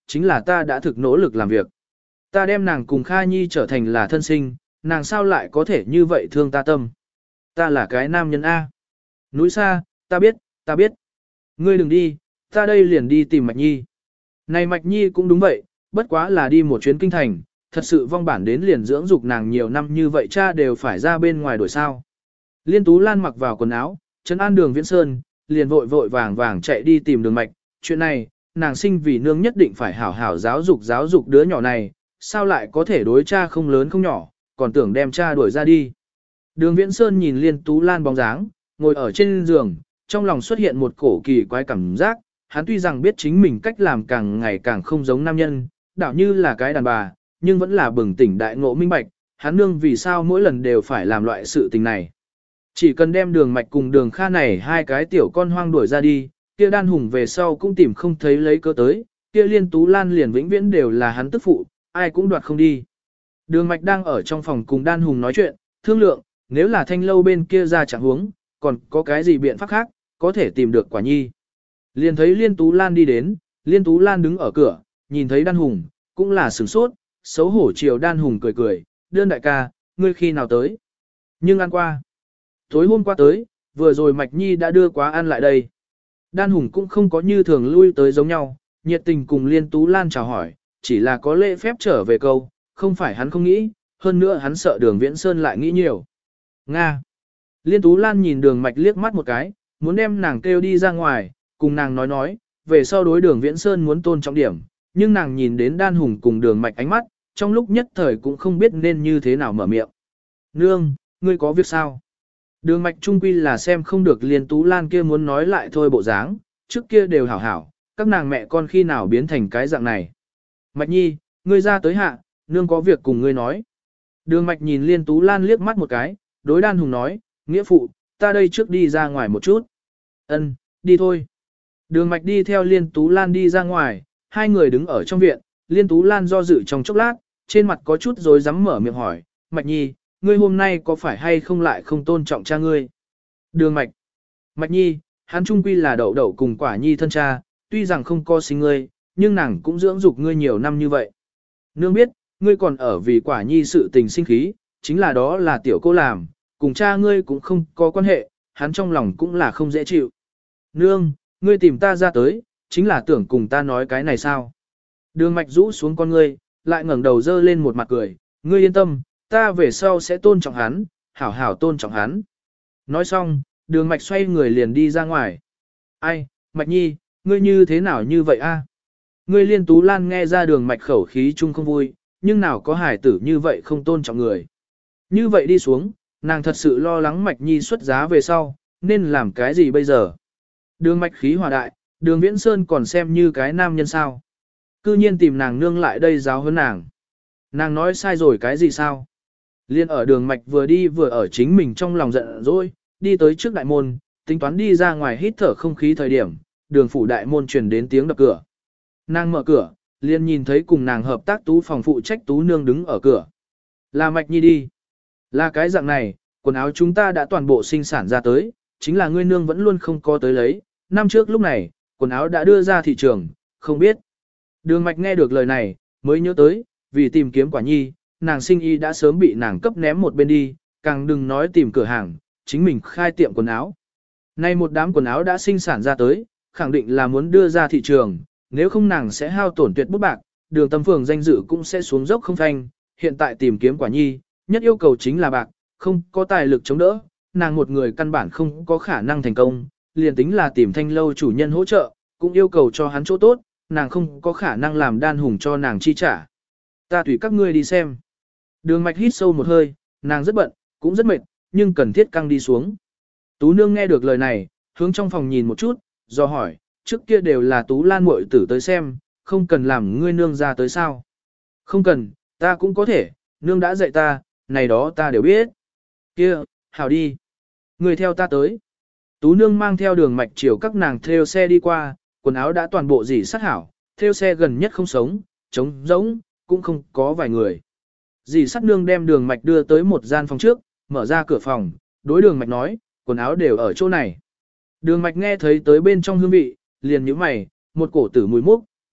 chính là ta đã thực nỗ lực làm việc. Ta đem nàng cùng Kha Nhi trở thành là thân sinh, nàng sao lại có thể như vậy thương ta tâm. Ta là cái nam nhân A. Núi xa, ta biết. Ngươi đừng đi, ta đây liền đi tìm Mạch Nhi. Này Mạch Nhi cũng đúng vậy, bất quá là đi một chuyến kinh thành, thật sự vong bản đến liền dưỡng dục nàng nhiều năm như vậy cha đều phải ra bên ngoài đổi sao. Liên Tú Lan mặc vào quần áo, trấn an Đường Viễn Sơn, liền vội vội vàng vàng chạy đi tìm Đường Mạch. Chuyện này, nàng sinh vì nương nhất định phải hảo hảo giáo dục đứa nhỏ này, sao lại có thể đối cha không lớn không nhỏ, còn tưởng đem cha đuổi ra đi. Đường Viễn Sơn nhìn Liên Tú Lan bóng dáng, ngồi ở trên giường, trong lòng xuất hiện một cổ kỳ quái cảm giác, hắn tuy rằng biết chính mình cách làm càng ngày càng không giống nam nhân, đảo như là cái đàn bà, nhưng vẫn là bừng tỉnh đại ngộ minh bạch, hắn nương vì sao mỗi lần đều phải làm loại sự tình này. Chỉ cần đem Đường Mạch cùng Đường Kha này hai cái tiểu con hoang đuổi ra đi, kia Đan Hùng về sau cũng tìm không thấy lấy cớ tới, kia Liên Tú Lan liền vĩnh viễn đều là hắn tức phụ, ai cũng đoạt không đi. Đường Mạch đang ở trong phòng cùng Đan Hùng nói chuyện, thương lượng, nếu là Thanh lâu bên kia ra chẳng huống, còn có cái gì biện pháp khác, có thể tìm được Quả Nhi. Liền thấy Liên Tú Lan đi đến, Liên Tú Lan đứng ở cửa, nhìn thấy Đan Hùng, cũng là sửng sốt, xấu hổ chiều Đan Hùng cười cười, đơn đại ca, ngươi khi nào tới? Nhưng ăn qua. Tối hôm qua tới, vừa rồi Mạch Nhi đã đưa quá ăn lại đây. Đan Hùng cũng không có như thường lui tới giống nhau, nhiệt tình cùng Liên Tú Lan chào hỏi, chỉ là có lễ phép trở về câu, không phải hắn không nghĩ, hơn nữa hắn sợ Đường Viễn Sơn lại nghĩ nhiều. Nga. Liên Tú Lan nhìn Đường Mạch liếc mắt một cái, muốn đem nàng kêu đi ra ngoài, cùng nàng nói, về sau đối Đường Viễn Sơn muốn tôn trọng điểm, nhưng nàng nhìn đến Đan Hùng cùng Đường Mạch ánh mắt, trong lúc nhất thời cũng không biết nên như thế nào mở miệng. Nương, ngươi có việc sao? Đường Mạch trung quy là xem không được Liên Tú Lan kia muốn nói lại thôi bộ dáng, trước kia đều hảo hảo, các nàng mẹ con khi nào biến thành cái dạng này. Mạch Nhi, ngươi ra tới hạ, nương có việc cùng ngươi nói. Đường Mạch nhìn Liên Tú Lan liếc mắt một cái, đối Đan Hùng nói, nghĩa phụ, ta đây trước đi ra ngoài một chút. Ân, đi thôi. Đường Mạch đi theo Liên Tú Lan đi ra ngoài, hai người đứng ở trong viện, Liên Tú Lan do dự trong chốc lát, trên mặt có chút rối rắm mở miệng hỏi, Mạch Nhi, ngươi hôm nay có phải hay không lại không tôn trọng cha ngươi? Đường Mạch. Mạch Nhi, hắn trung quy là đậu đậu cùng Quả Nhi thân cha, tuy rằng không có sinh ngươi, nhưng nàng cũng dưỡng dục ngươi nhiều năm như vậy. Nương biết, ngươi còn ở vì Quả Nhi sự tình sinh khí, chính là đó là tiểu cô làm, cùng cha ngươi cũng không có quan hệ, hắn trong lòng cũng là không dễ chịu. Nương, ngươi tìm ta ra tới, chính là tưởng cùng ta nói cái này sao? Đường Mạch rũ xuống con ngươi, lại ngẩng đầu dơ lên một mặt cười, ngươi yên tâm, ta về sau sẽ tôn trọng hắn, hảo hảo tôn trọng hắn. Nói xong, Đường Mạch xoay người liền đi ra ngoài. Ai, Mạch Nhi, ngươi như thế nào như vậy a? Ngươi Liên Tú Lan nghe ra Đường Mạch khẩu khí chung không vui, nhưng nào có hài tử như vậy không tôn trọng người. Như vậy đi xuống, nàng thật sự lo lắng Mạch Nhi xuất giá về sau, nên làm cái gì bây giờ? Đường Mạch khí hòa đại, Đường Viễn Sơn còn xem như cái nam nhân sao? Cư nhiên tìm nàng nương lại đây giáo huấn nàng. Nàng nói sai rồi cái gì sao? Liên ở Đường Mạch vừa đi vừa ở chính mình trong lòng giận dỗi, đi tới trước đại môn, tính toán đi ra ngoài hít thở không khí thời điểm, Đường phủ đại môn truyền đến tiếng đập cửa. Nàng mở cửa, liền nhìn thấy cùng nàng hợp tác Tú phòng phụ trách Tú nương đứng ở cửa. Là Mạch Nhi đi. Là cái dạng này, quần áo chúng ta đã toàn bộ sinh sản ra tới, chính là ngươi nương vẫn luôn không có tới lấy, năm trước lúc này, quần áo đã đưa ra thị trường, không biết. Đường Mạch nghe được lời này, mới nhớ tới, vì tìm kiếm Quả Nhi, nàng sinh y đã sớm bị nàng cấp ném một bên đi, càng đừng nói tìm cửa hàng, chính mình khai tiệm quần áo. Nay một đám quần áo đã sinh sản ra tới, khẳng định là muốn đưa ra thị trường, nếu không nàng sẽ hao tổn tuyệt bút bạc, Đường Tâm Phường danh dự cũng sẽ xuống dốc không thanh, hiện tại tìm kiếm Quả Nhi, nhất yêu cầu chính là bạc, không có tài lực chống đỡ, nàng một người căn bản không có khả năng thành công, liền tính là tìm Thanh lâu chủ nhân hỗ trợ, cũng yêu cầu cho hắn chỗ tốt, nàng không có khả năng làm Đan Hùng cho nàng chi trả. Ta tùy các ngươi đi xem. Đường Mạch hít sâu một hơi, nàng rất bận, cũng rất mệt, nhưng cần thiết căng đi xuống. Tú nương nghe được lời này, hướng trong phòng nhìn một chút, do hỏi, trước kia đều là Tú Lan muội tử tới xem, không cần làm ngươi nương ra tới sao? Không cần, ta cũng có thể, nương đã dạy ta, này đó ta đều biết. Kia, hảo đi. Người theo ta tới. Tú nương mang theo Đường Mạch chiều các nàng theo xe đi qua, quần áo đã toàn bộ dỉ sát hảo, theo xe gần nhất không sống, trống rỗng, cũng không có vài người. Dì sắt nương đem Đường Mạch đưa tới một gian phòng trước, mở ra cửa phòng, đối Đường Mạch nói, quần áo đều ở chỗ này. Đường Mạch nghe thấy tới bên trong hương vị, liền nhíu mày, một cổ tử mùi mốc,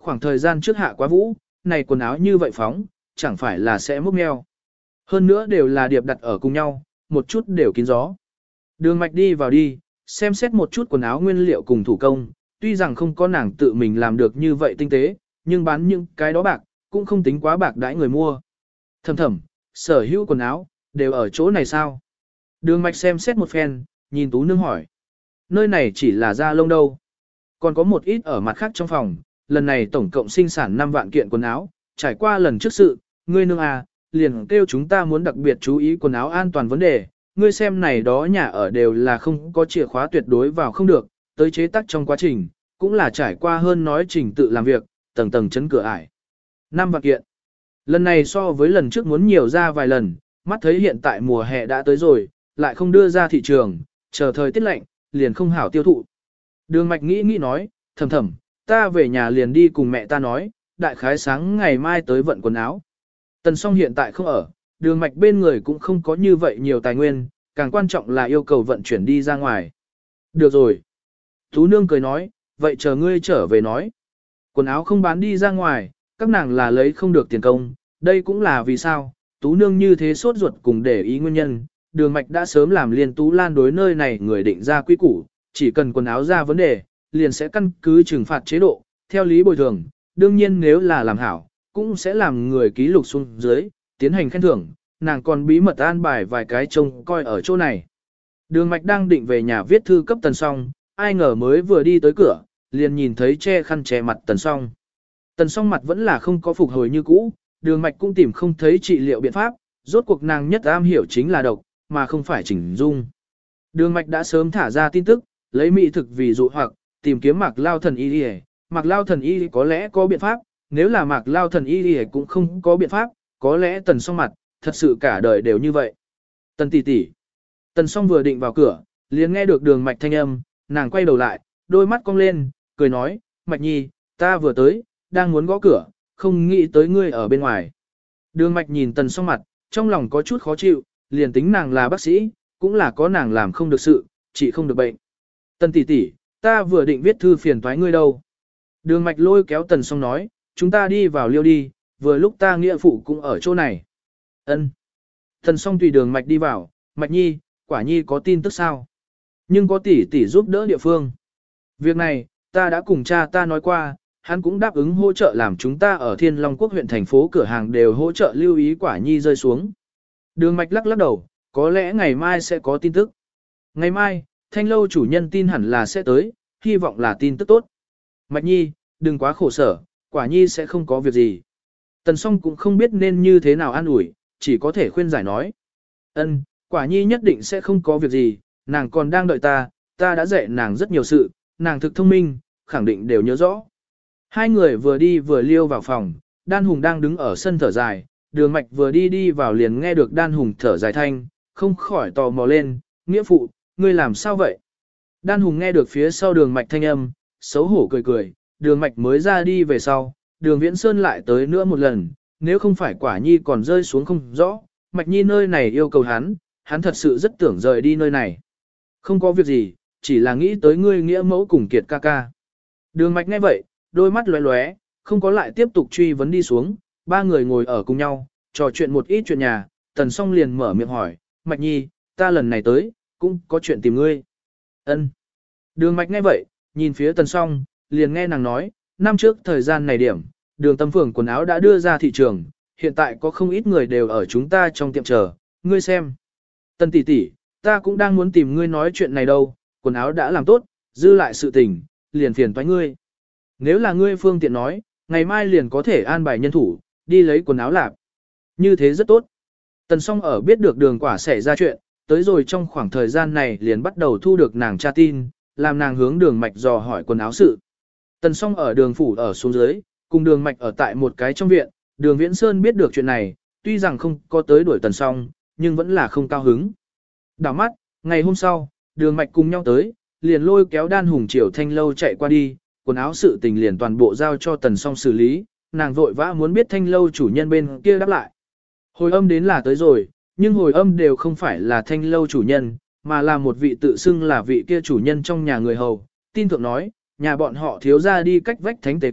khoảng thời gian trước hạ quá vũ, này quần áo như vậy phóng, chẳng phải là sẽ múc meo. Hơn nữa đều là điệp đặt ở cùng nhau, một chút đều kín gió. Đường mạch đi vào đi, xem xét một chút quần áo nguyên liệu cùng thủ công, tuy rằng không có nàng tự mình làm được như vậy tinh tế, nhưng bán những cái đó bạc, cũng không tính quá bạc đãi người mua. Thầm thầm, sở hữu quần áo, đều ở chỗ này sao? Đường mạch xem xét một phen, nhìn Tú Nương hỏi. Nơi này chỉ là da lông đâu. Còn có một ít ở mặt khác trong phòng, lần này tổng cộng sinh sản 5 vạn kiện quần áo, trải qua lần trước sự, ngươi nương à, liền kêu chúng ta muốn đặc biệt chú ý quần áo an toàn vấn đề. Ngươi xem này đó nhà ở đều là không có chìa khóa tuyệt đối vào không được, tới chế tác trong quá trình, cũng là trải qua hơn nói trình tự làm việc, tầng tầng chấn cửa ải. 5 vạn kiện. Lần này so với lần trước muốn nhiều ra vài lần, mắt thấy hiện tại mùa hè đã tới rồi, lại không đưa ra thị trường, chờ thời tiết lạnh, liền không hảo tiêu thụ. Đường mạch nghĩ nói, thầm thầm, ta về nhà liền đi cùng mẹ ta nói, đại khái sáng ngày mai tới vận quần áo. Tần Song hiện tại không ở, đường mạch bên người cũng không có như vậy nhiều tài nguyên, càng quan trọng là yêu cầu vận chuyển đi ra ngoài. Được rồi. Tú Nương cười nói, vậy chờ ngươi trở về nói. Quần áo không bán đi ra ngoài, các nàng là lấy không được tiền công, đây cũng là vì sao, Tú Nương như thế sốt ruột cùng để ý nguyên nhân. Đường mạch đã sớm làm Liên Tú Lan đối nơi này người định ra quy củ, chỉ cần quần áo ra vấn đề, liền sẽ căn cứ trừng phạt chế độ, theo lý bồi thường, đương nhiên nếu là làm hảo, cũng sẽ làm người ký lục xuống dưới, tiến hành khen thưởng, nàng còn bí mật an bài vài cái trông coi ở chỗ này. Đường mạch đang định về nhà viết thư cấp Tần Song, ai ngờ mới vừa đi tới cửa, liền nhìn thấy che khăn che mặt Tần Song. Tần Song mặt vẫn là không có phục hồi như cũ, đường mạch cũng tìm không thấy trị liệu biện pháp, rốt cuộc nàng nhất am hiểu chính là độc, mà không phải chỉnh dung. Đường mạch đã sớm thả ra tin tức, lấy mỹ thực vì dụ hoặc, tìm kiếm Mạc Lao thần y đi. Mạc Lao thần y có lẽ có biện pháp, nếu là Mạc Lao thần y đi cũng không có biện pháp, có lẽ Tần Song mặt, thật sự cả đời đều như vậy. Tần tỷ tỷ. Tần Song vừa định vào cửa, liền nghe được đường mạch thanh âm, nàng quay đầu lại, đôi mắt cong lên, cười nói, Mạch Nhi, ta vừa tới, đang muốn gõ cửa, không nghĩ tới ngươi ở bên ngoài. Đường mạch nhìn Tần Song mặt, trong lòng có chút khó chịu, liền tính nàng là bác sĩ, cũng là có nàng làm không được sự, chỉ không được bệnh. Tần tỷ tỷ, ta vừa định viết thư phiền toái ngươi đâu. Đường mạch lôi kéo Tần Song nói, chúng ta đi vào liêu đi, vừa lúc ta nghĩa phụ cũng ở chỗ này. Ân. Tần Song tùy đường mạch đi vào, Mạch Nhi, quả nhi có tin tức sao? Nhưng có tỷ tỷ giúp đỡ địa phương. Việc này, ta đã cùng cha ta nói qua, hắn cũng đáp ứng hỗ trợ làm chúng ta ở Thiên Long Quốc huyện thành phố cửa hàng đều hỗ trợ lưu ý quả nhi rơi xuống. Đường mạch lắc đầu, có lẽ ngày mai sẽ có tin tức. Ngày mai, Thanh lâu chủ nhân tin hẳn là sẽ tới, hy vọng là tin tức tốt. Mạch Nhi, đừng quá khổ sở, quả nhi sẽ không có việc gì. Tần Song cũng không biết nên như thế nào an ủi, chỉ có thể khuyên giải nói. Ân, quả nhi nhất định sẽ không có việc gì, nàng còn đang đợi ta, ta đã dạy nàng rất nhiều sự, nàng thực thông minh, khẳng định đều nhớ rõ. Hai người vừa đi vừa liêu vào phòng, Đan Hùng đang đứng ở sân thở dài, đường mạch vừa đi vào liền nghe được Đan Hùng thở dài thanh, không khỏi tò mò lên, nghĩa phụ, ngươi làm sao vậy? Đan Hùng nghe được phía sau đường mạch thanh âm, xấu hổ cười, đường mạch mới ra đi về sau, đường Viễn Sơn lại tới nữa một lần, nếu không phải quả nhi còn rơi xuống không rõ, mạch nhi nơi này yêu cầu hắn thật sự rất tưởng rời đi nơi này. Không có việc gì, chỉ là nghĩ tới ngươi nghĩa mẫu cùng Kiệt ca ca. Đường mạch nghe vậy, đôi mắt lóe lóe, không có lại tiếp tục truy vấn đi xuống, ba người ngồi ở cùng nhau, trò chuyện một ít chuyện nhà, Tần Song liền mở miệng hỏi, Mạch Nhi, ta lần này tới, cũng có chuyện tìm ngươi. Ân. Đường mạch nghe vậy, nhìn phía Tần Song, liền nghe nàng nói, năm trước thời gian này điểm, đường Tâm Phường quần áo đã đưa ra thị trường, hiện tại có không ít người đều ở chúng ta trong tiệm chờ, ngươi xem. Tần tỷ tỷ, ta cũng đang muốn tìm ngươi nói chuyện này đâu, quần áo đã làm tốt, dư lại sự tình, liền phiền toái ngươi. Nếu là ngươi phương tiện nói, ngày mai liền có thể an bài nhân thủ, đi lấy quần áo lạp. Như thế rất tốt. Tần Song ở biết được đường quả xảy ra chuyện, tới rồi trong khoảng thời gian này liền bắt đầu thu được nàng tra tin, làm nàng hướng đường mạch dò hỏi quần áo sự. Tần Song ở đường phủ ở xuống dưới, cùng đường mạch ở tại một cái trong viện, đường Viễn Sơn biết được chuyện này, tuy rằng không có tới đuổi Tần Song, nhưng vẫn là không cao hứng. Đảo mắt, ngày hôm sau, đường mạch cùng nhau tới, liền lôi kéo Đan Hùng Triều Thanh lâu chạy qua đi, quần áo sự tình liền toàn bộ giao cho Tần Song xử lý, nàng vội vã muốn biết Thanh lâu chủ nhân bên kia đáp lại. Hồi âm đến là tới rồi, nhưng hồi âm đều không phải là Thanh lâu chủ nhân, mà là một vị tự xưng là vị kia chủ nhân trong nhà người hầu, tin thượng nói, nhà bọn họ thiếu ra đi cách vách Thánh Tế Quốc,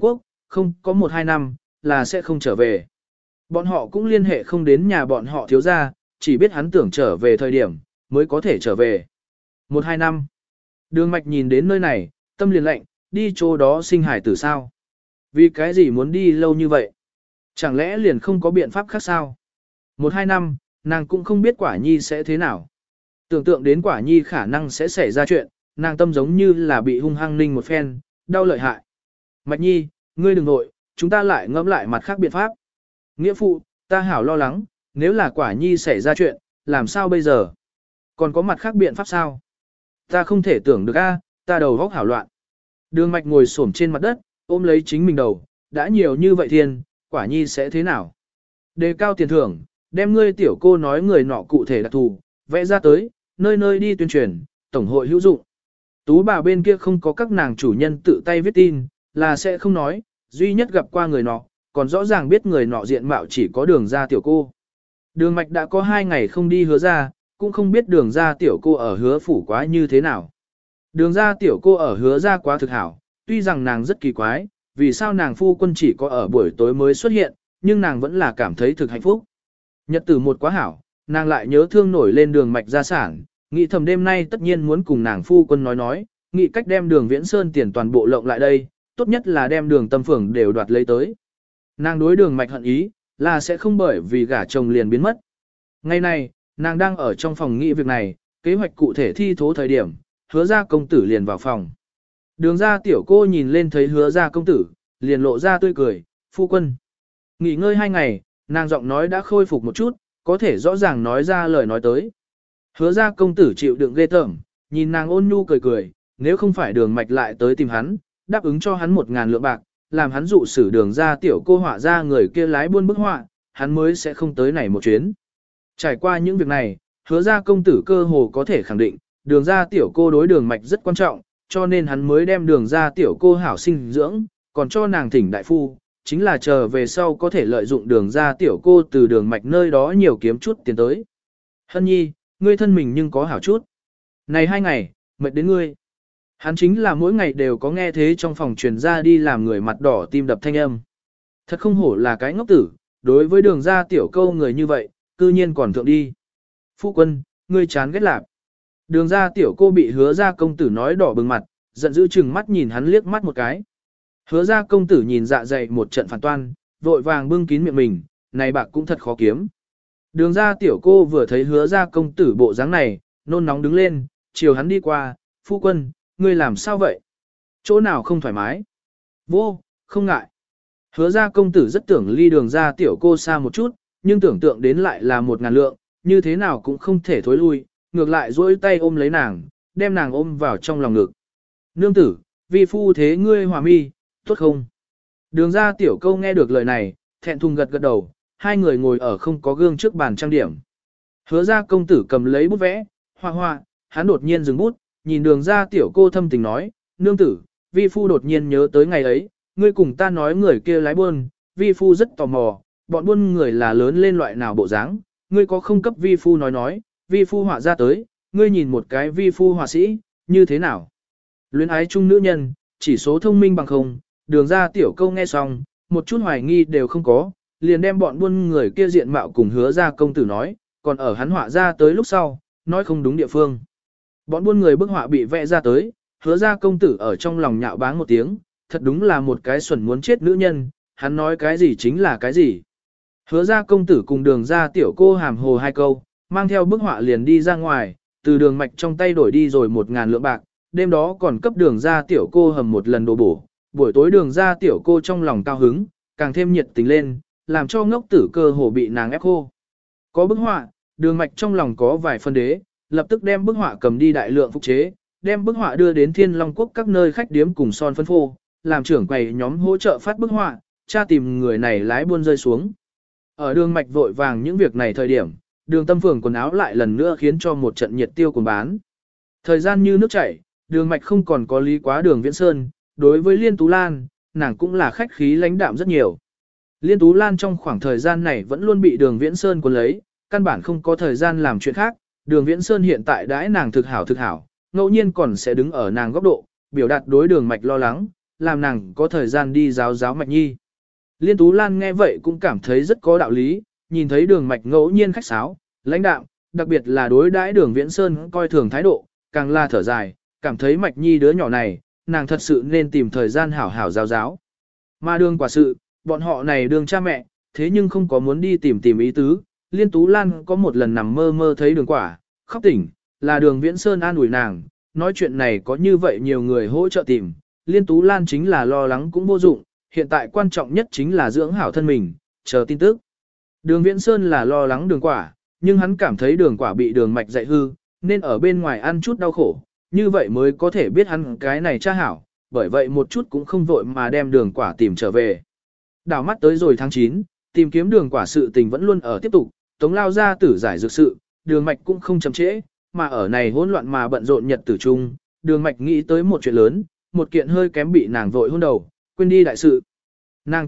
không có 1-2 năm, là sẽ không trở về. Bọn họ cũng liên hệ không đến nhà bọn họ thiếu gia, chỉ biết hắn tưởng trở về thời điểm, mới có thể trở về. 1-2 năm. Đường mạch nhìn đến nơi này, tâm liền lạnh, đi chỗ đó sinh hải tử sao? Vì cái gì muốn đi lâu như vậy? Chẳng lẽ liền không có biện pháp khác sao? 1-2 năm, nàng cũng không biết Quả Nhi sẽ thế nào. Tưởng tượng đến Quả Nhi khả năng sẽ xảy ra chuyện, nàng tâm giống như là bị hung hăng ninh một phen, đau lợi hại. Mạch Nhi, ngươi đừng nội, chúng ta lại ngẫm lại mặt khác biện pháp. Nghĩa phụ, ta hảo lo lắng, nếu là Quả Nhi xảy ra chuyện, làm sao bây giờ? Còn có mặt khác biện pháp sao? Ta không thể tưởng được a, ta đầu óc hảo loạn. Đường Mạch ngồi xổm trên mặt đất, ôm lấy chính mình đầu, đã nhiều như vậy thiên, Quả Nhi sẽ thế nào? Đề cao tiền thưởng, đem ngươi tiểu cô nói người nọ cụ thể đặc thù, vẽ ra tới, nơi nơi đi tuyên truyền, tổng hội hữu dụng. Tú bà bên kia không có các nàng chủ nhân tự tay viết tin, là sẽ không nói, duy nhất gặp qua người nọ, còn rõ ràng biết người nọ diện mạo chỉ có đường ra tiểu cô. Đường Mạch đã có 2 ngày không đi hứa ra, cũng không biết đường ra tiểu cô ở hứa phủ quá như thế nào. Đường ra tiểu cô ở hứa ra quá thực hảo, tuy rằng nàng rất kỳ quái, vì sao nàng phu quân chỉ có ở buổi tối mới xuất hiện, nhưng nàng vẫn là cảm thấy thực hạnh phúc. Nhật tử một quá hảo, nàng lại nhớ thương nổi lên đường Mạch gia sản, nghĩ thầm đêm nay tất nhiên muốn cùng nàng phu quân nói, nghĩ cách đem đường Viễn Sơn tiền toàn bộ lộng lại đây, tốt nhất là đem đường Tâm Phường đều đoạt lấy tới. Nàng đối đường Mạch hận ý, là sẽ không bởi vì gả chồng liền biến mất. Ngày này, nàng đang ở trong phòng nghĩ việc này, kế hoạch cụ thể thi thố thời điểm, hứa ra công tử liền vào phòng. Đường ra tiểu cô nhìn lên thấy hứa ra công tử, liền lộ ra tươi cười, phu quân. Nghỉ ngơi 2 ngày, nàng giọng nói đã khôi phục một chút, có thể rõ ràng nói ra lời nói tới. Hứa ra công tử chịu đựng ghê tởm, nhìn nàng ôn nhu cười cười, nếu không phải đường Mạch lại tới tìm hắn, đáp ứng cho hắn 1.000 lượng bạc, làm hắn dụ xử đường ra tiểu cô họa ra người kia lái buôn bức họa, hắn mới sẽ không tới này một chuyến. Trải qua những việc này, hứa ra công tử cơ hồ có thể khẳng định, đường ra tiểu cô đối đường Mạch rất quan trọng, cho nên hắn mới đem đường ra tiểu cô hảo sinh dưỡng, còn cho nàng thỉnh đại phu, chính là chờ về sau có thể lợi dụng đường ra tiểu cô từ đường Mạch nơi đó nhiều kiếm chút tiền tới. Hân nhi, ngươi thân mình nhưng có hảo chút. Này 2 ngày, mệt đến ngươi. Hắn chính là mỗi ngày đều có nghe thế trong phòng truyền ra đi làm người mặt đỏ tim đập thanh âm. Thật không hổ là cái ngốc tử, đối với đường ra tiểu câu người như vậy, cư nhiên còn thượng đi. Phu quân, ngươi chán ghét lạp. Đường ra tiểu cô bị hứa ra công tử nói đỏ bừng mặt, giận dữ chừng mắt nhìn hắn liếc mắt một cái. Hứa ra công tử nhìn dạ dày một trận phản toan, vội vàng bưng kín miệng mình, này bạc cũng thật khó kiếm. Đường ra tiểu cô vừa thấy hứa ra công tử bộ dáng này, nôn nóng đứng lên, chiều hắn đi qua, phu quân, ngươi làm sao vậy? Chỗ nào không thoải mái? Vô, không ngại. Hứa ra công tử rất tưởng ly đường ra tiểu cô xa một chút, nhưng tưởng tượng đến lại là 1.000 lượng, như thế nào cũng không thể thối lui, ngược lại duỗi tay ôm lấy nàng, đem nàng ôm vào trong lòng ngực. Nương tử, vi phu thế ngươi hòa mi, tốt không? Đường ra tiểu câu nghe được lời này, thẹn thùng gật gật đầu, 2 người ngồi ở không có gương trước bàn trang điểm. Hứa ra công tử cầm lấy bút vẽ, hoa hoa, hắn đột nhiên dừng bút, nhìn đường ra tiểu cô thâm tình nói, nương tử, vi phu đột nhiên nhớ tới ngày ấy, ngươi cùng ta nói người kia lái buôn, vi phu rất tò mò, bọn buôn người là lớn lên loại nào bộ dáng, ngươi có không cấp vi phu nói, vi phu họa ra tới, ngươi nhìn một cái vi phu họa sĩ, như thế nào? Luyến ái chung nữ nhân, chỉ số thông minh bằng không, đường ra tiểu câu nghe xong, một chút hoài nghi đều không có, liền đem bọn buôn người kia diện mạo cùng hứa ra công tử nói, còn ở hắn họa ra tới lúc sau, nói không đúng địa phương. Bọn buôn người bức họa bị vẽ ra tới, hứa ra công tử ở trong lòng nhạo báng một tiếng, thật đúng là một cái xuẩn muốn chết nữ nhân, hắn nói cái gì chính là cái gì. Hứa ra công tử cùng đường ra tiểu cô hàm hồ 2 câu, mang theo bức họa liền đi ra ngoài, từ đường Mạch trong tay đổi đi rồi 1.000 lượng bạc, đêm đó còn cấp đường ra tiểu cô hầm một lần đồ bổ, buổi tối đường ra tiểu cô trong lòng cao hứng, càng thêm nhiệt tình lên, làm cho ngốc tử cơ hồ bị nàng ép khô. Có bức họa, đường Mạch trong lòng có vài phân đế, lập tức đem bức họa cầm đi đại lượng phục chế, đem bức họa đưa đến Thiên Long Quốc các nơi khách điếm cùng son phân phô, làm trưởng quầy nhóm hỗ trợ phát bức họa, tra tìm người này lái buôn rơi xuống. Ở đường Mạch vội vàng những việc này thời điểm, đường Tâm Phường quần áo lại lần nữa khiến cho một trận nhiệt tiêu cùng bán. Thời gian như nước chảy, đường Mạch không còn có lý quá đường Viễn Sơn, đối với Liên Tú Lan, nàng cũng là khách khí lãnh đạm rất nhiều. Liên Tú Lan trong khoảng thời gian này vẫn luôn bị đường Viễn Sơn cuốn lấy, căn bản không có thời gian làm chuyện khác, đường Viễn Sơn hiện tại đãi nàng thực hảo, ngẫu nhiên còn sẽ đứng ở nàng góc độ, biểu đạt đối đường Mạch lo lắng, làm nàng có thời gian đi giáo giáo Mạch Nhi. Liên Tú Lan nghe vậy cũng cảm thấy rất có đạo lý, nhìn thấy Đường Mạch ngẫu nhiên khách sáo, lãnh đạm, đặc biệt là đối đãi Đường Viễn Sơn coi thường thái độ, càng là thở dài, cảm thấy Mạch Nhi đứa nhỏ này, nàng thật sự nên tìm thời gian hảo hảo giáo giáo. Mà Đường quả sự, bọn họ này Đường cha mẹ, thế nhưng không có muốn đi tìm ý tứ. Liên Tú Lan có một lần nằm mơ mơ thấy Đường quả, khóc tỉnh, là Đường Viễn Sơn an ủi nàng, nói chuyện này có như vậy nhiều người hỗ trợ tìm, Liên Tú Lan chính là lo lắng cũng vô dụng, hiện tại quan trọng nhất chính là dưỡng hảo thân mình, chờ tin tức. Đường Viễn Sơn là lo lắng Đường quả, nhưng hắn cảm thấy Đường quả bị Đường Mạch dạy hư, nên ở bên ngoài ăn chút đau khổ, như vậy mới có thể biết hắn cái này cha hảo, bởi vậy một chút cũng không vội mà đem Đường quả tìm trở về. Đảo mắt tới rồi tháng 9, tìm kiếm Đường quả sự tình vẫn luôn ở tiếp tục, Tống lao ra tử giải dược sự, Đường Mạch cũng không chậm trễ, mà ở này hỗn loạn mà bận rộn nhật tử chung, Đường Mạch nghĩ tới một chuyện lớn, một kiện hơi kém bị nàng vội hôn đầu, quên đi đại sự. Nàng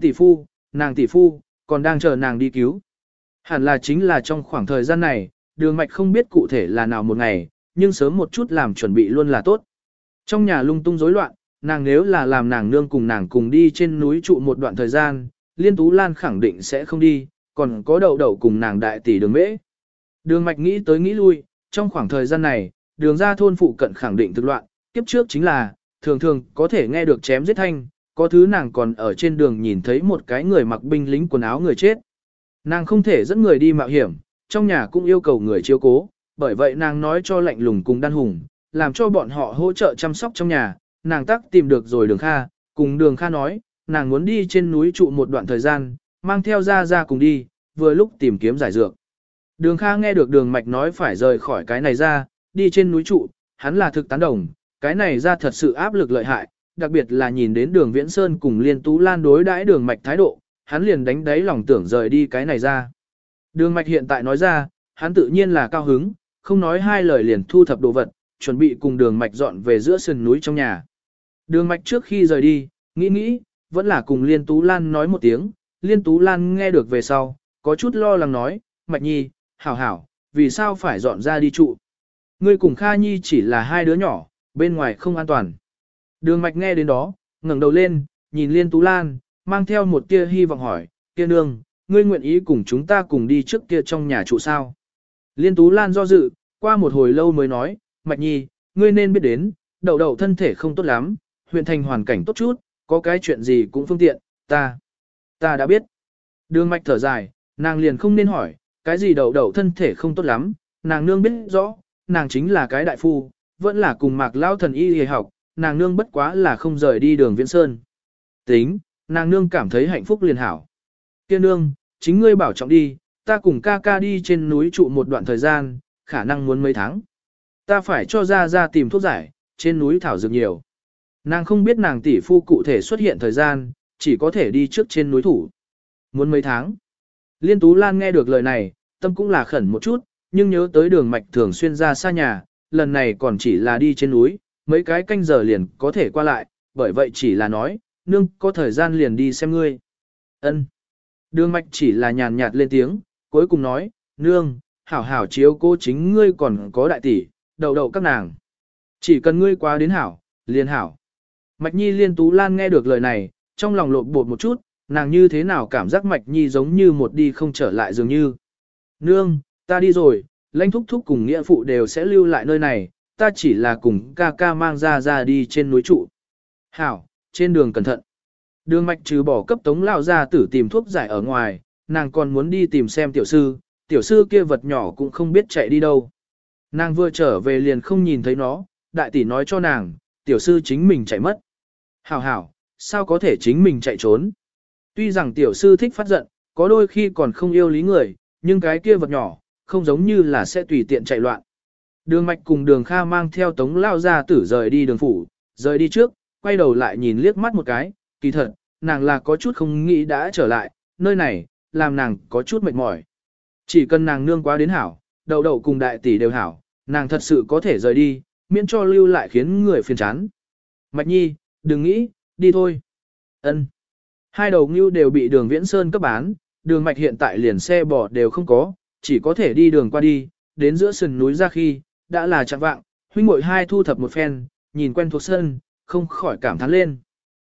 tỷ phu, còn đang chờ nàng đi cứu. Hẳn là chính là trong khoảng thời gian này, Đường Mạch không biết cụ thể là nào một ngày, nhưng sớm một chút làm chuẩn bị luôn là tốt. Trong nhà lung tung rối loạn, nàng nếu là làm nàng nương cùng nàng cùng đi trên núi trụ một đoạn thời gian, Liên Tú Lan khẳng định sẽ không đi, còn có đậu đậu cùng nàng đại tỷ Đường Mễ. Đường Mạch nghĩ tới nghĩ lui, trong khoảng thời gian này, Đường ra thôn phụ cận khẳng định thực loạn, kiếp trước chính là, thường thường có thể nghe được chém giết thanh, có thứ nàng còn ở trên đường nhìn thấy một cái người mặc binh lính quần áo người chết. Nàng không thể dẫn người đi mạo hiểm, trong nhà cũng yêu cầu người chiếu cố, bởi vậy nàng nói cho lạnh lùng cùng Đan Hùng, làm cho bọn họ hỗ trợ chăm sóc trong nhà, nàng tắc tìm được rồi Đường Kha, cùng Đường Kha nói, nàng muốn đi trên núi trụ một đoạn thời gian, mang theo ra cùng đi, vừa lúc tìm kiếm giải dược. Đường Kha nghe được Đường Mạch nói phải rời khỏi cái này ra, đi trên núi trụ, hắn là thực tán đồng, cái này ra thật sự áp lực lợi hại, đặc biệt là nhìn đến Đường Viễn Sơn cùng Liên Tú Lan đối đãi Đường Mạch thái độ, hắn liền đánh đáy lòng tưởng rời đi cái này ra. Đường Mạch hiện tại nói ra, hắn tự nhiên là cao hứng, không nói hai lời liền thu thập đồ vật, chuẩn bị cùng Đường Mạch dọn về giữa sườn núi trong nhà. Đường Mạch trước khi rời đi, nghĩ, vẫn là cùng Liên Tú Lan nói một tiếng, Liên Tú Lan nghe được về sau, có chút lo lắng nói, Mạch Nhi, hảo, vì sao phải dọn ra đi trụ? Ngươi cùng Kha Nhi chỉ là hai đứa nhỏ, bên ngoài không an toàn. Đường Mạch nghe đến đó, ngẩng đầu lên, nhìn Liên Tú Lan, mang theo một tia hy vọng hỏi, kia nương, ngươi nguyện ý cùng chúng ta cùng đi trước kia trong nhà trụ sao? Liên Tú Lan do dự, qua một hồi lâu mới nói, Mạch Nhi, ngươi nên biết đến, đậu thân thể không tốt lắm, huyện thành hoàn cảnh tốt chút, có cái chuyện gì cũng phương tiện, ta đã biết. Đường Mạch thở dài, nàng liền không nên hỏi, cái gì đậu thân thể không tốt lắm, nàng nương biết rõ, nàng chính là cái đại phu, vẫn là cùng Mạc Lao thần y y học, nàng nương bất quá là không rời đi Đường Viễn Sơn. Tính, nàng nương cảm thấy hạnh phúc liền hảo. Kia nương, chính ngươi bảo trọng đi, ta cùng ca đi trên núi trụ một đoạn thời gian, khả năng muốn mấy tháng. Ta phải cho ra tìm thuốc giải, trên núi thảo dược nhiều. Nàng không biết nàng tỷ phu cụ thể xuất hiện thời gian, chỉ có thể đi trước trên núi thủ. Muốn mấy tháng. Liên Tú Lan nghe được lời này, tâm cũng là khẩn một chút, nhưng nhớ tới Đường Mạch thường xuyên ra xa nhà, lần này còn chỉ là đi trên núi, mấy cái canh giờ liền có thể qua lại, bởi vậy chỉ là nói, nương có thời gian liền đi xem ngươi. Ân. Đường Mạch chỉ là nhàn nhạt lên tiếng, cuối cùng nói, nương, hảo chiếu cô chính ngươi còn có đại tỷ, đậu các nàng. Chỉ cần ngươi qua đến hảo, liền hảo. Mạch Nhi Liên Tú Lan nghe được lời này, trong lòng lộn bột một chút, nàng như thế nào cảm giác Mạch Nhi giống như một đi không trở lại dường như. Nương, ta đi rồi, Lãnh thúc thúc cùng nghĩa phụ đều sẽ lưu lại nơi này, ta chỉ là cùng ca mang ra đi trên núi trụ. Hảo, trên đường cẩn thận. Đường Mạch trừ bỏ cấp Tống lão gia tử tìm thuốc giải ở ngoài, nàng còn muốn đi tìm xem tiểu sư kia vật nhỏ cũng không biết chạy đi đâu. Nàng vừa trở về liền không nhìn thấy nó, đại tỷ nói cho nàng, tiểu sư chính mình chạy mất. Hảo, sao có thể chính mình chạy trốn? Tuy rằng tiểu sư thích phát giận, có đôi khi còn không yêu lý người, nhưng cái kia vật nhỏ, không giống như là sẽ tùy tiện chạy loạn. Đường Mạch cùng Đường Kha mang theo Tống lão gia tử rời đi đường phủ, rời đi trước, quay đầu lại nhìn liếc mắt một cái, kỳ thật, nàng là có chút không nghĩ đã trở lại, nơi này, làm nàng có chút mệt mỏi. Chỉ cần nàng nương quá đến hảo, đậu cùng đại tỷ đều hảo, nàng thật sự có thể rời đi, miễn cho lưu lại khiến người phiền chán. Mạch Nhi, đừng nghĩ, đi thôi. Ân. Hai đầu ngưu đều bị Đường Viễn Sơn cấp bán, Đường Mạch hiện tại liền xe bò đều không có, chỉ có thể đi đường qua đi, đến giữa sườn núi ra khi, đã là chạng vạng, huynh muội hai thu thập một phen, nhìn quen thuộc sân, không khỏi cảm thán lên.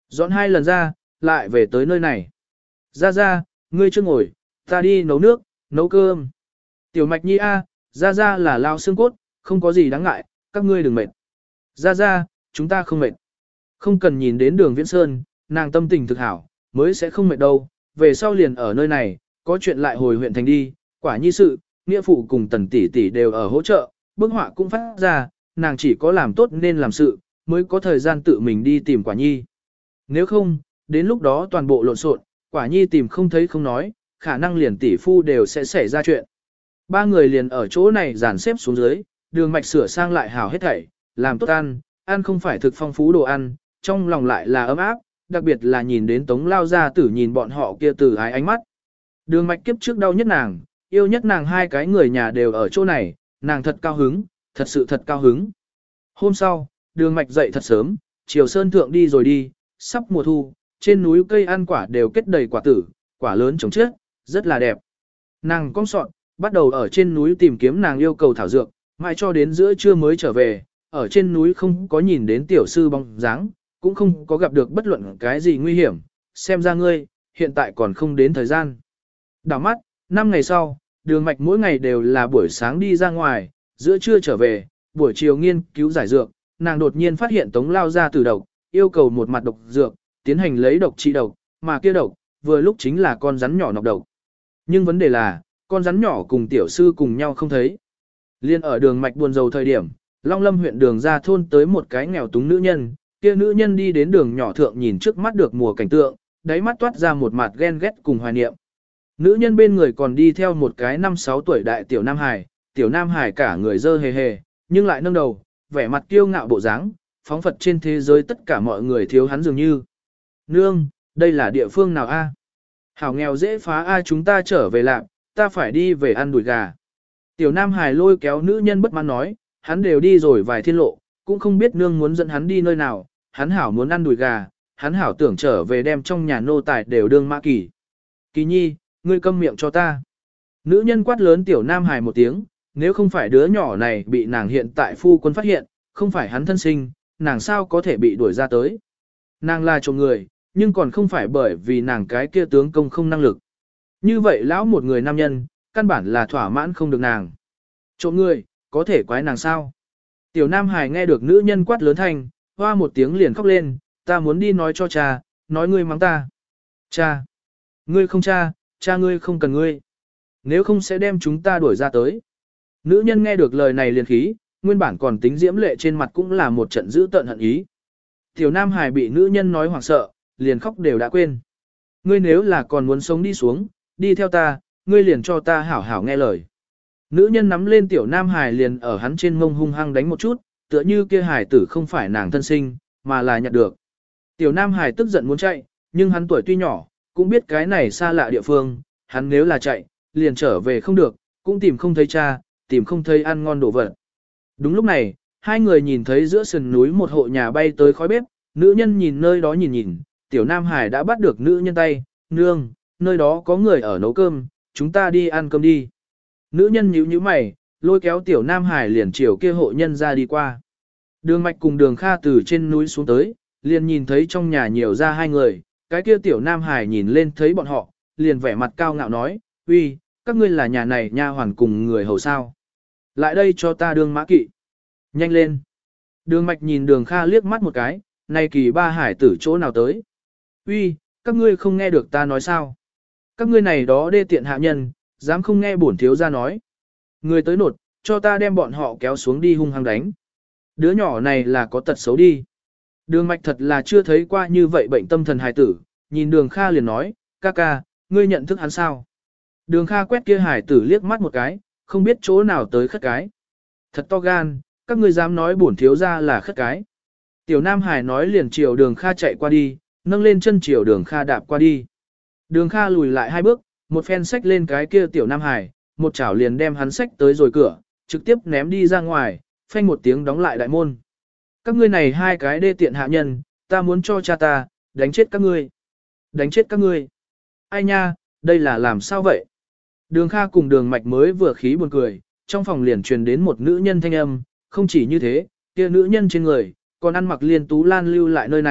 Dọn 2 lần ra, lại về tới nơi này. Ra ra, ngươi chưa ngồi, ta đi nấu nước, nấu cơm. Tiểu Mạch Nhi a, ra ra là lao xương cốt, không có gì đáng ngại, các ngươi đừng mệt. Ra ra, chúng ta không mệt. Không cần nhìn đến đường Viễn Sơn, nàng tâm tình thực hảo, mới sẽ không mệt đâu. Về sau liền ở nơi này, có chuyện lại hồi huyện thành đi, quả nhi sự, nghĩa phụ cùng tần tỷ tỷ đều ở hỗ trợ, bức họa cũng phát ra, nàng chỉ có làm tốt nên làm sự, mới có thời gian tự mình đi tìm quả nhi. Nếu không, đến lúc đó toàn bộ lộn xộn, quả nhi tìm không thấy không nói, khả năng liền tỷ phu đều sẽ xảy ra chuyện. Ba người liền ở chỗ này dàn xếp xuống dưới, đường mạch sửa sang lại hảo hết thảy, làm tốt ăn, ăn không phải thực phong phú đồ ăn, trong lòng lại là ấm áp, đặc biệt là nhìn đến Tống Lao Gia Tử nhìn bọn họ kia từ ái ánh mắt. Đường mạch kiếp trước đau nhất nàng, yêu nhất nàng hai cái người nhà đều ở chỗ này, nàng thật cao hứng, thật sự thật cao hứng. Hôm sau, đường mạch dậy thật sớm, chiều sơn thượng đi rồi đi, sắp mùa thu, trên núi cây ăn quả đều kết đầy quả tử, quả lớn trồng trước, rất là đẹp. Nàng cong sọn, bắt đầu ở trên núi tìm kiếm nàng yêu cầu thảo dược, mãi cho đến giữa trưa mới trở về, ở trên núi không có nhìn đến tiểu sư bóng dáng, cũng không có gặp được bất luận cái gì nguy hiểm, xem ra ngươi, hiện tại còn không đến thời gian. Đảo mắt, 5 ngày sau, đường mạch mỗi ngày đều là buổi sáng đi ra ngoài, giữa trưa trở về, buổi chiều nghiên cứu giải dược, nàng đột nhiên phát hiện Tống Lao Gia Tử độc, yêu cầu một mặt độc dược, tiến hành lấy độc trị độc, mà kia độc, vừa lúc chính là con rắn nhỏ nọc độc. Nhưng vấn đề là, con rắn nhỏ cùng tiểu sư cùng nhau không thấy. Liên ở đường mạch buồn rầu thời điểm, Long Lâm huyện đường ra thôn tới một cái nghèo túng nữ nhân, kia nữ nhân đi đến đường nhỏ thượng nhìn trước mắt được mùa cảnh tượng, đáy mắt toát ra một mặt ghen ghét cùng hoài niệm. Nữ nhân bên người còn đi theo một cái 5-6 tuổi đại tiểu Nam Hải cả người dơ hề hề, nhưng lại nâng đầu, vẻ mặt kiêu ngạo bộ dáng, phóng phật trên thế giới tất cả mọi người thiếu hắn dường như. Nương, đây là địa phương nào a? Hảo nghèo dễ phá a, chúng ta trở về lạc, ta phải đi về ăn đùi gà. Tiểu Nam Hải lôi kéo nữ nhân bất mãn nói, hắn đều đi rồi vài thiên lộ, cũng không biết nương muốn dẫn hắn đi nơi nào, hắn hảo muốn ăn đùi gà, hắn hảo tưởng trở về đem trong nhà nô tài đều đương mã kỳ. Kỳ nhi, ngươi câm miệng cho ta. Nữ nhân quát lớn Tiểu Nam Hải một tiếng, nếu không phải đứa nhỏ này bị nàng hiện tại phu quân phát hiện, không phải hắn thân sinh, nàng sao có thể bị đuổi ra tới. Nàng là trộm người, nhưng còn không phải bởi vì nàng cái kia tướng công không năng lực. Như vậy lão một người nam nhân, căn bản là thỏa mãn không được nàng. Trộm người, có thể quái nàng sao? Tiểu Nam Hải nghe được nữ nhân quát lớn thanh, hoa một tiếng liền khóc lên, ta muốn đi nói cho cha, nói ngươi mắng ta. Cha! Ngươi không cha, cha ngươi không cần ngươi. Nếu không sẽ đem chúng ta đuổi ra tới. Nữ nhân nghe được lời này liền khí, nguyên bản còn tính diễm lệ trên mặt cũng là một trận dữ tợn hận ý. Tiểu Nam Hải bị nữ nhân nói hoảng sợ, liền khóc đều đã quên. Ngươi nếu là còn muốn sống đi xuống, đi theo ta, ngươi liền cho ta hảo hảo nghe lời. Nữ nhân nắm lên Tiểu Nam Hải liền ở hắn trên mông hung hăng đánh một chút, tựa như kia hải tử không phải nàng thân sinh, mà là nhặt được. Tiểu Nam Hải tức giận muốn chạy, nhưng hắn tuổi tuy nhỏ, cũng biết cái này xa lạ địa phương, hắn nếu là chạy, liền trở về không được, cũng tìm không thấy cha, tìm không thấy ăn ngon đồ vật. Đúng lúc này, hai người nhìn thấy giữa sườn núi một hộ nhà bay tới khói bếp, nữ nhân nhìn nơi đó nhìn, Tiểu Nam Hải đã bắt được nữ nhân tay, nương, nơi đó có người ở nấu cơm, chúng ta đi ăn cơm đi. Nữ nhân nhíu nhíu mày, lôi kéo Tiểu Nam Hải liền chiều kia hộ nhân ra đi qua. Đường Mạch cùng Đường Kha từ trên núi xuống tới, liền nhìn thấy trong nhà nhiều ra hai người, cái kia Tiểu Nam Hải nhìn lên thấy bọn họ, liền vẻ mặt cao ngạo nói, uy, các ngươi là nhà này nha hoàn cùng người hầu sao. Lại đây cho ta đương mã kỵ. Nhanh lên. Đường Mạch nhìn Đường Kha liếc mắt một cái, này kỳ ba hải tử chỗ nào tới. Uy, các ngươi không nghe được ta nói sao. Các ngươi này đó đê tiện hạ nhân, dám không nghe bổn thiếu gia nói. Người tới nột, cho ta đem bọn họ kéo xuống đi hung hăng đánh. Đứa nhỏ này là có tật xấu đi. Đường Mạch thật là chưa thấy qua như vậy bệnh tâm thần hài tử, nhìn Đường Kha liền nói, ca ca, ngươi nhận thức hắn sao? Đường Kha quét kia hài tử liếc mắt một cái, không biết chỗ nào tới khất cái. Thật to gan, các ngươi dám nói bổn thiếu gia là khất cái. Tiểu Nam Hải nói liền chiều Đường Kha chạy qua đi, nâng lên chân chiều Đường Kha đạp qua đi. Đường Kha lùi lại hai bước, một phen xách lên cái kia Tiểu Nam Hải, một chảo liền đem hắn xách tới rồi cửa, trực tiếp ném đi ra ngoài, phanh một tiếng đóng lại đại môn. Các ngươi này hai cái đê tiện hạ nhân, ta muốn cho cha ta, đánh chết các ngươi. Đánh chết các ngươi. Ai nha, đây là làm sao vậy? Đường Kha cùng Đường Mạch mới vừa khí buồn cười, trong phòng liền truyền đến một nữ nhân thanh âm, không chỉ như thế, kia nữ nhân trên người, còn ăn mặc liên tú lan lưu lại nơi này,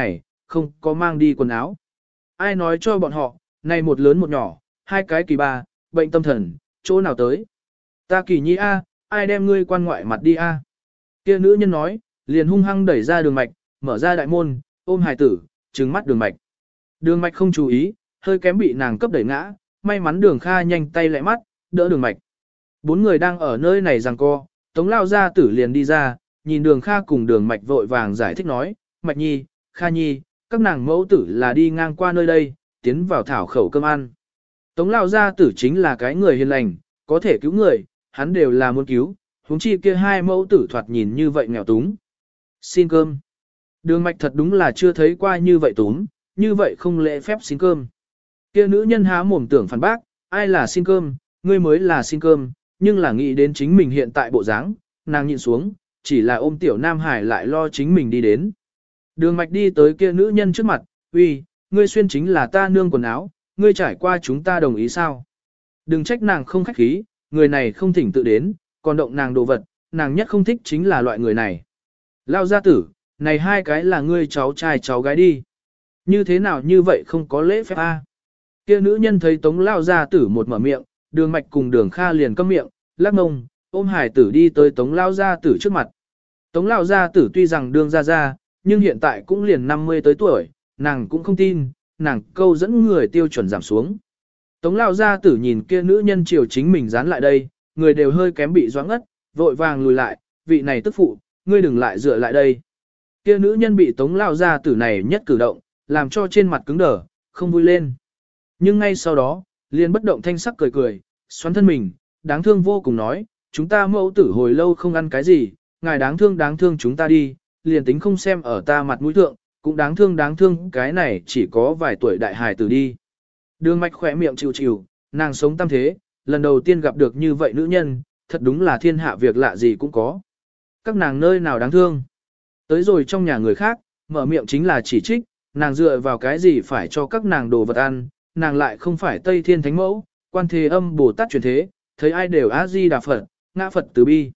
không có mang đi quần áo. Ai nói cho bọn họ, này một lớn một nhỏ, hai cái kỳ ba, bệnh tâm thần, chỗ nào tới. Ta Kỳ Nhi a, ai đem ngươi quan ngoại mặt đi a? Kia nữ nhân nói, liền hung hăng đẩy ra Đường Mạch, mở ra đại môn, ôm hài tử, trừng mắt Đường Mạch. Đường Mạch không chú ý, hơi kém bị nàng cấp đẩy ngã, may mắn Đường Kha nhanh tay lẹ mắt, đỡ Đường Mạch. Bốn người đang ở nơi này giằng co, Tống lao gia tử liền đi ra, nhìn Đường Kha cùng Đường Mạch vội vàng giải thích nói, Mạch Nhi, Kha Nhi, các nàng mẫu tử là đi ngang qua nơi đây, tiến vào thảo khẩu cơm ăn. Tống lao gia tử chính là cái người hiền lành, có thể cứu người, hắn đều là muốn cứu, huống chi kia hai mẫu tử thoạt nhìn như vậy nghèo túng. Xin cơm. Đường Mạch thật đúng là chưa thấy qua như vậy túng, như vậy không lễ phép xin cơm. Kia nữ nhân há mồm tưởng phản bác, ai là xin cơm, ngươi mới là xin cơm, nhưng là nghĩ đến chính mình hiện tại bộ dáng, nàng nhịn xuống, chỉ là ôm tiểu Nam Hải lại lo chính mình đi đến. Đường Mạch đi tới kia nữ nhân trước mặt, uy, ngươi xuyên chính là ta nương quần áo, ngươi trải qua chúng ta đồng ý sao? Đừng trách nàng không khách khí, người này không thỉnh tự đến, còn động nàng đồ vật, nàng nhất không thích chính là loại người này. Lao gia tử, này hai cái là ngươi cháu trai cháu gái đi. Như thế nào như vậy không có lễ phép a? Kia nữ nhân thấy Tống Lao gia tử một mở miệng, Đường Mạch cùng Đường Kha liền câm miệng, lắc mông, ôm hải tử đi tới Tống Lao gia tử trước mặt. Tống Lao gia tử tuy rằng đương ra, nhưng hiện tại cũng liền 50 tới tuổi, nàng cũng không tin, nàng câu dẫn người tiêu chuẩn giảm xuống. Tống Lao gia tử nhìn kia nữ nhân chiều chính mình dán lại đây, người đều hơi kém bị doãn ngất, vội vàng lùi lại, vị này tức phụ, ngươi đừng lại dựa lại đây. Kia nữ nhân bị Tống Lao gia tử này nhất cử động, làm cho trên mặt cứng đờ, không vui lên. Nhưng ngay sau đó, liền bất động thanh sắc cười cười, xoắn thân mình, đáng thương vô cùng nói, chúng ta mẫu tử hồi lâu không ăn cái gì, ngài đáng thương chúng ta đi, liền tính không xem ở ta mặt mũi thượng, cũng đáng thương cái này chỉ có vài tuổi đại hài tử đi. Đường Mạch khỏe miệng chịu chịu, nàng sống tam thế, lần đầu tiên gặp được như vậy nữ nhân, thật đúng là thiên hạ việc lạ gì cũng có. Các nàng nơi nào đáng thương. Tới rồi trong nhà người khác, mở miệng chính là chỉ trích, nàng dựa vào cái gì phải cho các nàng đồ vật ăn, nàng lại không phải Tây Thiên Thánh Mẫu, Quan Thế Âm Bồ Tát truyền thế, thấy ai đều A-di Đà Phật, ngã Phật từ bi.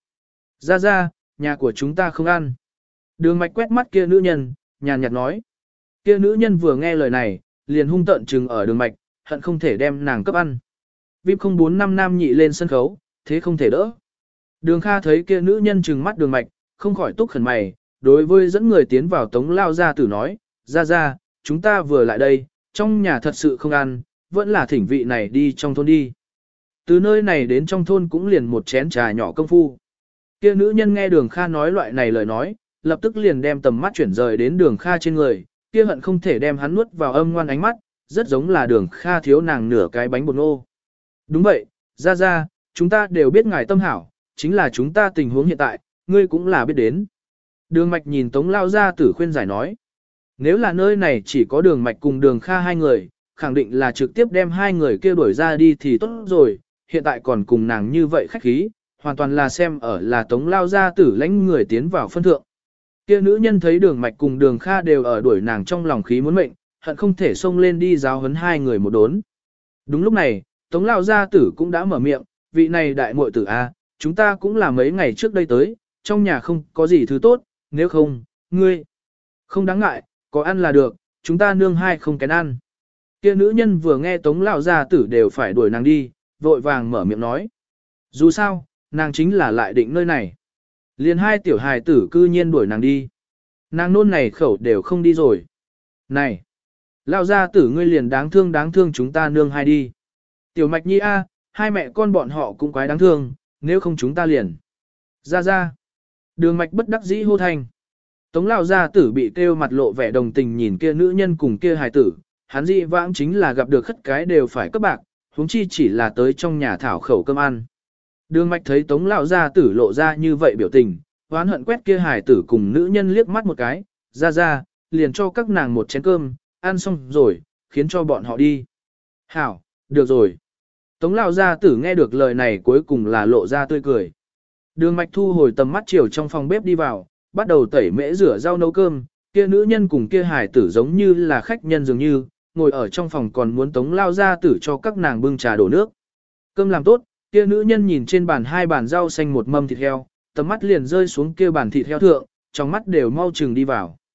Ra, nhà của chúng ta không ăn. Đường Mạch quét mắt kia nữ nhân, nhàn nhạt nói. Kia nữ nhân vừa nghe lời này, liền hung tợn trừng ở Đường Mạch, hận không thể đem nàng cấp ăn. VIP 045 nam nhị lên sân khấu, thế không thể đỡ. Đường Kha thấy kia nữ nhân trừng mắt Đường Mạch, không khỏi túc khẩn mày, đối với dẫn người tiến vào Tống Lao gia tử nói, ra, chúng ta vừa lại đây, trong nhà thật sự không ăn, vẫn là thỉnh vị này đi trong thôn đi. Từ nơi này đến trong thôn cũng liền một chén trà nhỏ công phu. Kia nữ nhân nghe Đường Kha nói loại này lời nói, lập tức liền đem tầm mắt chuyển rời đến Đường Kha trên người, kia hận không thể đem hắn nuốt vào âm ngoan ánh mắt, rất giống là Đường Kha thiếu nàng nửa cái bánh bột ngô. Đúng vậy, ra, chúng ta đều biết ngài tâm hảo, chính là chúng ta tình huống hiện tại, ngươi cũng là biết đến. Đường Mạch nhìn Tống Lao gia tử khuyên giải nói. Nếu là nơi này chỉ có Đường Mạch cùng Đường Kha hai người, khẳng định là trực tiếp đem hai người kia đuổi ra đi thì tốt rồi, hiện tại còn cùng nàng như vậy khách khí, hoàn toàn là xem ở là Tống Lao gia tử lãnh người tiến vào phân thượng. Kia nữ nhân thấy Đường Mạch cùng Đường Kha đều ở đuổi nàng trong lòng khí muốn mệnh, hận không thể xông lên đi giáo huấn hai người một đốn. Đúng lúc này, Tống Lao gia tử cũng đã mở miệng, vị này đại muội tử a, chúng ta cũng là mấy ngày trước đây tới, trong nhà không có gì thứ tốt, nếu không, ngươi không đáng ngại, có ăn là được, chúng ta nương hai không kén ăn. Kia nữ nhân vừa nghe Tống Lao gia tử đều phải đuổi nàng đi, vội vàng mở miệng nói. Dù sao, nàng chính là lại định nơi này. Liền hai tiểu hài tử cư nhiên đuổi nàng đi. Nàng nôn này khẩu đều không đi rồi. Này, Lao gia tử ngươi liền đáng thương chúng ta nương hai đi. Tiểu Mạch Nhi a, hai mẹ con bọn họ cũng quái đáng thương, nếu không chúng ta liền. Ra. Đường Mạch bất đắc dĩ hô thành. Tống Lao gia tử bị kêu mặt lộ vẻ đồng tình nhìn kia nữ nhân cùng kia hài tử, hắn dị vãng chính là gặp được khất cái đều phải cấp bạc, huống chi chỉ là tới trong nhà thảo khẩu cơm ăn. Đường Mạch thấy Tống Lão gia tử lộ ra như vậy biểu tình, oán hận quét kia hài tử cùng nữ nhân liếc mắt một cái, ra, liền cho các nàng một chén cơm, ăn xong rồi, khiến cho bọn họ đi. Hảo, được rồi. Tống Lão gia tử nghe được lời này cuối cùng là lộ ra tươi cười. Đường Mạch thu hồi tầm mắt chiều trong phòng bếp đi vào, bắt đầu tẩy mễ rửa rau nấu cơm, kia nữ nhân cùng kia hài tử giống như là khách nhân dường như, ngồi ở trong phòng còn muốn Tống Lao gia tử cho các nàng bưng trà đổ nước. Cơm làm tốt, kia nữ nhân nhìn trên bàn hai bàn rau xanh một mâm thịt heo, tầm mắt liền rơi xuống kia bàn thịt heo thượng, trong mắt đều mau chừng đi vào.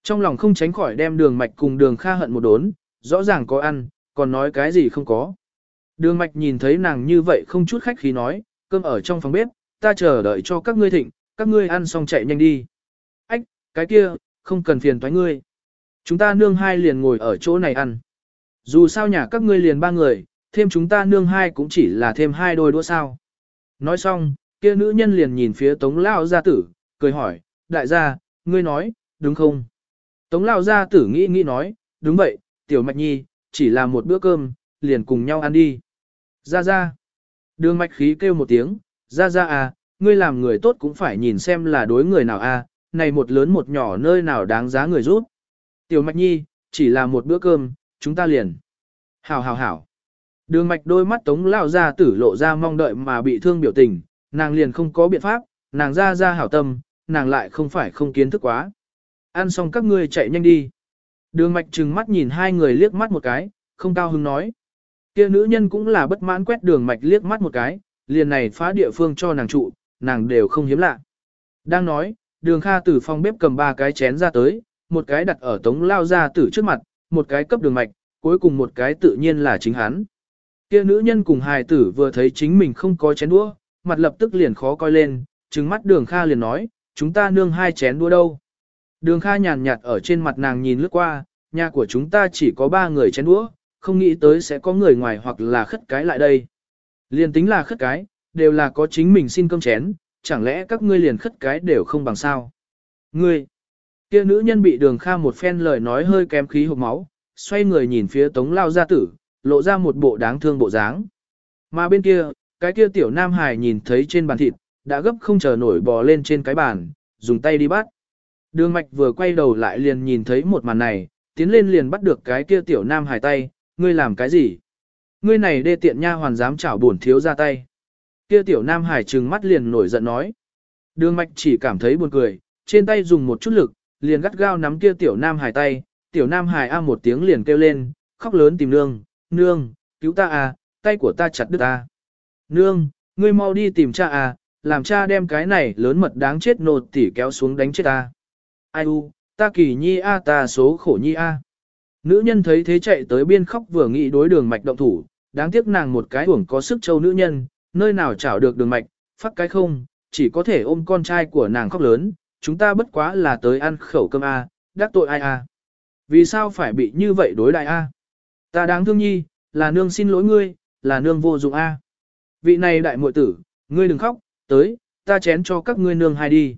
Trong lòng không tránh khỏi đem Đường Mạch cùng Đường Kha hận một đốn, rõ ràng có ăn, còn nói cái gì không có. Đường Mạch nhìn thấy nàng như vậy không chút khách khí nói, cơm ở trong phòng bếp, ta chờ đợi cho các ngươi thịnh, các ngươi ăn xong chạy nhanh đi. Ách, cái kia, không cần phiền toái ngươi. Chúng ta nương hai liền ngồi ở chỗ này ăn. Dù sao nhà các ngươi liền ba người, thêm chúng ta nương hai cũng chỉ là thêm hai đôi đũa sao. Nói xong, kia nữ nhân liền nhìn phía Tống Lao gia tử, cười hỏi, đại gia, ngươi nói, đúng không? Tống Lao gia tử nghĩ nói, đúng vậy, tiểu Mạch Nhi, chỉ là một bữa cơm, liền cùng nhau ăn đi. Ra ra. Đường Mạch khí kêu một tiếng, ra ra à, ngươi làm người tốt cũng phải nhìn xem là đối người nào à, này một lớn một nhỏ nơi nào đáng giá người giúp. Tiểu Mạch Nhi, chỉ là một bữa cơm, chúng ta liền. Hảo hảo hảo. Đường Mạch đôi mắt Tống Lao gia tử lộ ra mong đợi mà bị thương biểu tình, nàng liền không có biện pháp, nàng ra hảo tâm, nàng lại không phải không kiến thức quá. Ăn xong các ngươi chạy nhanh đi. Đường Mạch trừng mắt nhìn hai người liếc mắt một cái, không cao hứng nói. Kia nữ nhân cũng là bất mãn quét Đường Mạch liếc mắt một cái, liền này phá địa phương cho nàng trụ, nàng đều không hiếm lạ. Đang nói, Đường Kha từ phòng bếp cầm 3 cái chén ra tới, một cái đặt ở Tống Lao gia tử trước mặt, một cái cấp Đường Mạch, cuối cùng một cái tự nhiên là chính hắn. Kia nữ nhân cùng hài tử vừa thấy chính mình không có chén đũa, mặt lập tức liền khó coi lên, trừng mắt Đường Kha liền nói, chúng ta nương 2 chén đũa đâu. Đường Kha nhàn nhạt ở trên mặt nàng nhìn lướt qua, nhà của chúng ta chỉ có 3 người chén đũa, không nghĩ tới sẽ có người ngoài hoặc là khất cái lại đây. Liền tính là khất cái, đều là có chính mình xin cơm chén, chẳng lẽ các ngươi liền khất cái đều không bằng sao? Ngươi! Kia nữ nhân bị Đường Kha một phen lời nói hơi kém khí hộc máu, xoay người nhìn phía Tống Lao gia tử, lộ ra một bộ đáng thương bộ dáng. Mà bên kia, cái kia tiểu nam hài nhìn thấy trên bàn thịt, đã gấp không chờ nổi bò lên trên cái bàn, dùng tay đi bắt. Đường Mạch vừa quay đầu lại liền nhìn thấy một màn này, tiến lên liền bắt được cái kia tiểu nam hài tay, ngươi làm cái gì? Ngươi này đê tiện nha hoàn dám chảo bổn thiếu ra tay. Kia tiểu nam hài trừng mắt liền nổi giận nói. Đường Mạch chỉ cảm thấy buồn cười, trên tay dùng một chút lực, liền gắt gao nắm kia tiểu nam hài tay, tiểu nam hài a một tiếng liền kêu lên, khóc lớn tìm nương, nương, cứu ta à, tay của ta chặt đứt ta. Nương, ngươi mau đi tìm cha à, làm cha đem cái này lớn mật đáng chết nột tỉ kéo xuống đánh chết ta. Ai u, ta kỳ nhi a ta số khổ nhi a. Nữ nhân thấy thế chạy tới biên khóc vừa nghĩ đối Đường Mạch động thủ, đáng tiếc nàng một cái uổng có sức châu nữ nhân, nơi nào chảo được Đường Mạch, phát cái không, chỉ có thể ôm con trai của nàng khóc lớn, chúng ta bất quá là tới ăn khẩu cơm a, đắc tội ai a. Vì sao phải bị như vậy đối đại a? Ta đáng thương nhi, là nương xin lỗi ngươi, là nương vô dụng a. Vị này đại muội tử, ngươi đừng khóc, tới, ta chén cho các ngươi nương hai đi.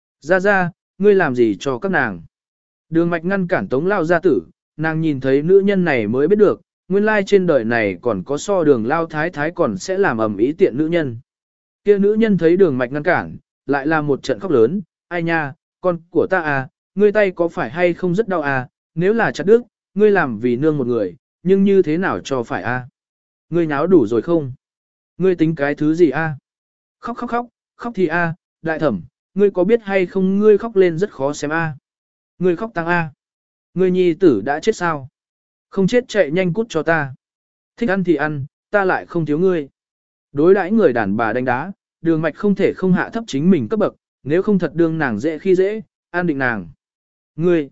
Ra, ngươi làm gì cho các nàng? Đường Mạch ngăn cản Tống Lao gia tử, nàng nhìn thấy nữ nhân này mới biết được, nguyên lai trên đời này còn có so Đường Lao thái thái còn sẽ làm ầm ĩ tiện nữ nhân. Kia nữ nhân thấy Đường Mạch ngăn cản, lại là một trận khóc lớn, ai nha, con của ta à, ngươi tay có phải hay không rất đau à, nếu là chặt đứt, ngươi làm vì nương một người, nhưng như thế nào cho phải a? Ngươi nháo đủ rồi không? Ngươi tính cái thứ gì a? Khóc thì a, đại thẩm, ngươi có biết hay không ngươi khóc lên rất khó xem a. Ngươi khóc tăng a. Ngươi nhi tử đã chết sao? Không chết chạy nhanh cút cho ta. Thích ăn thì ăn, ta lại không thiếu ngươi. Đối đãi người đàn bà đánh đá, Đường Mạch không thể không hạ thấp chính mình cấp bậc, nếu không thật đương nàng dễ khi dễ, an định nàng. Ngươi,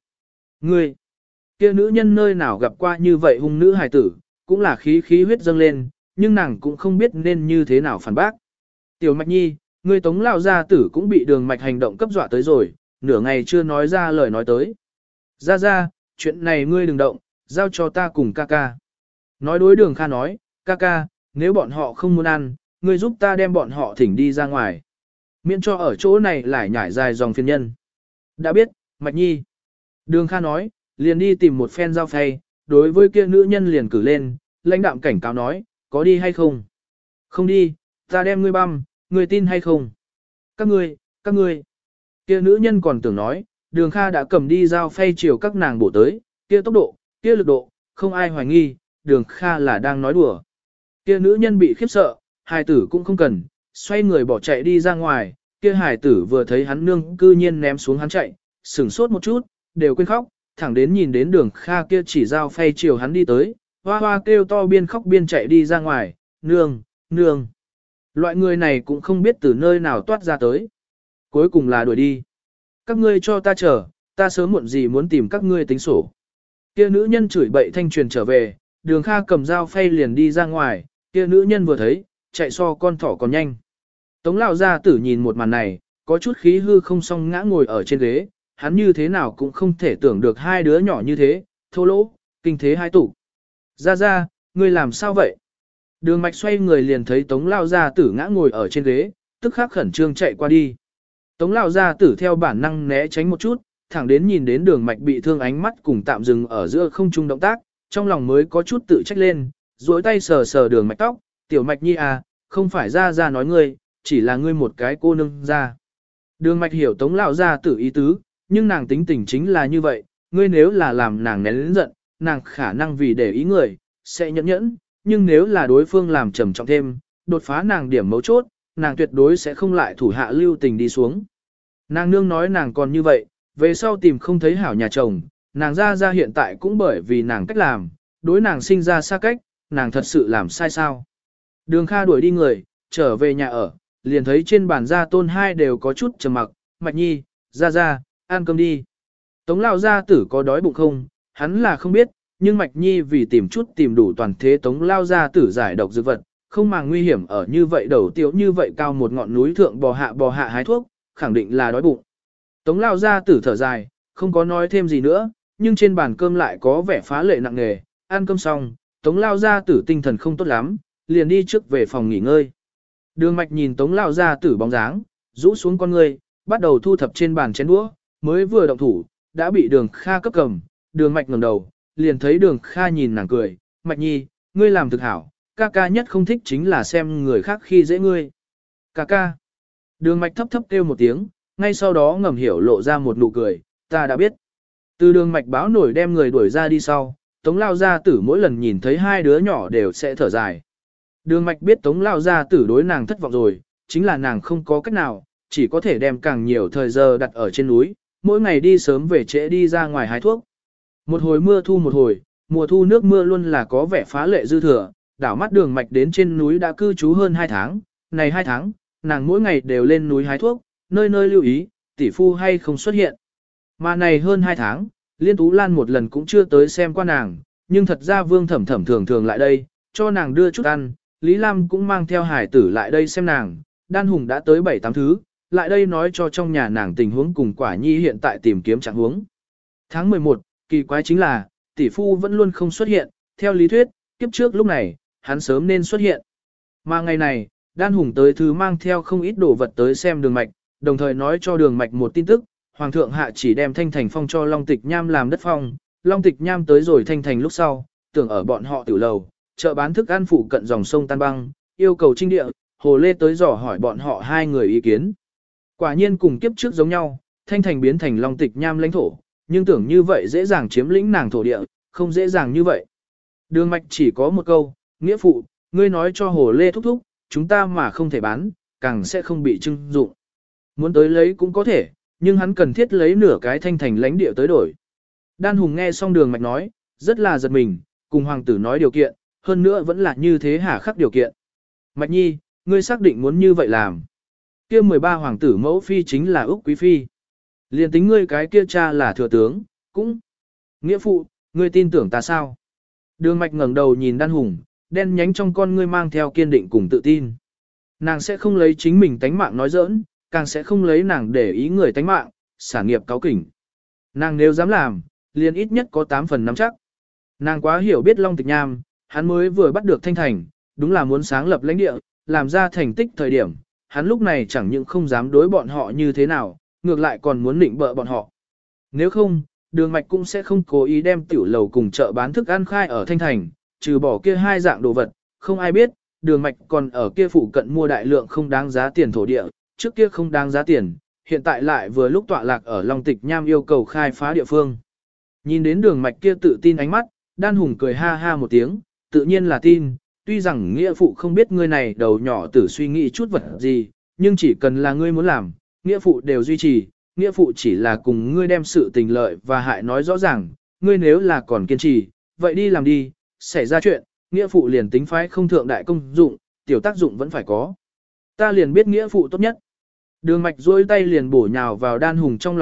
kia nữ nhân nơi nào gặp qua như vậy hung nữ hài tử, cũng là khí huyết dâng lên, nhưng nàng cũng không biết nên như thế nào phản bác. Tiểu Mạch Nhi, ngươi Tống Lão gia tử cũng bị Đường Mạch hành động cấp dọa tới rồi, nửa ngày chưa nói ra lời nói tới. Ra, chuyện này ngươi đừng động, giao cho ta cùng ca ca. Nói đối Đường Kha nói, ca, nếu bọn họ không muốn ăn, ngươi giúp ta đem bọn họ thỉnh đi ra ngoài. Miễn cho ở chỗ này lại nhảy dài dòng phiền nhân. Đã biết, Mạch Nhi. Đường Kha nói, liền đi tìm một phen dao phay, đối với kia nữ nhân liền cử lên, lãnh đạm cảnh cáo nói, có đi hay không? Không đi, ta đem ngươi băm, ngươi tin hay không? Các ngươi. Kia nữ nhân còn tưởng nói, Đường Kha đã cầm đi dao phay chiều các nàng bổ tới, kia tốc độ, kia lực độ, không ai hoài nghi, Đường Kha là đang nói đùa. Kia nữ nhân bị khiếp sợ, hài tử cũng không cần, xoay người bỏ chạy đi ra ngoài, kia hài tử vừa thấy hắn nương cư nhiên ném xuống hắn chạy, sửng sốt một chút, đều quên khóc, thẳng đến nhìn đến Đường Kha kia chỉ dao phay chiều hắn đi tới, hoa hoa kêu to biên khóc biên chạy đi ra ngoài, nương. Loại người này cũng không biết từ nơi nào toát ra tới. Cuối cùng là đuổi đi. Các ngươi cho ta chờ, Ta sớm muộn gì muốn tìm các ngươi tính sổ. Kia nữ nhân chửi bậy thanh truyền trở về, Đường Kha cầm dao phay liền đi ra ngoài, kia nữ nhân vừa thấy, chạy so con thỏ còn nhanh. Tống lão gia tử nhìn một màn này, có chút khí hư không xong ngã ngồi ở trên ghế, hắn như thế nào cũng không thể tưởng được hai đứa nhỏ như thế, thô lỗ, kinh thế hai tủ. Ra, ngươi làm sao vậy? Đường Mạch xoay người liền thấy Tống lão gia tử ngã ngồi ở trên ghế, tức khắc khẩn trương chạy qua đi. Tống lão gia tử theo bản năng né tránh một chút, thẳng đến nhìn đến Đường Mạch bị thương ánh mắt cùng tạm dừng ở giữa không trung động tác, trong lòng mới có chút tự trách lên, duỗi tay sờ sờ Đường Mạch tóc, "Tiểu Mạch nhi à, không phải ra nói ngươi, chỉ là ngươi một cái cô nương ra." Đường Mạch hiểu Tống lão gia tử ý tứ, nhưng nàng tính tình chính là như vậy, ngươi nếu là làm nàng nén lớn giận, nàng khả năng vì để ý người, sẽ nhẫn nhẫn, nhưng nếu là đối phương làm trầm trọng thêm, đột phá nàng điểm mấu chốt, nàng tuyệt đối sẽ không lại thủ hạ lưu tình đi xuống. Nàng nương nói nàng còn như vậy, về sau tìm không thấy hảo nhà chồng, nàng ra hiện tại cũng bởi vì nàng cách làm, đối nàng sinh ra xa cách, nàng thật sự làm sai sao. Đường Kha đuổi đi người, trở về nhà ở, liền thấy trên bàn gia tôn hai đều có chút trầm mặc, Mạch nhi, ra, ăn cơm đi. Tống lão gia tử có đói bụng không, hắn là không biết, nhưng Mạch nhi vì tìm đủ toàn thế Tống lão gia tử giải độc dược vật, không màng nguy hiểm ở như vậy đầu tiểu như vậy cao một ngọn núi thượng bò hạ hái thuốc, khẳng định là đói bụng. Tống lão gia tử thở dài, không có nói thêm gì nữa, nhưng trên bàn cơm lại có vẻ phá lệ nặng nề, ăn cơm xong, Tống lão gia tử tinh thần không tốt lắm, liền đi trước về phòng nghỉ ngơi. Đường Mạch nhìn Tống lão gia tử bóng dáng, rũ xuống con ngươi, bắt đầu thu thập trên bàn chén đũa, mới vừa động thủ, đã bị Đường Kha cấp cầm. Đường Mạch ngẩng đầu, liền thấy Đường Kha nhìn nàng cười, "Mạch nhi, ngươi làm thực hảo, ca ca nhất không thích chính là xem người khác khi dễ ngươi." "Ca ca." Đường Mạch thấp thấp kêu một tiếng, ngay sau đó ngầm hiểu lộ ra một nụ cười, "Ta đã biết." Từ Đường Mạch báo nổi đem người đuổi ra đi sau, Tống lão gia tử mỗi lần nhìn thấy hai đứa nhỏ đều sẽ thở dài. Đường Mạch biết Tống lão gia tử đối nàng thất vọng rồi, chính là nàng không có cách nào, chỉ có thể đem càng nhiều thời giờ đặt ở trên núi, mỗi ngày đi sớm về trễ đi ra ngoài hái thuốc. Một hồi mưa thu một hồi, mùa thu nước mưa luôn là có vẻ phá lệ dư thừa, đảo mắt Đường Mạch đến trên núi đã cư trú hơn 2 tháng, này 2 tháng, nàng mỗi ngày đều lên núi hái thuốc, nơi nơi lưu ý, tỷ phu hay không xuất hiện. Mà này hơn 2 tháng, Liên Tú Lan một lần cũng chưa tới xem qua nàng, nhưng thật ra Vương Thẩm Thẩm thường lại đây, cho nàng đưa chút ăn, Lý Lam cũng mang theo hải tử lại đây xem nàng, Đan Hùng đã tới 7-8 thứ, lại đây nói cho trong nhà nàng tình huống cùng Quả Nhi hiện tại tìm kiếm trạng huống. Tháng 11, kỳ quái chính là, tỷ phu vẫn luôn không xuất hiện, theo lý thuyết, kiếp trước lúc này, hắn sớm nên xuất hiện. Mà ngày này, Đan Hùng tới thứ mang theo không ít đồ vật tới xem Đường Mạch, đồng thời nói cho Đường Mạch một tin tức, Hoàng thượng hạ chỉ đem Thanh Thành phong cho Long Tịch Nham làm đất phong, Long Tịch Nham tới rồi Thanh Thành lúc sau, tưởng ở bọn họ tiểu lầu, chợ bán thức ăn phụ cận dòng sông Tan Băng, yêu cầu trinh địa, Hồ Lê tới dò hỏi bọn họ hai người ý kiến. Quả nhiên cùng kiếp trước giống nhau, Thanh Thành biến thành Long Tịch Nham lãnh thổ, nhưng tưởng như vậy dễ dàng chiếm lĩnh nàng thổ địa, không dễ dàng như vậy. Đường Mạch chỉ có một câu, nghĩa phụ, ngươi nói cho Hồ Lê thúc thúc, chúng ta mà không thể bán, càng sẽ không bị trưng dụng. Muốn tới lấy cũng có thể, nhưng hắn cần thiết lấy nửa cái Thanh Thành lãnh địa tới đổi. Đan Hùng nghe xong Đường Mạch nói, rất là giật mình, cùng hoàng tử nói điều kiện, hơn nữa vẫn là như thế hà khắc điều kiện. Mạch nhi, ngươi xác định muốn như vậy làm. Kia 13 hoàng tử mẫu phi chính là Úc Quý Phi. Liên tính ngươi cái kia cha là thừa tướng, cũng. Nghĩa phụ, ngươi tin tưởng ta sao? Đường Mạch ngẩng đầu nhìn Đan Hùng, đen nhánh trong con ngươi mang theo kiên định cùng tự tin. Nàng sẽ không lấy chính mình tánh mạng nói giỡn, càng sẽ không lấy nàng để ý người tánh mạng, sản nghiệp cáo kỉnh. Nàng nếu dám làm, liền ít nhất có 8 phần nắm chắc. Nàng quá hiểu biết Long Tịch Nham, hắn mới vừa bắt được Thanh Thành, đúng là muốn sáng lập lãnh địa, làm ra thành tích thời điểm, hắn lúc này chẳng những không dám đối bọn họ như thế nào, ngược lại còn muốn định bợ bọn họ. Nếu không, Đường Mạch cũng sẽ không cố ý đem tiểu lầu cùng chợ bán thức ăn khai ở Thanh Thành, trừ bỏ kia hai dạng đồ vật, không ai biết, Đường Mạch còn ở kia phụ cận mua đại lượng không đáng giá tiền thổ địa, trước kia không đáng giá tiền, hiện tại lại vừa lúc tọa lạc ở Long Tịch Nham yêu cầu khai phá địa phương. Nhìn đến Đường Mạch kia tự tin ánh mắt, Đan Hùng cười ha ha một tiếng, tự nhiên là tin, tuy rằng nghĩa phụ không biết ngươi này đầu nhỏ tử suy nghĩ chút vật gì, nhưng chỉ cần là ngươi muốn làm, nghĩa phụ đều duy trì, nghĩa phụ chỉ là cùng ngươi đem sự tình lợi và hại nói rõ ràng, ngươi nếu là còn kiên trì, vậy đi làm đi, xảy ra chuyện, nghĩa phụ liền tính phái không thượng đại công dụng, tiểu tác dụng vẫn phải có. Ta liền biết nghĩa phụ tốt nhất. Đường Mạch duỗi tay liền bổ nhào vào Đan Hùng trong lòng ngực,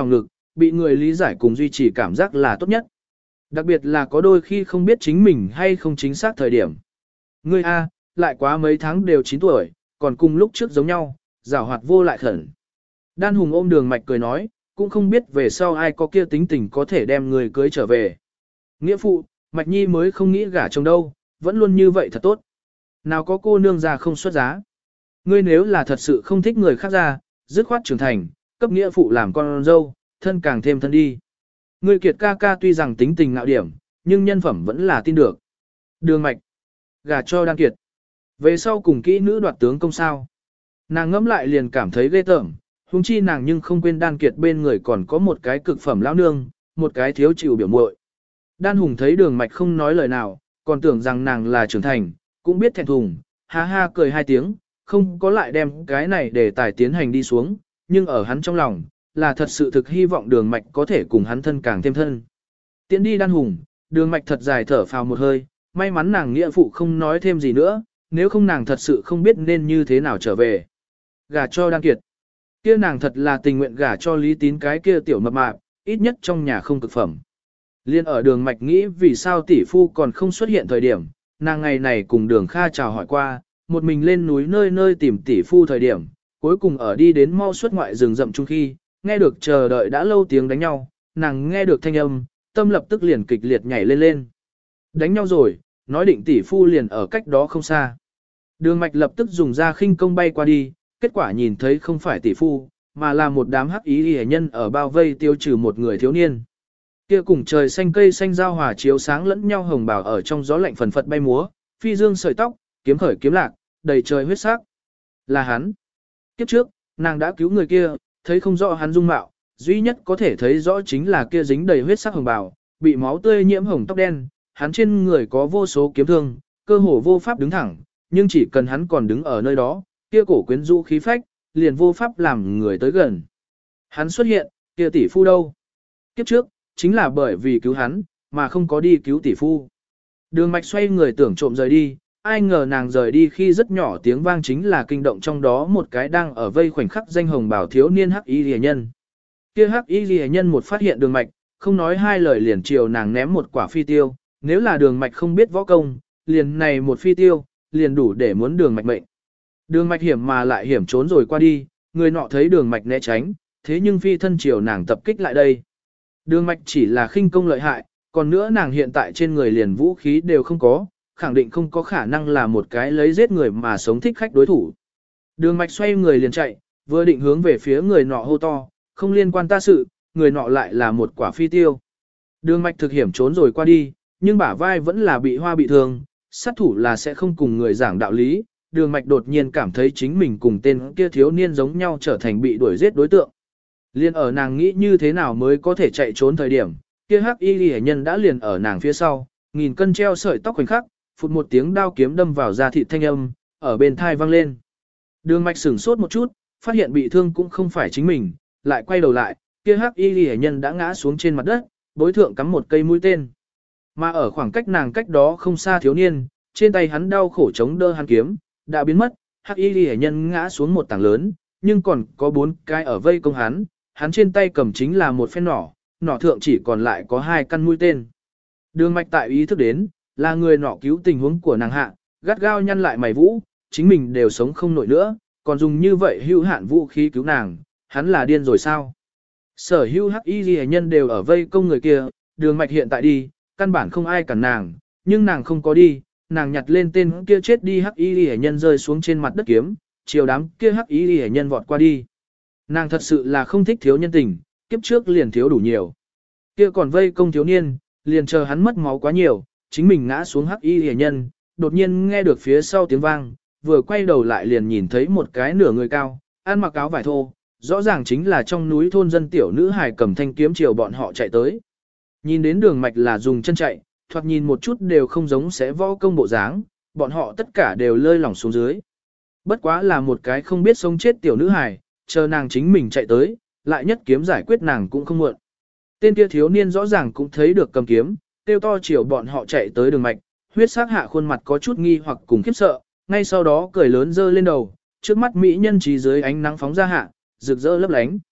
bị người lý giải cùng duy trì cảm giác là tốt nhất. Đặc biệt là có đôi khi không biết chính mình hay không chính xác thời điểm. Ngươi A, lại quá mấy tháng đều 9 tuổi, còn cùng lúc trước giống nhau, giảo hoạt vô lại khẩn. Đan Hùng ôm Đường Mạch cười nói, cũng không biết về sau ai có kia tính tình có thể đem người cưới trở về. Nghĩa phụ, Mạch Nhi mới không nghĩ gả chồng đâu, vẫn luôn như vậy thật tốt. Nào có cô nương già không xuất giá. Ngươi nếu là thật sự không thích người khác ra, dứt khoát trưởng thành, cấp nghĩa phụ làm con dâu, thân càng thêm thân đi. Ngươi Kiệt ca ca tuy rằng tính tình ngạo điểm, nhưng nhân phẩm vẫn là tin được. Đường Mạch, gả cho Đan Kiệt. Về sau cùng kỹ nữ đoạt tướng công sao. Nàng ngẫm lại liền cảm thấy ghê tởm, huống chi nàng nhưng không quên Đan Kiệt bên người còn có một cái cực phẩm lão nương, một cái thiếu chịu biểu muội. Đan Hùng thấy Đường Mạch không nói lời nào, còn tưởng rằng nàng là trưởng thành, cũng biết thẹn thùng, ha ha cười hai tiếng, không có lại đem cái này để tài tiến hành đi xuống, nhưng ở hắn trong lòng, là thật sự thực hy vọng Đường Mạch có thể cùng hắn thân càng thêm thân. Tiến đi Đan Hùng, Đường Mạch thật dài thở phào một hơi, may mắn nàng nghĩa phụ không nói thêm gì nữa, nếu không nàng thật sự không biết nên như thế nào trở về. Gả cho Đan Kiệt. Kia nàng thật là tình nguyện gả cho Lý Tín cái kia tiểu mập mạp, ít nhất trong nhà không cực phẩm. Liên ở Đường Mạch nghĩ vì sao tỷ phu còn không xuất hiện thời điểm, nàng ngày này cùng Đường Kha chào hỏi qua, một mình lên núi nơi nơi tìm tỷ phu thời điểm, cuối cùng ở đi đến mau xuất ngoại rừng rậm chung khi, nghe được chờ đợi đã lâu tiếng đánh nhau, nàng nghe được thanh âm, tâm lập tức liền kịch liệt nhảy lên lên. Đánh nhau rồi, nói định tỷ phu liền ở cách đó không xa. Đường Mạch lập tức dùng ra khinh công bay qua đi, kết quả nhìn thấy không phải tỷ phu, mà là một đám hắc ý hệ nhân ở bao vây tiêu trừ một người thiếu niên. Kia cùng trời xanh cây xanh giao hòa chiếu sáng lẫn nhau hồng bào ở trong gió lạnh phần phật bay múa, phi dương sợi tóc, kiếm khởi kiếm lạc, đầy trời huyết sắc. Là hắn. Kiếp trước, nàng đã cứu người kia, thấy không rõ hắn dung mạo, duy nhất có thể thấy rõ chính là kia dính đầy huyết sắc hồng bào, bị máu tươi nhiễm hồng tóc đen, hắn trên người có vô số kiếm thương, cơ hồ vô pháp đứng thẳng, nhưng chỉ cần hắn còn đứng ở nơi đó, kia cổ quyến rũ khí phách, liền vô pháp làm người tới gần. Hắn xuất hiện, kia tỷ phu đâu? Kiếp trước, chính là bởi vì cứu hắn, mà không có đi cứu tỷ phu. Đường Mạch xoay người tưởng trộm rời đi, ai ngờ nàng rời đi khi rất nhỏ tiếng vang chính là kinh động trong đó một cái đang ở vây khoảnh khắc danh hồng bảo thiếu niên hắc y liễu nhân. Kia hắc y liễu nhân một phát hiện Đường Mạch, không nói hai lời liền chiều nàng ném một quả phi tiêu, nếu là Đường Mạch không biết võ công, liền này một phi tiêu, liền đủ để muốn Đường Mạch mệnh. Đường Mạch hiểm mà lại hiểm trốn rồi qua đi, người nọ thấy Đường Mạch né tránh, thế nhưng phi thân chiều nàng tập kích lại đây. Đường Mạch chỉ là khinh công lợi hại, còn nữa nàng hiện tại trên người liền vũ khí đều không có, khẳng định không có khả năng là một cái lấy giết người mà sống thích khách đối thủ. Đường Mạch xoay người liền chạy, vừa định hướng về phía người nọ hô to, không liên quan ta sự, người nọ lại là một quả phi tiêu. Đường Mạch thực hiểm trốn rồi qua đi, nhưng bả vai vẫn là bị hoa bị thương, sát thủ là sẽ không cùng người giảng đạo lý. Đường Mạch đột nhiên cảm thấy chính mình cùng tên kia thiếu niên giống nhau trở thành bị đuổi giết đối tượng. Liên ở nàng nghĩ như thế nào mới có thể chạy trốn thời điểm, kia hắc y liễu nhân đã liền ở nàng phía sau, nghìn cân treo sợi tóc khoảnh khắc, phụt một tiếng đao kiếm đâm vào da thịt thanh âm, ở bên thai vang lên. Đường Mạch sửng sốt một chút, phát hiện bị thương cũng không phải chính mình, lại quay đầu lại, kia hắc y liễu nhân đã ngã xuống trên mặt đất, bối thượng cắm một cây mũi tên. Mà ở khoảng cách nàng cách đó không xa thiếu niên, trên tay hắn đau khổ chống đỡ hắn kiếm, đã biến mất, hắc y liễu nhân ngã xuống một tảng lớn, nhưng còn có 4 cái ở vây công hắn, hắn trên tay cầm chính là một phen nỏ, nỏ thượng chỉ còn lại có 2 căn mũi tên. Đường Mạch tại ý thức đến, là người nọ cứu tình huống của nàng hạ, gắt gao nhăn lại mày vũ, chính mình đều sống không nổi nữa, còn dùng như vậy hữu hạn vũ khí cứu nàng, hắn là điên rồi sao? Sở hữu hắc y liễu nhân đều ở vây công người kia, Đường Mạch hiện tại đi, căn bản không ai cản nàng, nhưng nàng không có đi, nàng nhặt lên tên kia chết đi hắc y liễu nhân rơi xuống trên mặt đất kiếm, chiều đám kia hắc y liễu nhân vọt qua đi. Nàng thật sự là không thích thiếu nhân tình, kiếp trước liền thiếu đủ nhiều. Kia còn vây công thiếu niên, liền chờ hắn mất máu quá nhiều, chính mình ngã xuống hắc y liễu nhân, đột nhiên nghe được phía sau tiếng vang, vừa quay đầu lại liền nhìn thấy một cái nửa người cao, ăn mặc áo vải thô, rõ ràng chính là trong núi thôn dân tiểu nữ hài cầm thanh kiếm chiều bọn họ chạy tới. Nhìn đến Đường Mạch là dùng chân chạy, thoạt nhìn một chút đều không giống sẽ võ công bộ dáng, bọn họ tất cả đều lơi lỏng xuống dưới. Bất quá là một cái không biết sống chết tiểu nữ hài, chờ nàng chính mình chạy tới, lại nhất kiếm giải quyết nàng cũng không muộn. Tên kia thiếu niên rõ ràng cũng thấy được cầm kiếm, kêu to chiều bọn họ chạy tới Đường Mạch, huyết sắc hạ khuôn mặt có chút nghi hoặc cùng khiếp sợ, ngay sau đó cười lớn giơ lên đầu, trước mắt mỹ nhân trí dưới ánh nắng phóng ra hạ, rực rỡ lấp lánh.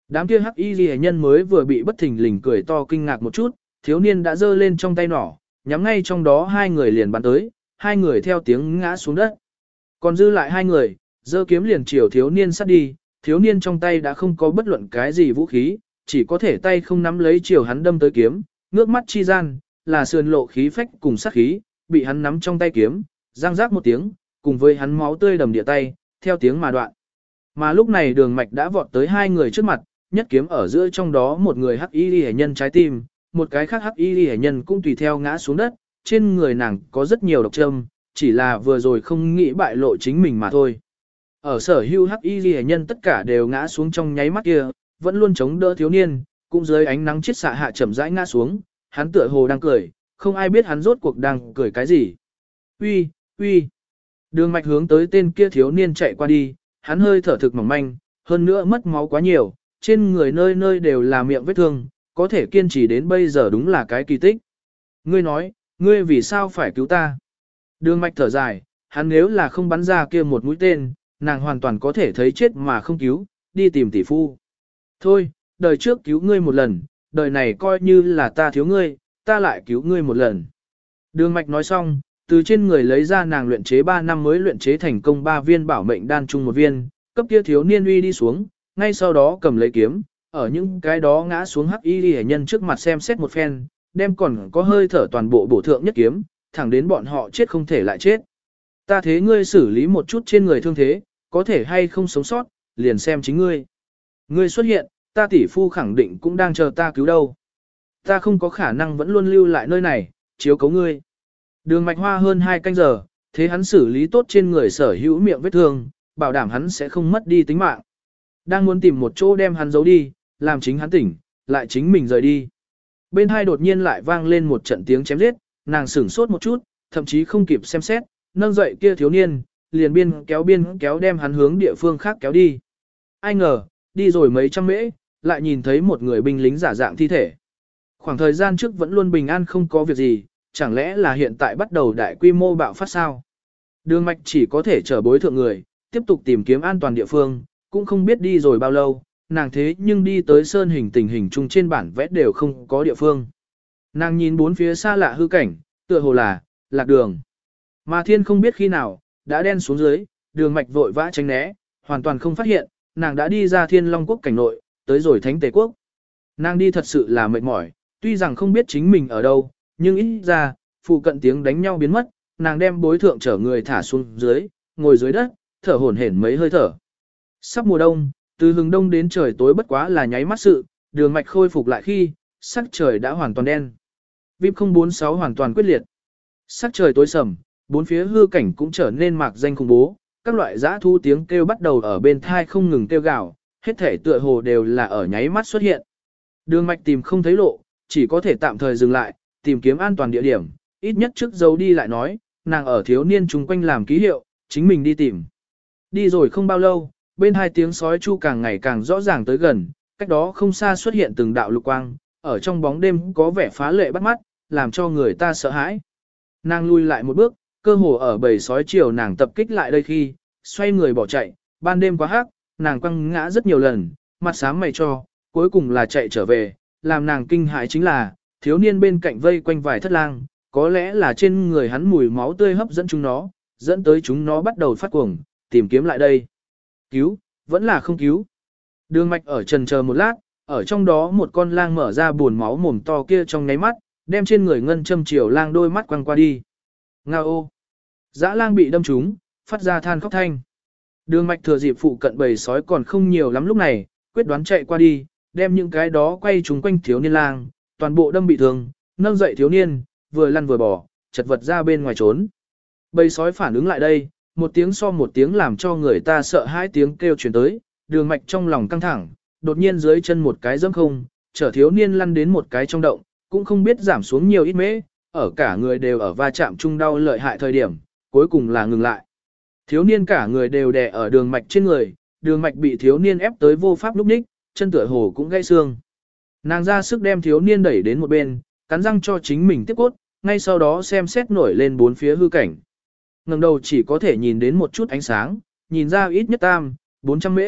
Đám kia hắc y ghi nhân mới vừa bị bất thình lình cười to kinh ngạc một chút, thiếu niên đã giơ lên trong tay nỏ, nhắm ngay trong đó hai người liền bắn tới, hai người theo tiếng ngã xuống đất. Còn dư lại hai người, giơ kiếm liền chiều thiếu niên sát đi, thiếu niên trong tay đã không có bất luận cái gì vũ khí, chỉ có thể tay không nắm lấy chiều hắn đâm tới kiếm, ngước mắt chi gian, là sườn lộ khí phách cùng sát khí, bị hắn nắm trong tay kiếm, răng rác một tiếng, cùng với hắn máu tươi đầm địa tay, theo tiếng mà đoạn. Mà lúc này Đường Mạch đã vọt tới hai người trước mặt, nhất kiếm ở giữa trong đó một người hắc y liễu nhân trái tim, một cái khác hắc y liễu nhân cũng tùy theo ngã xuống đất, trên người nàng có rất nhiều độc châm, chỉ là vừa rồi không nghĩ bại lộ chính mình mà thôi. Ở sở hữu hắc y liễu nhân tất cả đều ngã xuống trong nháy mắt kia, vẫn luôn chống đỡ thiếu niên, cũng dưới ánh nắng chiết xạ hạ chậm rãi ngã xuống, hắn tựa hồ đang cười, không ai biết hắn rốt cuộc đang cười cái gì. Uy, uy. Đường Mạch hướng tới tên kia thiếu niên chạy qua đi, hắn hơi thở thực mỏng manh, hơn nữa mất máu quá nhiều, trên người nơi nơi đều là miệng vết thương, có thể kiên trì đến bây giờ đúng là cái kỳ tích. Ngươi nói, ngươi vì sao phải cứu ta? Đường Mạch thở dài, hắn nếu là không bắn ra kia một mũi tên, nàng hoàn toàn có thể thấy chết mà không cứu, đi tìm tỷ phu. Thôi, đời trước cứu ngươi một lần, đời này coi như là ta thiếu ngươi, ta lại cứu ngươi một lần. Đường Mạch nói xong, từ trên người lấy ra nàng luyện chế 3 năm mới luyện chế thành công 3 viên bảo mệnh đan chung một viên, cấp kia thiếu niên uy đi xuống, ngay sau đó cầm lấy kiếm, ở những cái đó ngã xuống hắc y liễu nhân trước mặt xem xét một phen, đem còn có hơi thở toàn bộ bổ thượng nhất kiếm, thẳng đến bọn họ chết không thể lại chết. Ta thế ngươi xử lý một chút trên người thương thế, có thể hay không sống sót, liền xem chính ngươi. Ngươi xuất hiện, ta tỷ phu khẳng định cũng đang chờ ta cứu đâu. Ta không có khả năng vẫn luôn lưu lại nơi này, chiếu cố ngươi. Đường Mạch hoa hơn 2 canh giờ, thế hắn xử lý tốt trên người sở hữu miệng vết thương, bảo đảm hắn sẽ không mất đi tính mạng. Đang muốn tìm một chỗ đem hắn giấu đi, làm chính hắn tỉnh, lại chính mình rời đi. Bên hai đột nhiên lại vang lên một trận tiếng chém giết, nàng sửng sốt một chút, thậm chí không kịp xem xét, nâng dậy kia thiếu niên, liền biên kéo đem hắn hướng địa phương khác kéo đi. Ai ngờ, đi rồi mấy trăm mễ, lại nhìn thấy một người binh lính giả dạng thi thể. Khoảng thời gian trước vẫn luôn bình an không có việc gì, chẳng lẽ là hiện tại bắt đầu đại quy mô bạo phát sao? Đường Mạch chỉ có thể chở bối thượng người, tiếp tục tìm kiếm an toàn địa phương, cũng không biết đi rồi bao lâu, nàng thế nhưng đi tới sơn hình tình hình chung trên bản vẽ đều không có địa phương. Nàng nhìn bốn phía xa lạ hư cảnh, tựa hồ là lạc đường. Mà thiên không biết khi nào, đã đen xuống dưới, Đường Mạch vội vã tránh né, hoàn toàn không phát hiện, nàng đã đi ra Thiên Long quốc cảnh nội, tới rồi Thánh Tề quốc. Nàng đi thật sự là mệt mỏi, tuy rằng không biết chính mình ở đâu, nhưng ít ra, phụ cận tiếng đánh nhau biến mất, nàng đem bối thượng chở người thả xuống dưới, ngồi dưới đất, thở hổn hển mấy hơi thở. Sắp mùa đông, từ hừng đông đến trời tối bất quá là nháy mắt sự, Đường Mạch khôi phục lại khi, sắc trời đã hoàn toàn đen. VIP 046 hoàn toàn quyết liệt. Sắc trời tối sầm, bốn phía hư cảnh cũng trở nên mạc danh khủng bố, các loại dã thu tiếng kêu bắt đầu ở bên thai không ngừng kêu gào, hết thể tựa hồ đều là ở nháy mắt xuất hiện. Đường Mạch tìm không thấy lộ, chỉ có thể tạm thời dừng lại, tìm kiếm an toàn địa điểm, ít nhất trước dấu đi lại nói, nàng ở thiếu niên chung quanh làm ký hiệu, chính mình đi tìm. Đi rồi không bao lâu, bên hai tiếng sói chu càng ngày càng rõ ràng tới gần, cách đó không xa xuất hiện từng đạo lục quang, ở trong bóng đêm có vẻ phá lệ bắt mắt, làm cho người ta sợ hãi. Nàng lui lại một bước, cơ hồ ở bầy sói chiều nàng tập kích lại đây khi, xoay người bỏ chạy, ban đêm quá hắc, nàng quăng ngã rất nhiều lần, mặt xám mày cho, cuối cùng là chạy trở về, làm nàng kinh hãi chính là, thiếu niên bên cạnh vây quanh vài thất lang, có lẽ là trên người hắn mùi máu tươi hấp dẫn chúng nó, dẫn tới chúng nó bắt đầu phát cuồng, tìm kiếm lại đây. Cứu, vẫn là không cứu. Đường Mạch ở trần chờ một lát, ở trong đó một con lang mở ra buồn máu mồm to kia trong nháy mắt, đem trên người ngân châm chiều lang đôi mắt quăng qua đi. Nga ô! Dã lang bị đâm trúng, phát ra than khóc thanh. Đường Mạch thừa dịp phụ cận bầy sói còn không nhiều lắm lúc này, quyết đoán chạy qua đi, đem những cái đó quay chúng quanh thiếu niên lang, toàn bộ đâm bị thương, nâng dậy thiếu niên, vừa lăn vừa bò, chật vật ra bên ngoài trốn. Bầy sói phản ứng lại đây, một tiếng so một tiếng làm cho người ta sợ hãi tiếng kêu truyền tới, Đường Mạch trong lòng căng thẳng, đột nhiên dưới chân một cái dẫm không, chở thiếu niên lăn đến một cái trong động, cũng không biết giảm xuống nhiều ít mễ, ở cả người đều ở va chạm chung đau lợi hại thời điểm, cuối cùng là ngừng lại. Thiếu niên cả người đều đè ở Đường Mạch trên người, Đường Mạch bị thiếu niên ép tới vô pháp lúc ních, chân tựa hồ cũng gãy xương. Nàng ra sức đem thiếu niên đẩy đến một bên, cắn răng cho chính mình tiếp cốt, ngay sau đó xem xét nổi lên bốn phía hư cảnh. Ngẩng đầu chỉ có thể nhìn đến một chút ánh sáng, nhìn ra ít nhất 400 mễ,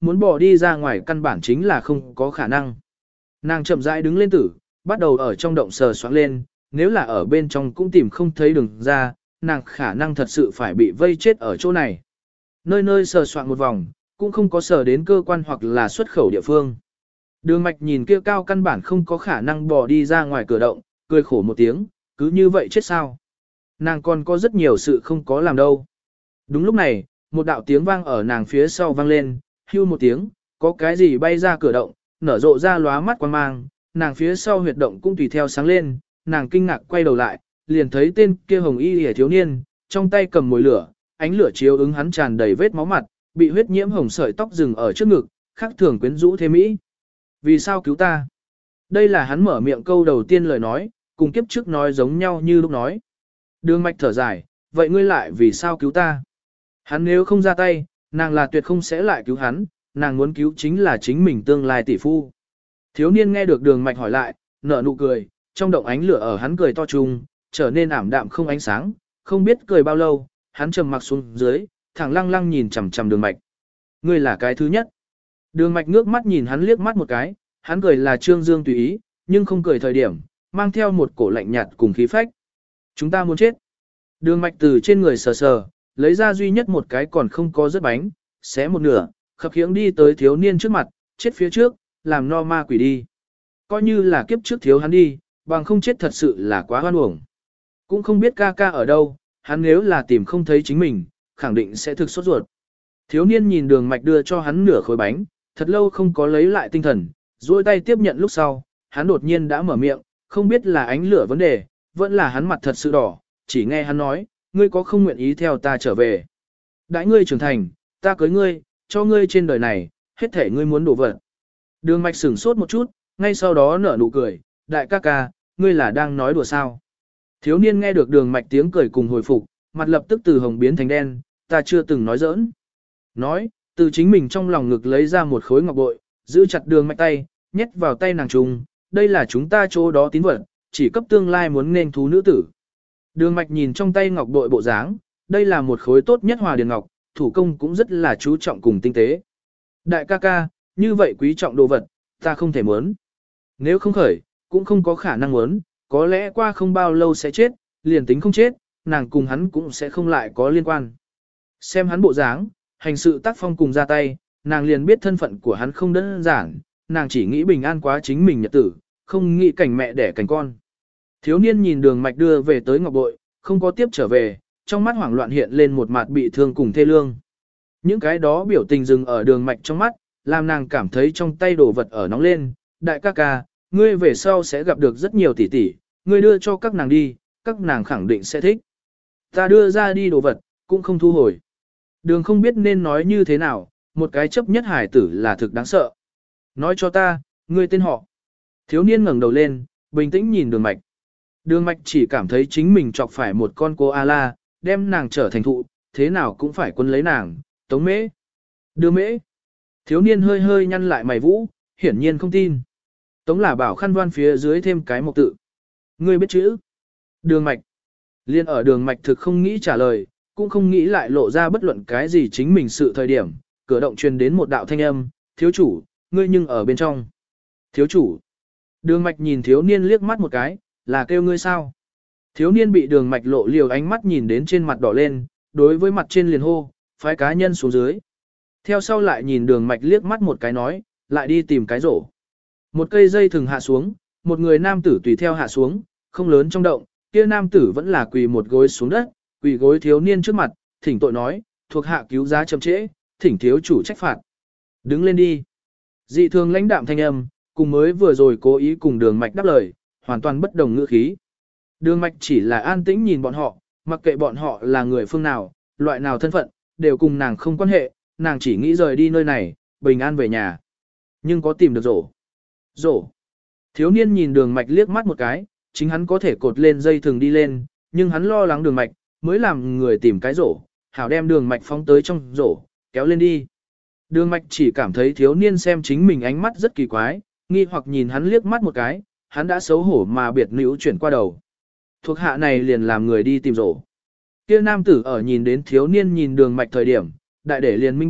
muốn bỏ đi ra ngoài căn bản chính là không có khả năng. Nàng chậm rãi đứng lên tử, bắt đầu ở trong động sờ soạn lên, nếu là ở bên trong cũng tìm không thấy đường ra, nàng khả năng thật sự phải bị vây chết ở chỗ này. Nơi nơi sờ soạn một vòng, cũng không có sờ đến cơ quan hoặc là xuất khẩu địa phương. Đường mạch nhìn kia cao căn bản không có khả năng bỏ đi ra ngoài cửa động, cười khổ một tiếng, cứ như vậy chết sao. Nàng còn có rất nhiều sự không có làm đâu. Đúng lúc này, một đạo tiếng vang ở nàng phía sau vang lên, hưu một tiếng, có cái gì bay ra cửa động, nở rộ ra lóa mắt quan mang, nàng phía sau huyệt động cũng tùy theo sáng lên, nàng kinh ngạc quay đầu lại, liền thấy tên kia hồng y hề thiếu niên, trong tay cầm mồi lửa, ánh lửa chiếu ứng hắn tràn đầy vết máu mặt, bị huyết nhiễm hồng sợi tóc rừng ở trước ngực, khắc thường quyến rũ thế mỹ. Vì sao cứu ta? Đây là hắn mở miệng câu đầu tiên lời nói, cùng kiếp trước nói giống nhau như lúc nói. Đường mạch thở dài, vậy ngươi lại vì sao cứu ta? Hắn nếu không ra tay, nàng là tuyệt không sẽ lại cứu hắn, nàng muốn cứu chính là chính mình tương lai tỷ phu. Thiếu niên nghe được đường mạch hỏi lại, nở nụ cười, trong động ánh lửa ở hắn cười to trùng, trở nên ảm đạm không ánh sáng, không biết cười bao lâu, hắn trầm mặc xuống dưới, thẳng lăng lăng nhìn chằm chằm đường mạch. Ngươi là cái thứ nhất. Đường mạch ngước mắt nhìn hắn liếc mắt một cái, hắn cười là trương dương tùy ý, nhưng không cười thời điểm, mang theo một cổ lạnh nhạt cùng khí phách. Chúng ta muốn chết. Đường mạch từ trên người sờ sờ, lấy ra duy nhất một cái còn không có rớt bánh, xé một nửa, khập khiễng đi tới thiếu niên trước mặt, chết phía trước, làm no ma quỷ đi. Coi như là kiếp trước thiếu hắn đi, bằng không chết thật sự là quá hoan uổng. Cũng không biết ca ca ở đâu, hắn nếu là tìm không thấy chính mình, khẳng định sẽ thực sốt ruột. Thiếu niên nhìn đường mạch đưa cho hắn nửa khối bánh, thật lâu không có lấy lại tinh thần, duỗi tay tiếp nhận lúc sau, hắn đột nhiên đã mở miệng, không biết là ánh lửa vấn đề, vẫn là hắn mặt thật sự đỏ, chỉ nghe hắn nói, ngươi có không nguyện ý theo ta trở về. Đãi ngươi trưởng thành, ta cưới ngươi, cho ngươi trên đời này, hết thể ngươi muốn đổ vật. Đường mạch sửng sốt một chút, ngay sau đó nở nụ cười, đại ca ca, ngươi là đang nói đùa sao. Thiếu niên nghe được đường mạch tiếng cười cùng hồi phục, mặt lập tức từ hồng biến thành đen, ta chưa từng nói giỡn. Nói, từ chính mình trong lòng ngực lấy ra một khối ngọc bội, giữ chặt đường mạch tay, nhét vào tay nàng trùng, đây là chúng ta chỗ đó tín vật, chỉ cấp tương lai muốn nên thú nữ tử. Đường mạch nhìn trong tay ngọc bội bộ dáng, đây là một khối tốt nhất hòa điền ngọc, thủ công cũng rất là chú trọng cùng tinh tế. Đại ca ca, như vậy quý trọng đồ vật, ta không thể muốn. Nếu không khởi, cũng không có khả năng muốn, có lẽ qua không bao lâu sẽ chết, liền tính không chết, nàng cùng hắn cũng sẽ không lại có liên quan. Xem hắn bộ dáng, hành sự tác phong cùng ra tay, nàng liền biết thân phận của hắn không đơn giản, nàng chỉ nghĩ bình an quá chính mình nhật tử, không nghĩ cảnh mẹ đẻ cảnh con. Thiếu niên nhìn đường mạch đưa về tới ngọc bội, không có tiếp trở về, trong mắt hoảng loạn hiện lên một mặt bị thương cùng thê lương. Những cái đó biểu tình dừng ở đường mạch trong mắt, làm nàng cảm thấy trong tay đồ vật ở nóng lên. Đại ca ca, ngươi về sau sẽ gặp được rất nhiều tỷ tỷ, ngươi đưa cho các nàng đi, các nàng khẳng định sẽ thích. Ta đưa ra đi đồ vật, cũng không thu hồi. Đường không biết nên nói như thế nào, một cái chấp nhất hải tử là thực đáng sợ. Nói cho ta, ngươi tên họ. Thiếu niên ngẩng đầu lên, bình tĩnh nhìn đường mạch. Đường mạch chỉ cảm thấy chính mình chọc phải một con cô A-la, đem nàng trở thành thụ, thế nào cũng phải quân lấy nàng, tống mễ. Đưa mễ. Thiếu niên hơi hơi nhăn lại mày vũ, hiển nhiên không tin. Tống là bảo khăn đoan phía dưới thêm cái mộc tự. Ngươi biết chữ. Đường mạch. Liên ở đường mạch thực không nghĩ trả lời, cũng không nghĩ lại lộ ra bất luận cái gì chính mình sự thời điểm. Cửa động truyền đến một đạo thanh âm, thiếu chủ, ngươi nhưng ở bên trong. Thiếu chủ. Đường mạch nhìn thiếu niên liếc mắt một cái, là kêu ngươi sao? Thiếu niên bị đường mạch lộ liều ánh mắt nhìn đến trên mặt đỏ lên, đối với mặt trên liền hô, phái cá nhân xuống dưới. Theo sau lại nhìn đường mạch liếc mắt một cái nói, lại đi tìm cái rổ. Một cây dây thừng hạ xuống, một người nam tử tùy theo hạ xuống, không lớn trong động, kia nam tử vẫn là quỳ một gối xuống đất, quỳ gối thiếu niên trước mặt, thỉnh tội nói, thuộc hạ cứu giá chậm trễ, thỉnh thiếu chủ trách phạt. Đứng lên đi. Dị thường lãnh đạm thanh âm, cùng mới vừa rồi cố ý cùng đường mạch đáp lời, hoàn toàn bất đồng ngữ khí. Đường mạch chỉ là an tĩnh nhìn bọn họ, mặc kệ bọn họ là người phương nào, loại nào thân phận, đều cùng nàng không quan hệ, nàng chỉ nghĩ rời đi nơi này, bình an về nhà. Nhưng có tìm được rổ. Rổ. Thiếu niên nhìn đường mạch liếc mắt một cái, chính hắn có thể cột lên dây thừng đi lên, nhưng hắn lo lắng đường mạch, mới làm người tìm cái rổ, hảo đem đường mạch phóng tới trong rổ, kéo lên đi. Đường mạch chỉ cảm thấy thiếu niên xem chính mình ánh mắt rất kỳ quái, nghi hoặc nhìn hắn liếc mắt một cái, hắn đã xấu hổ mà biệt nữ chuyển qua đầu. Thuộc hạ này liền làm người đi tìm rổ. Kia nam tử ở nhìn đến thiếu niên nhìn đường mạch thời điểm, đại để liền minh bạch,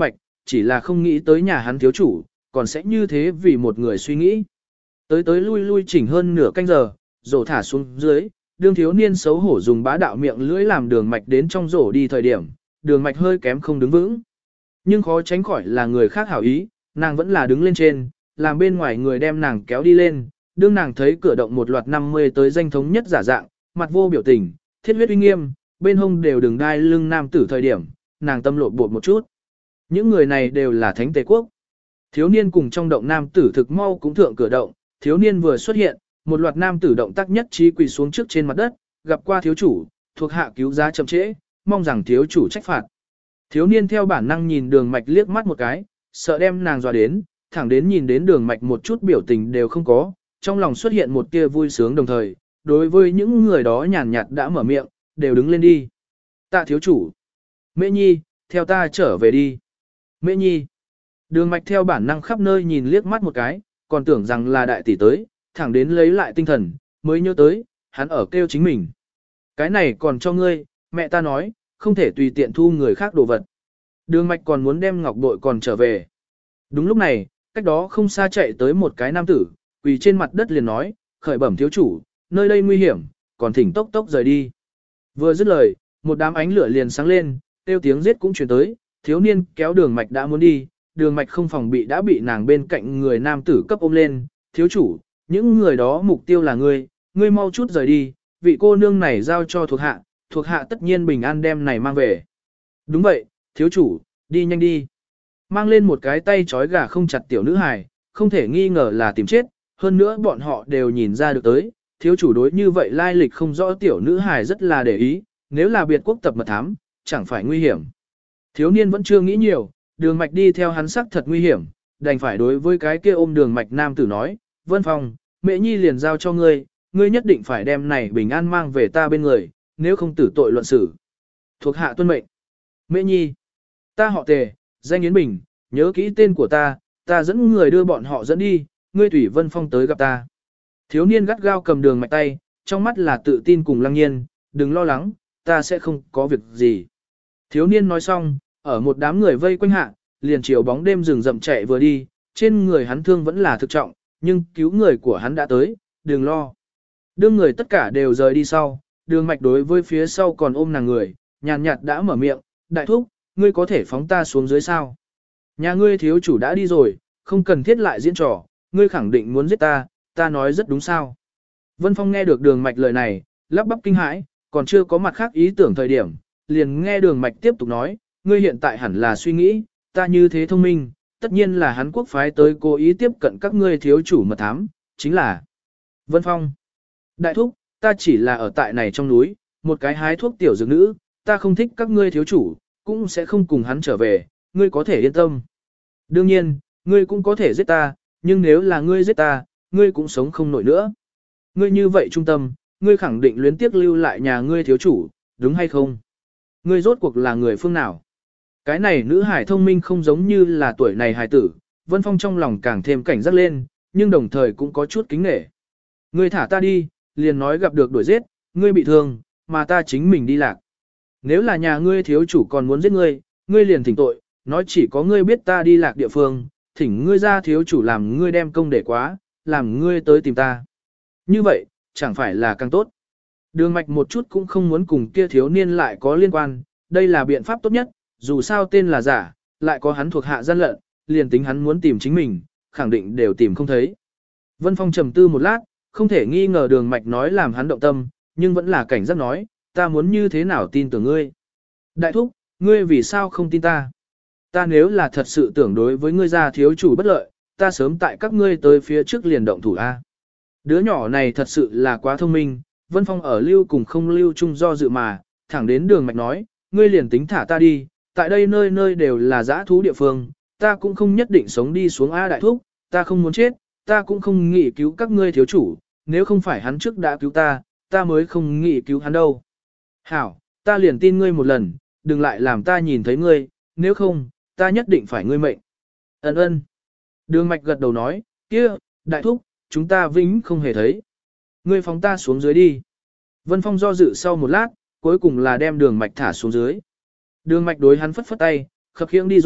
chỉ là không nghĩ tới nhà hắn thiếu chủ, còn sẽ như thế vì một người suy nghĩ. Tới lui lui chỉnh hơn nửa canh giờ, rổ thả xuống dưới, đương thiếu niên xấu hổ dùng bá đạo miệng lưỡi làm đường mạch đến trong rổ đi thời điểm, đường mạch hơi kém không đứng vững. Nhưng khó tránh khỏi là người khác hảo ý, nàng vẫn là đứng lên trên, làm bên ngoài người đem nàng kéo đi lên, đương nàng thấy cửa động một loạt 50 tới danh thống nhất giả dạng, mặt vô biểu tình, thiết huyết uy nghiêm, bên hông đều đường đai lưng nam tử thời điểm, nàng tâm lộ bột một chút. Những người này đều là thánh tề quốc. Thiếu niên cùng trong động nam tử thực mau cũng thượng cửa động, thiếu niên vừa xuất hiện, một loạt nam tử động tác nhất trí quỳ xuống trước trên mặt đất, gặp qua thiếu chủ, thuộc hạ cứu giá chậm trễ, mong rằng thiếu chủ trách phạt. Thiếu niên theo bản năng nhìn đường mạch liếc mắt một cái, sợ đem nàng dọa đến, thẳng đến nhìn đến đường mạch một chút biểu tình đều không có, trong lòng xuất hiện một tia vui sướng đồng thời, đối với những người đó nhàn nhạt đã mở miệng, đều đứng lên đi. Tạ thiếu chủ. Mễ Nhi, theo ta trở về đi. Mễ Nhi. Đường mạch theo bản năng khắp nơi nhìn liếc mắt một cái, còn tưởng rằng là đại tỷ tới, thẳng đến lấy lại tinh thần, mới nhớ tới, hắn ở kêu chính mình. Cái này còn cho ngươi, mẹ ta nói, không thể tùy tiện thu người khác đồ vật. Đường mạch còn muốn đem ngọc bội còn trở về. Đúng lúc này, cách đó không xa chạy tới một cái nam tử, quỳ trên mặt đất liền nói, khởi bẩm thiếu chủ, nơi đây nguy hiểm, còn thỉnh tốc tốc rời đi. Vừa dứt lời, một đám ánh lửa liền sáng lên, tiêu tiếng giết cũng truyền tới, thiếu niên kéo đường mạch đã muốn đi, đường mạch không phòng bị đã bị nàng bên cạnh người nam tử cấp ôm lên, thiếu chủ, những người đó mục tiêu là ngươi mau chút rời đi, vị cô nương này giao cho thuộc hạ tất nhiên bình an đem này mang về. Đúng vậy, thiếu chủ, đi nhanh đi. Mang lên một cái tay trói gà không chặt tiểu nữ hài, không thể nghi ngờ là tìm chết, hơn nữa bọn họ đều nhìn ra được tới, thiếu chủ đối như vậy lai lịch không rõ tiểu nữ hài rất là để ý, nếu là biệt quốc tập mật thám, chẳng phải nguy hiểm. Thiếu niên vẫn chưa nghĩ nhiều, đường mạch đi theo hắn sắc thật nguy hiểm, đành phải đối với cái kia ôm đường mạch nam tử nói, Vân Phong, Mễ Nhi liền giao cho ngươi, ngươi nhất định phải đem này bình an mang về ta bên người, nếu không tử tội luận xử. Thuộc hạ tuân mệnh. Mễ Nhi, ta họ Tề, danh Yến Bình, nhớ kỹ tên của ta dẫn người đưa bọn họ dẫn đi, ngươi tùy Vân Phong tới gặp ta. Thiếu niên gắt gao cầm đường mạch tay, trong mắt là tự tin cùng lăng nhiên, đừng lo lắng, ta sẽ không có việc gì. Thiếu niên nói xong, ở một đám người vây quanh hạ, liền chiều bóng đêm rừng rậm chạy vừa đi, trên người hắn thương vẫn là thực trọng, nhưng cứu người của hắn đã tới, đừng lo. Đương người tất cả đều rời đi sau, đường mạch đối với phía sau còn ôm nàng người, nhàn nhạt đã mở miệng, đại thúc, ngươi có thể phóng ta xuống dưới sao? Nhà ngươi thiếu chủ đã đi rồi, không cần thiết lại diễn trò, ngươi khẳng định muốn giết ta nói rất đúng sao. Vân Phong nghe được đường mạch lời này, lắp bắp kinh hãi, còn chưa có mặt khác ý tưởng thời điểm, liền nghe đường mạch tiếp tục nói, ngươi hiện tại hẳn là suy nghĩ, ta như thế thông minh, tất nhiên là hắn quốc phái tới cố ý tiếp cận các ngươi thiếu chủ mật thám, chính là Vân Phong. Đại thúc, ta chỉ là ở tại này trong núi, một cái hái thuốc tiểu dược nữ, ta không thích các ngươi thiếu chủ, cũng sẽ không cùng hắn trở về, ngươi có thể yên tâm. Đương nhiên, ngươi cũng có thể giết ta, nhưng nếu là ngươi giết ta, ngươi cũng sống không nổi nữa. Ngươi như vậy trung tâm, ngươi khẳng định luyến tiếc lưu lại nhà ngươi thiếu chủ, đúng hay không? Ngươi rốt cuộc là người phương nào? Cái này nữ hải thông minh không giống như là tuổi này hài tử, Vân Phong trong lòng càng thêm cảnh giác lên, nhưng đồng thời cũng có chút kính nể. Ngươi thả ta đi, liền nói gặp được đuổi giết, ngươi bị thương, mà ta chính mình đi lạc. Nếu là nhà ngươi thiếu chủ còn muốn giết ngươi, ngươi liền thỉnh tội, nói chỉ có ngươi biết ta đi lạc địa phương, thỉnh ngươi ra thiếu chủ làm ngươi đem công để quá, làm ngươi tới tìm ta. Như vậy, chẳng phải là càng tốt. Đường mạch một chút cũng không muốn cùng kia thiếu niên lại có liên quan, đây là biện pháp tốt nhất, dù sao tên là giả, lại có hắn thuộc hạ gian lận, liền tính hắn muốn tìm chính mình, khẳng định đều tìm không thấy. Vân Phong trầm tư một lát, không thể nghi ngờ đường mạch nói làm hắn động tâm, nhưng vẫn là cảnh giác nói, ta muốn như thế nào tin tưởng ngươi. Đại thúc, ngươi vì sao không tin ta? Ta nếu là thật sự tưởng đối với ngươi gia thiếu chủ bất lợi, ta sớm tại các ngươi tới phía trước liền động thủ A. Đứa nhỏ này thật sự là quá thông minh, Vân Phong ở lưu cùng không lưu chung do dự mà, thẳng đến đường mạch nói, ngươi liền tính thả ta đi, tại đây nơi nơi đều là dã thú địa phương, ta cũng không nhất định sống đi xuống A đại thúc, ta không muốn chết, ta cũng không nghĩ cứu các ngươi thiếu chủ, nếu không phải hắn trước đã cứu ta mới không nghĩ cứu hắn đâu. Hảo, ta liền tin ngươi một lần, đừng lại làm ta nhìn thấy ngươi, nếu không, ta nhất định phải ngươi mệnh. Ấn ơn. Đường mạch gật đầu nói, kia, đại thúc, chúng ta vĩnh không hề thấy. Ngươi phóng ta xuống dưới đi. Vân Phong do dự sau một lát, cuối cùng là đem đường mạch thả xuống dưới. Đường mạch đối hắn phất phất tay, khập khiễng đi rồi,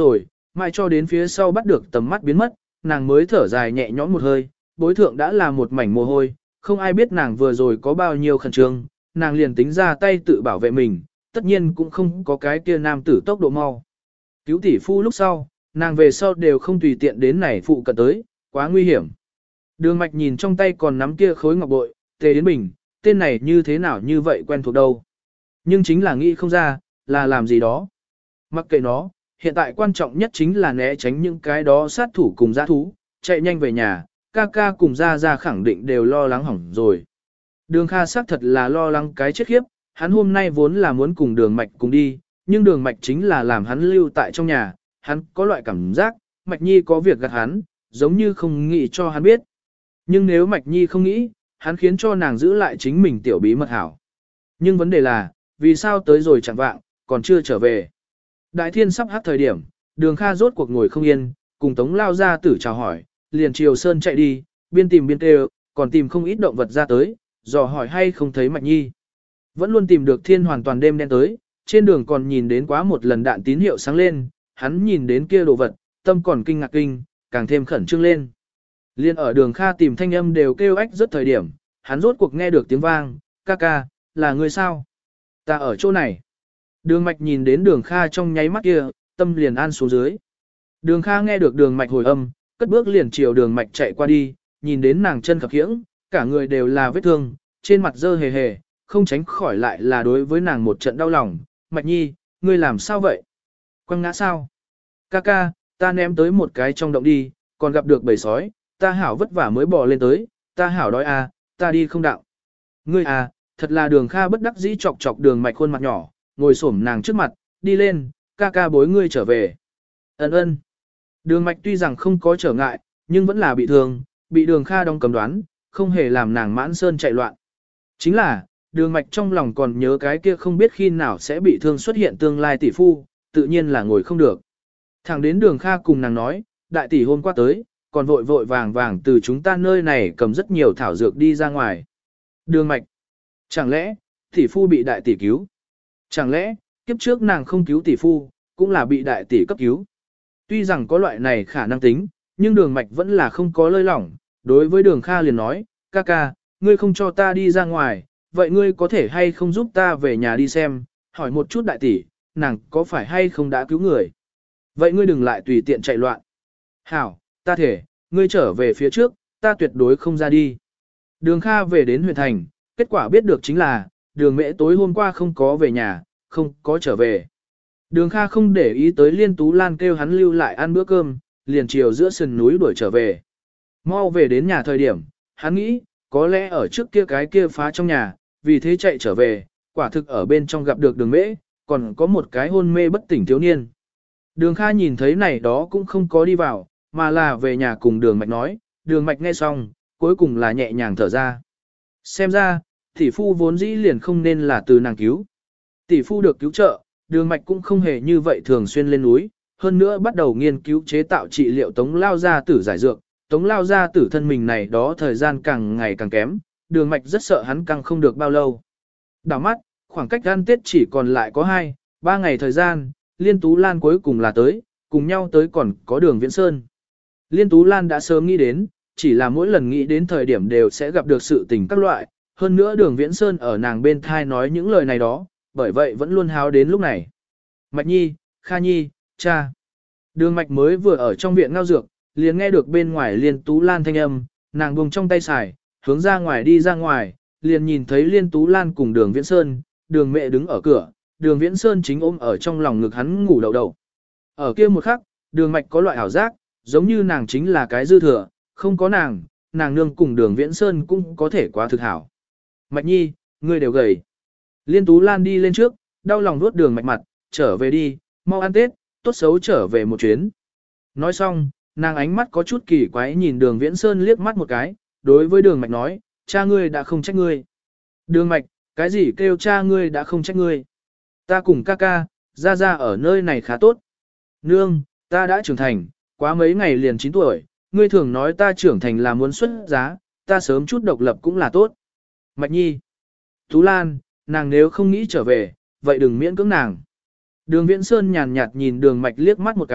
mãi cho đến phía sau bắt được tầm mắt biến mất, nàng mới thở dài nhẹ nhõm một hơi, bối thượng đã là một mảnh mồ hôi, không ai biết nàng vừa rồi có bao nhiêu khẩn trương, nàng liền tính ra tay tự bảo vệ mình, tất nhiên cũng không có cái kia nam tử tốc độ mau. Cứu tỷ phu lúc sau, nàng về sau đều không tùy tiện đến này phụ cận tới, quá nguy hiểm. Đường Mạch nhìn trong tay còn nắm kia khối ngọc bội, Tề Yến Bình, tên này như thế nào như vậy quen thuộc đâu. Nhưng chính là nghĩ không ra, là làm gì đó. Mặc kệ nó, hiện tại quan trọng nhất chính là né tránh những cái đó sát thủ cùng giã thú, chạy nhanh về nhà, ca ca cùng ra khẳng định đều lo lắng hỏng rồi. Đường Kha xác thật là lo lắng cái chết khiếp, hắn hôm nay vốn là muốn cùng đường Mạch cùng đi, nhưng đường Mạch chính là làm hắn lưu tại trong nhà, hắn có loại cảm giác, Mạch Nhi có việc gạt hắn, giống như không nghĩ cho hắn biết. Nhưng nếu Mạch Nhi không nghĩ, hắn khiến cho nàng giữ lại chính mình tiểu bí mật hảo. Nhưng vấn đề là, vì sao tới rồi chẳng vạng, còn chưa trở về. Đại thiên sắp hát thời điểm, đường Kha rốt cuộc ngồi không yên, cùng Tống lao ra tử chào hỏi, liền chiều sơn chạy đi, biên tìm biên kêu, còn tìm không ít động vật ra tới, dò hỏi hay không thấy Mạch Nhi. Vẫn luôn tìm được thiên hoàn toàn đêm đen tới, trên đường còn nhìn đến quá một lần đạn tín hiệu sáng lên, hắn nhìn đến kia đồ vật, tâm còn kinh ngạc kinh, càng thêm khẩn trương lên. Liên ở đường Kha tìm thanh âm đều kêu ách rất thời điểm, hắn rốt cuộc nghe được tiếng vang, ca ca, là người sao? Ta ở chỗ này. Đường Mạch nhìn đến đường Kha trong nháy mắt kia, tâm liền an xuống dưới. Đường Kha nghe được đường Mạch hồi âm, cất bước liền chiều đường Mạch chạy qua đi, nhìn đến nàng chân khập khiễng, cả người đều là vết thương, trên mặt dơ hề hề, không tránh khỏi lại là đối với nàng một trận đau lòng. Mạch Nhi, ngươi làm sao vậy? Quăng ngã sao? Ca ca, ta ném tới một cái trong động đi, còn gặp được bầy sói, ta hảo vất vả mới bò lên tới, ta hảo đói à, ta đi không đạo. Ngươi à, thật là đường Kha bất đắc dĩ chọc chọc đường Mạch khuôn mặt nhỏ, ngồi xổm nàng trước mặt, đi lên, ca ca bối ngươi trở về. Ấn ơn. Đường Mạch tuy rằng không có trở ngại, nhưng vẫn là bị thương, bị đường Kha đong cầm đoán, không hề làm nàng mãn sơn chạy loạn. Chính là, đường Mạch trong lòng còn nhớ cái kia không biết khi nào sẽ bị thương xuất hiện tương lai tỷ phu, tự nhiên là ngồi không được. Thẳng đến đường Kha cùng nàng nói, đại tỷ hôm qua tới, còn vội vội vàng vàng từ chúng ta nơi này cầm rất nhiều thảo dược đi ra ngoài. Đường Mạch, chẳng lẽ, tỷ phu bị đại tỷ cứu? Chẳng lẽ, kiếp trước nàng không cứu tỷ phu, cũng là bị đại tỷ cấp cứu? Tuy rằng có loại này khả năng tính, nhưng đường Mạch vẫn là không có lơi lỏng, đối với đường Kha liền nói, ca ca, ngươi không cho ta đi ra ngoài, vậy ngươi có thể hay không giúp ta về nhà đi xem, hỏi một chút đại tỷ, nàng có phải hay không đã cứu người? Vậy ngươi đừng lại tùy tiện chạy loạn. Hảo, ta thể, ngươi trở về phía trước, ta tuyệt đối không ra đi. Đường Kha về đến huyện thành, kết quả biết được chính là, đường mẹ tối hôm qua không có về nhà, không có trở về. Đường Kha không để ý tới Liên Tú Lan kêu hắn lưu lại ăn bữa cơm, liền chiều giữa sườn núi đuổi trở về. Mau về đến nhà thời điểm, hắn nghĩ, có lẽ ở trước kia cái kia phá trong nhà, vì thế chạy trở về, quả thực ở bên trong gặp được đường mễ, còn có một cái hôn mê bất tỉnh thiếu niên. Đường Kha nhìn thấy này đó cũng không có đi vào, mà là về nhà cùng đường Mạch nói, đường Mạch nghe xong, cuối cùng là nhẹ nhàng thở ra. Xem ra, tỷ phu vốn dĩ liền không nên là từ nàng cứu. Tỷ phu được cứu trợ, đường Mạch cũng không hề như vậy thường xuyên lên núi, hơn nữa bắt đầu nghiên cứu chế tạo trị liệu Tống lao gia tử giải dược. Tống lao gia tử thân mình này đó thời gian càng ngày càng kém, đường Mạch rất sợ hắn căng không được bao lâu. Đảo mắt, khoảng cách ăn Tết chỉ còn lại có 2-3 ngày thời gian, Liên Tú Lan cuối cùng là tới, cùng nhau tới còn có đường Viễn Sơn. Liên Tú Lan đã sớm nghĩ đến, chỉ là mỗi lần nghĩ đến thời điểm đều sẽ gặp được sự tình các loại, hơn nữa đường Viễn Sơn ở nàng bên thai nói những lời này đó, bởi vậy vẫn luôn háo đến lúc này. Mạch Nhi, Kha Nhi, cha. Đường Mạch mới vừa ở trong viện ngao dược, liền nghe được bên ngoài Liên Tú Lan thanh âm, nàng buông trong tay xài, hướng ra ngoài đi ra ngoài, liền nhìn thấy Liên Tú Lan cùng đường Viễn Sơn, đường mẹ đứng ở cửa, đường Viễn Sơn chính ôm ở trong lòng ngực hắn ngủ đầu đầu. Ở kia một khắc, đường Mạch có loại ảo giác, giống như nàng chính là cái dư thừa, không có nàng, nàng nương cùng đường Viễn Sơn cũng có thể quá thực hảo. Mạch Nhi, ngươi đều gầy. Liên Tú Lan đi lên trước, đau lòng nuốt đường Mạch mặt, trở về đi, mau ăn Tết, tốt xấu trở về một chuyến. Nói xong, nàng ánh mắt có chút kỳ quái nhìn đường Viễn Sơn liếc mắt một cái, đối với đường Mạch nói, cha ngươi đã không trách ngươi. Đường Mạch, cái gì kêu cha ngươi đã không trách ngươi? Ta cùng ca ca, ra ở nơi này khá tốt. Nương, ta đã trưởng thành, quá mấy ngày liền 9 tuổi, ngươi thường nói ta trưởng thành là muốn xuất giá, ta sớm chút độc lập cũng là tốt. Mạch Nhi, Tú Lan, nàng nếu không nghĩ trở về, vậy đừng miễn cưỡng nàng. Đường Viễn Sơn nhàn nhạt nhìn đường Mạch liếc mắt một cái,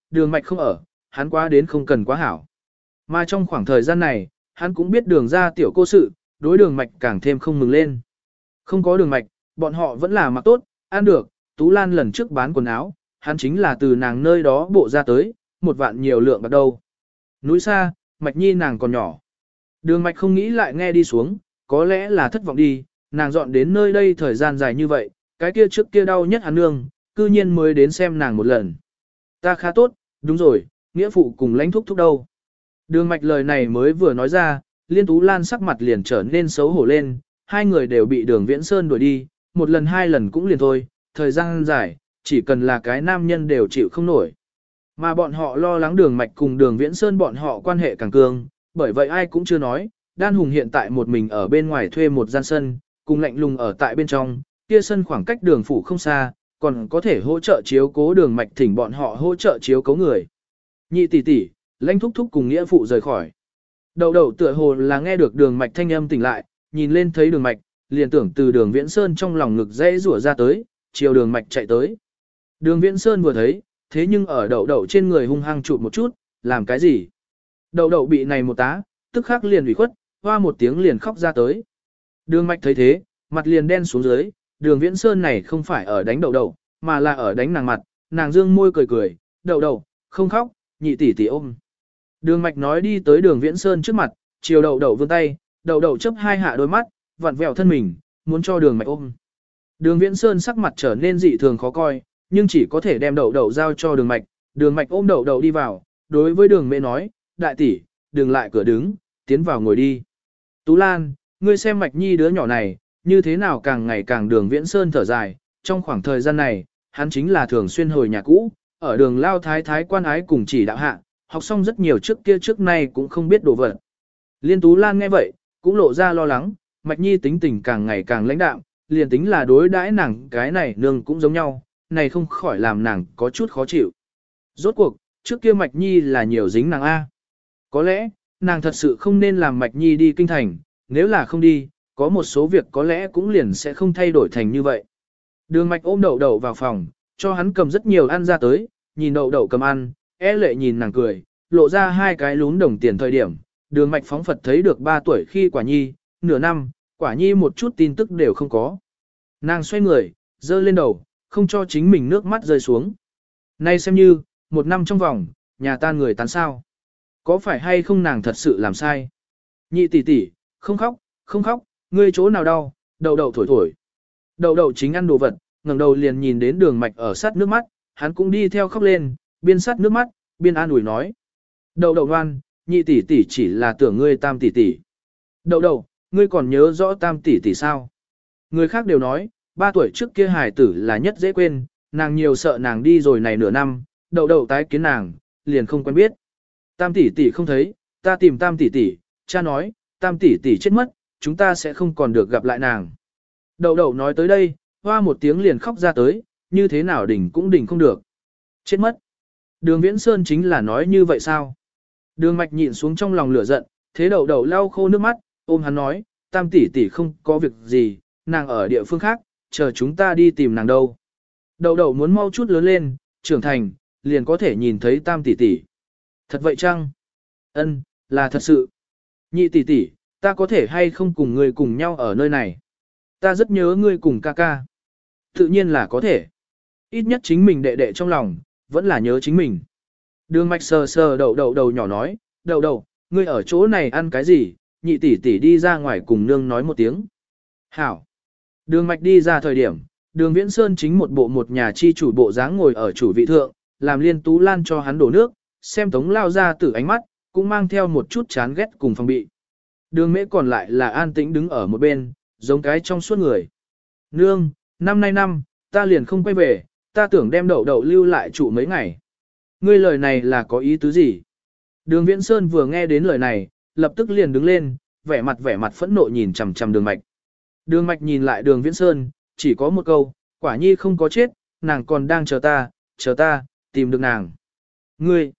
đường mạch không ở, hắn quá đến không cần quá hảo. Mà trong khoảng thời gian này, hắn cũng biết đường ra tiểu cô sự, đối đường mạch càng thêm không mừng lên. Không có đường mạch, bọn họ vẫn là mặc tốt, ăn được, Tú Lan lần trước bán quần áo, hắn chính là từ nàng nơi đó bộ ra tới, một vạn nhiều lượng bạc đâu. Núi xa, mạch nhi nàng còn nhỏ. Đường mạch không nghĩ lại nghe đi xuống, có lẽ là thất vọng đi, nàng dọn đến nơi đây thời gian dài như vậy, cái kia trước kia đau nhất hắn nương, cư nhiên mới đến xem nàng một lần. Ta khá tốt, đúng rồi, nghĩa phụ cùng lãnh thúc thúc đâu. Đường mạch lời này mới vừa nói ra, Liên Tú Lan sắc mặt liền trở nên xấu hổ lên, hai người đều bị đường Viễn Sơn đuổi đi, một lần hai lần cũng liền thôi, thời gian dài, chỉ cần là cái nam nhân đều chịu không nổi. Mà bọn họ lo lắng đường mạch cùng đường Viễn Sơn bọn họ quan hệ càng cường, bởi vậy ai cũng chưa nói, Đan Hùng hiện tại một mình ở bên ngoài thuê một gian sân, cùng lạnh lùng ở tại bên trong, kia sân khoảng cách đường phủ không xa, còn có thể hỗ trợ chiếu cố đường mạch thỉnh bọn họ hỗ trợ chiếu cố người. Nhị tỷ tỷ, lãnh thúc thúc cùng nghĩa phụ rời khỏi. Đầu đầu tựa hồ là nghe được đường mạch thanh âm tỉnh lại, nhìn lên thấy đường mạch, liền tưởng từ đường Viễn Sơn trong lòng ngực dễ rủa ra tới, chiều đường mạch chạy tới. Đường Viễn Sơn vừa thấy, thế nhưng ở đậu đậu trên người hung hăng chụp một chút, làm cái gì? Đậu đậu bị này một tá, tức khắc liền ủy khuất, hoa một tiếng liền khóc ra tới. Đường mạch thấy thế, mặt liền đen xuống dưới, đường Viễn Sơn này không phải ở đánh đậu đậu, mà là ở đánh nàng mặt, nàng dương môi cười cười, đậu đậu, không khóc, nhị tỷ tỷ ôm. Đường mạch nói đi tới đường Viễn Sơn trước mặt, chiều đậu đậu vươn tay, đậu đậu chớp hai hạ đôi mắt, vặn vẹo thân mình, muốn cho đường mạch ôm. Đường Viễn Sơn sắc mặt trở nên dị thường khó coi, nhưng chỉ có thể đem đậu đậu giao cho đường mạch ôm đậu đậu đi vào, đối với đường mẹ nói, đại tỷ, đừng lại cửa đứng, tiến vào ngồi đi. Tú Lan, ngươi xem mạch nhi đứa nhỏ này, như thế nào càng ngày càng đường Viễn Sơn thở dài, trong khoảng thời gian này, hắn chính là thường xuyên hồi nhà cũ, ở đường lao thái thái quan ái cùng chỉ đạo hạ, học xong rất nhiều trước kia trước nay cũng không biết đồ vật. Liên Tú Lan nghe vậy, cũng lộ ra lo lắng, mạch nhi tính tình càng ngày càng lãnh đạm, liền tính là đối đãi nàng cái này nương cũng giống nhau, này không khỏi làm nàng có chút khó chịu. Rốt cuộc, trước kia mạch nhi là nhiều dính nàng A. Có lẽ, nàng thật sự không nên làm mạch nhi đi kinh thành, nếu là không đi, có một số việc có lẽ cũng liền sẽ không thay đổi thành như vậy. Đường mạch ôm đậu đậu vào phòng, cho hắn cầm rất nhiều ăn ra tới, nhìn đậu đậu cầm ăn, lệ nhìn nàng cười, lộ ra hai cái lún đồng tiền thời điểm. Đường mạch phóng Phật thấy được 3 tuổi khi quả nhi, nửa năm, quả nhi một chút tin tức đều không có. Nàng xoay người, dơ lên đầu, không cho chính mình nước mắt rơi xuống. Nay xem như, một năm trong vòng, nhà ta người tán sao. Có phải hay không nàng thật sự làm sai? Nhị tỷ tỷ, không khóc, không khóc, ngươi chỗ nào đau, đậu đậu thổi thổi. Đậu đậu chính ăn đồ vật, ngẩng đầu liền nhìn đến đường mạch ở sát nước mắt, hắn cũng đi theo khóc lên, biên sát nước mắt, biên an ủi nói. Đậu đậu ngoan, nhị tỷ tỷ chỉ là tưởng ngươi tam tỷ tỷ. Đậu đậu, ngươi còn nhớ rõ tam tỷ tỷ sao? Người khác đều nói, 3 tuổi trước kia hài tử là nhất dễ quên, nàng nhiều sợ nàng đi rồi này nửa năm, đậu đậu tái kiến nàng, liền không quen biết. Tam tỷ tỷ không thấy, ta tìm tam tỷ tỷ, cha nói, tam tỷ tỷ chết mất, chúng ta sẽ không còn được gặp lại nàng. Đậu đậu nói tới đây, hoa một tiếng liền khóc ra tới, như thế nào đỉnh cũng đỉnh không được. Chết mất. Đường Viễn Sơn chính là nói như vậy sao? Đường mạch nhịn xuống trong lòng lửa giận, thế đậu đậu lau khô nước mắt, ôm hắn nói, tam tỷ tỷ không có việc gì, nàng ở địa phương khác, chờ chúng ta đi tìm nàng đâu. Đậu đậu muốn mau chút lớn lên, trưởng thành, liền có thể nhìn thấy tam tỷ tỷ. Thật vậy chăng? Ân, là thật sự. Nhị tỷ tỷ, ta có thể hay không cùng ngươi cùng nhau ở nơi này? Ta rất nhớ ngươi cùng ca ca. Tự nhiên là có thể. Ít nhất chính mình đệ đệ trong lòng, vẫn là nhớ chính mình. Đường mạch sờ sờ đậu đậu đầu nhỏ nói, đậu đậu, ngươi ở chỗ này ăn cái gì? Nhị tỷ tỷ đi ra ngoài cùng nương nói một tiếng. Hảo. Đường mạch đi ra thời điểm, đường Viễn Sơn chính một nhà chi chủ bộ dáng ngồi ở chủ vị thượng, làm Liên Tú Lan cho hắn đổ nước, xem Tống lao ra từ ánh mắt, cũng mang theo một chút chán ghét cùng phòng bị. Đường mễ còn lại là an tĩnh đứng ở một bên, giống cái trong suốt người. Nương, năm nay ta liền không quay về, ta tưởng đem đậu đậu lưu lại trụ mấy ngày. Ngươi lời này là có ý tứ gì? Đường Viễn Sơn vừa nghe đến lời này, lập tức liền đứng lên, vẻ mặt phẫn nộ nhìn chằm chằm đường mạch. Đường mạch nhìn lại đường Viễn Sơn, chỉ có một câu, quả nhi không có chết, nàng còn đang chờ ta, tìm được nàng. Ngươi!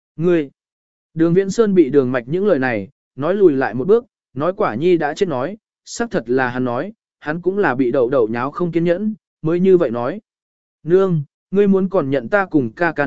Đường Viễn Sơn bị đường mạch những lời này, nói lùi lại một bước, nói quả nhi đã chết nói, xác thật là hắn nói, hắn cũng là bị đậu đậu nháo không kiên nhẫn, mới như vậy nói. Nương, ngươi muốn còn nhận ta cùng ca ca nói,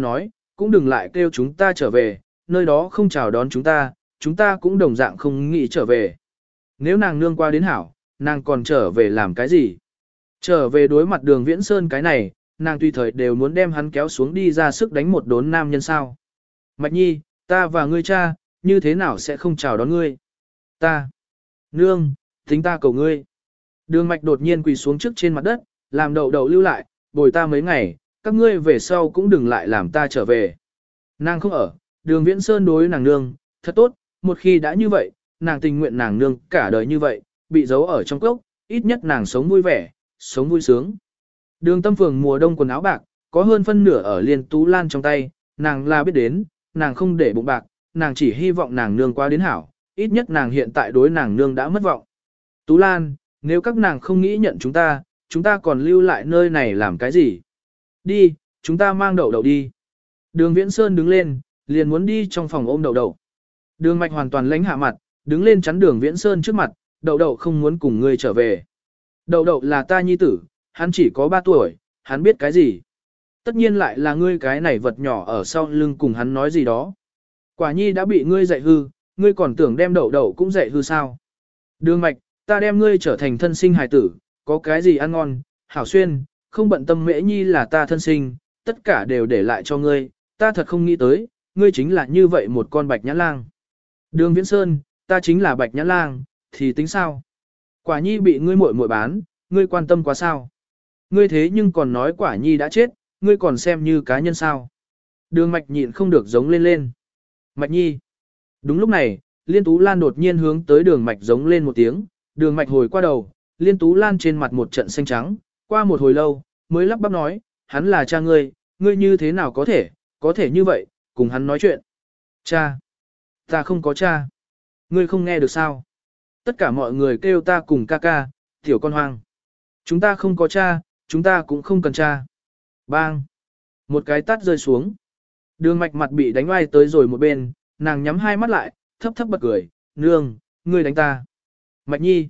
cũng đừng lại kêu chúng ta trở về, nơi đó không chào đón chúng ta cũng đồng dạng không nghĩ trở về. Nếu nàng nương qua đến hảo, nàng còn trở về làm cái gì? Trở về đối mặt Đường Viễn Sơn cái này, nàng tùy thời đều muốn đem hắn kéo xuống đi ra sức đánh một đốn nam nhân sao. Mạch Nhi, ta và ngươi cha, như thế nào sẽ không chào đón ngươi? Ta, nương, tính ta cầu ngươi. Đường Mạch đột nhiên quỳ xuống trước trên mặt đất, làm đậu đậu lưu lại, bồi ta mấy ngày, các ngươi về sau cũng đừng lại làm ta trở về. Nàng không ở, Đường Viễn Sơn đối nàng nương, thật tốt, một khi đã như vậy, nàng tình nguyện nàng nương cả đời như vậy, bị giấu ở trong cốc, ít nhất nàng sống vui vẻ, sống vui sướng. Đường Tâm Phường mùa đông quần áo bạc, có hơn phân nửa ở Liên Tú Lan trong tay, nàng là biết đến, nàng không để bụng bạc, nàng chỉ hy vọng nàng nương qua đến hảo, ít nhất nàng hiện tại đối nàng nương đã mất vọng. Tú Lan, nếu các nàng không nghĩ nhận chúng ta còn lưu lại nơi này làm cái gì? Đi, chúng ta mang đậu đậu đi. Đường Viễn Sơn đứng lên, liền muốn đi trong phòng ôm đậu đậu. Đường Mạch hoàn toàn lãnh hạ mặt, đứng lên chắn Đường Viễn Sơn trước mặt, đậu đậu không muốn cùng ngươi trở về. Đậu đậu là ta nhi tử, hắn chỉ có 3 tuổi, hắn biết cái gì? Tất nhiên lại là ngươi cái này vật nhỏ ở sau lưng cùng hắn nói gì đó. Quả nhi đã bị ngươi dạy hư, ngươi còn tưởng đem đậu đậu cũng dạy hư sao? Đường Mạch, ta đem ngươi trở thành thân sinh hài tử, có cái gì ăn ngon, hảo xuyên, không bận tâm Mễ Nhi là ta thân sinh, tất cả đều để lại cho ngươi, ta thật không nghĩ tới, ngươi chính là như vậy một con bạch nhãn lang. Đường Viễn Sơn, ta chính là bạch nhãn lang, thì tính sao? Quả nhi bị ngươi muội muội bán, ngươi quan tâm quá sao? Ngươi thế nhưng còn nói quả nhi đã chết, ngươi còn xem như cá nhân sao? Đường Mạch nhịn không được giống lên lên. Mạch Nhi. Đúng lúc này, Liên Tú Lan đột nhiên hướng tới Đường Mạch giống lên một tiếng, Đường Mạch hồi qua đầu, Liên Tú Lan trên mặt một trận xanh trắng, qua một hồi lâu, mới lắp bắp nói, hắn là cha ngươi, ngươi như thế nào có thể như vậy, cùng hắn nói chuyện. Cha. Ta không có cha. Ngươi không nghe được sao? Tất cả mọi người kêu ta cùng ca ca, tiểu con hoang. Chúng ta không có cha, chúng ta cũng không cần cha. Bang. Một cái tát rơi xuống. Đường Mạch mặt bị đánh oai tới rồi một bên, nàng nhắm hai mắt lại, thấp thấp bật cười, nương, ngươi đánh ta. Mạch Nhi,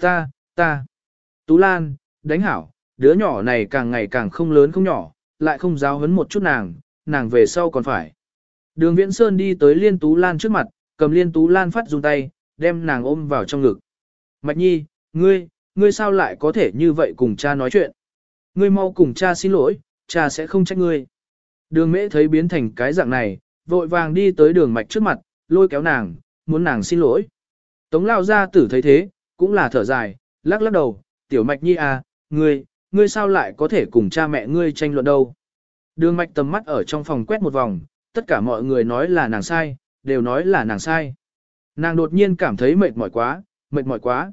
ta. Tú Lan, đánh hảo, đứa nhỏ này càng ngày càng không lớn không nhỏ, lại không giáo huấn một chút nàng về sau còn phải. Đường Viễn Sơn đi tới Liên Tú Lan trước mặt, cầm Liên Tú Lan phát dùng tay, đem nàng ôm vào trong ngực. Mạch Nhi, ngươi sao lại có thể như vậy cùng cha nói chuyện? Ngươi mau cùng cha xin lỗi, cha sẽ không trách ngươi. Đường Mễ thấy biến thành cái dạng này, vội vàng đi tới Đường Mạch trước mặt, lôi kéo nàng, muốn nàng xin lỗi. Tống lao gia tử thấy thế, cũng là thở dài, lắc lắc đầu, tiểu Mạch Nhi à, ngươi sao lại có thể cùng cha mẹ ngươi tranh luận đâu? Đường Mạch tầm mắt ở trong phòng quét một vòng, tất cả mọi người nói là nàng sai, đều nói là nàng sai. Nàng đột nhiên cảm thấy mệt mỏi quá.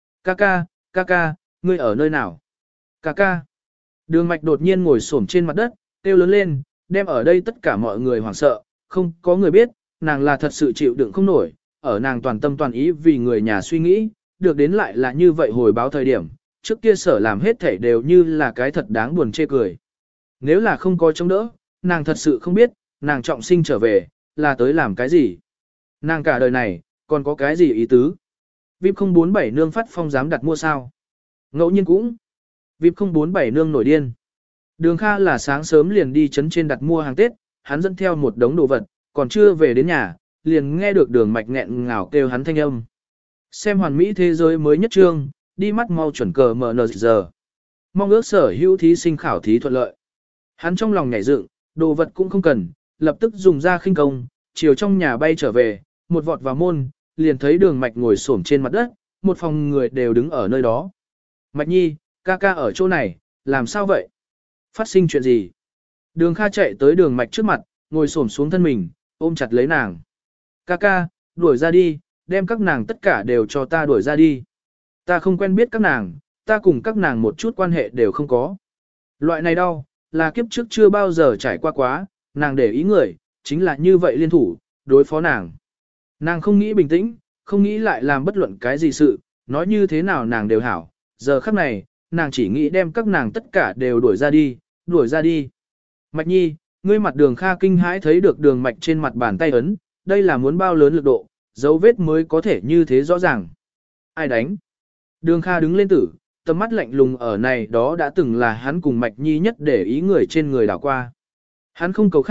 Ca, ngươi ở nơi nào? Ca. Đường Mạch đột nhiên ngồi xổm trên mặt đất, kêu lớn lên, đem ở đây tất cả mọi người hoảng sợ, không có người biết, nàng là thật sự chịu đựng không nổi, ở nàng toàn tâm toàn ý vì người nhà suy nghĩ, được đến lại là như vậy hồi báo thời điểm, trước kia sở làm hết thảy đều như là cái thật đáng buồn chê cười. Nếu là không có chống đỡ, nàng thật sự không biết, nàng trọng sinh trở về, là tới làm cái gì. Nàng cả đời này, còn có cái gì ý tứ. VIP 047 nương phát phong dám đặt mua sao. Ngẫu nhiên cũng. VIP 047 nương nổi điên. Đường Kha là sáng sớm liền đi chấn trên đặt mua hàng Tết, hắn dẫn theo một đống đồ vật, còn chưa về đến nhà, liền nghe được Đường Mạch nghẹn ngào kêu hắn thanh âm. Xem hoàn mỹ thế giới mới nhất trương, đi mắt mau chuẩn cờ MN giờ. Mong ước sở hữu thí sinh khảo thí thuận lợi. Hắn trong lòng nhảy dựng, đồ vật cũng không cần, lập tức dùng ra khinh công, chiều trong nhà bay trở về, một vọt vào môn, liền thấy Đường Mạch ngồi xổm trên mặt đất, một phòng người đều đứng ở nơi đó. Mạch Nhi, ca ở chỗ này, làm sao vậy? Phát sinh chuyện gì? Đường Kha chạy tới Đường Mạch trước mặt, ngồi xổm xuống thân mình, ôm chặt lấy nàng. Ca, đuổi ra đi, đem các nàng tất cả đều cho ta đuổi ra đi. Ta không quen biết các nàng, ta cùng các nàng một chút quan hệ đều không có. Loại này đau, là kiếp trước chưa bao giờ trải qua quá, nàng để ý người, chính là như vậy liên thủ, đối phó nàng. Nàng không nghĩ bình tĩnh, không nghĩ lại làm bất luận cái gì sự, nói như thế nào nàng đều hảo. Giờ khắc này, nàng chỉ nghĩ đem các nàng tất cả đều đuổi ra đi. Mạch Nhi, ngươi mặt Đường Kha kinh hãi thấy được Đường Mạch trên mặt bàn tay ấn, đây là muốn bao lớn lực độ, dấu vết mới có thể như thế rõ ràng. Ai đánh? Đường Kha đứng lên tử, tầm mắt lạnh lùng ở này đó đã từng là hắn cùng Mạch Nhi nhất để ý người trên người đảo qua. Hắn không cầu khác,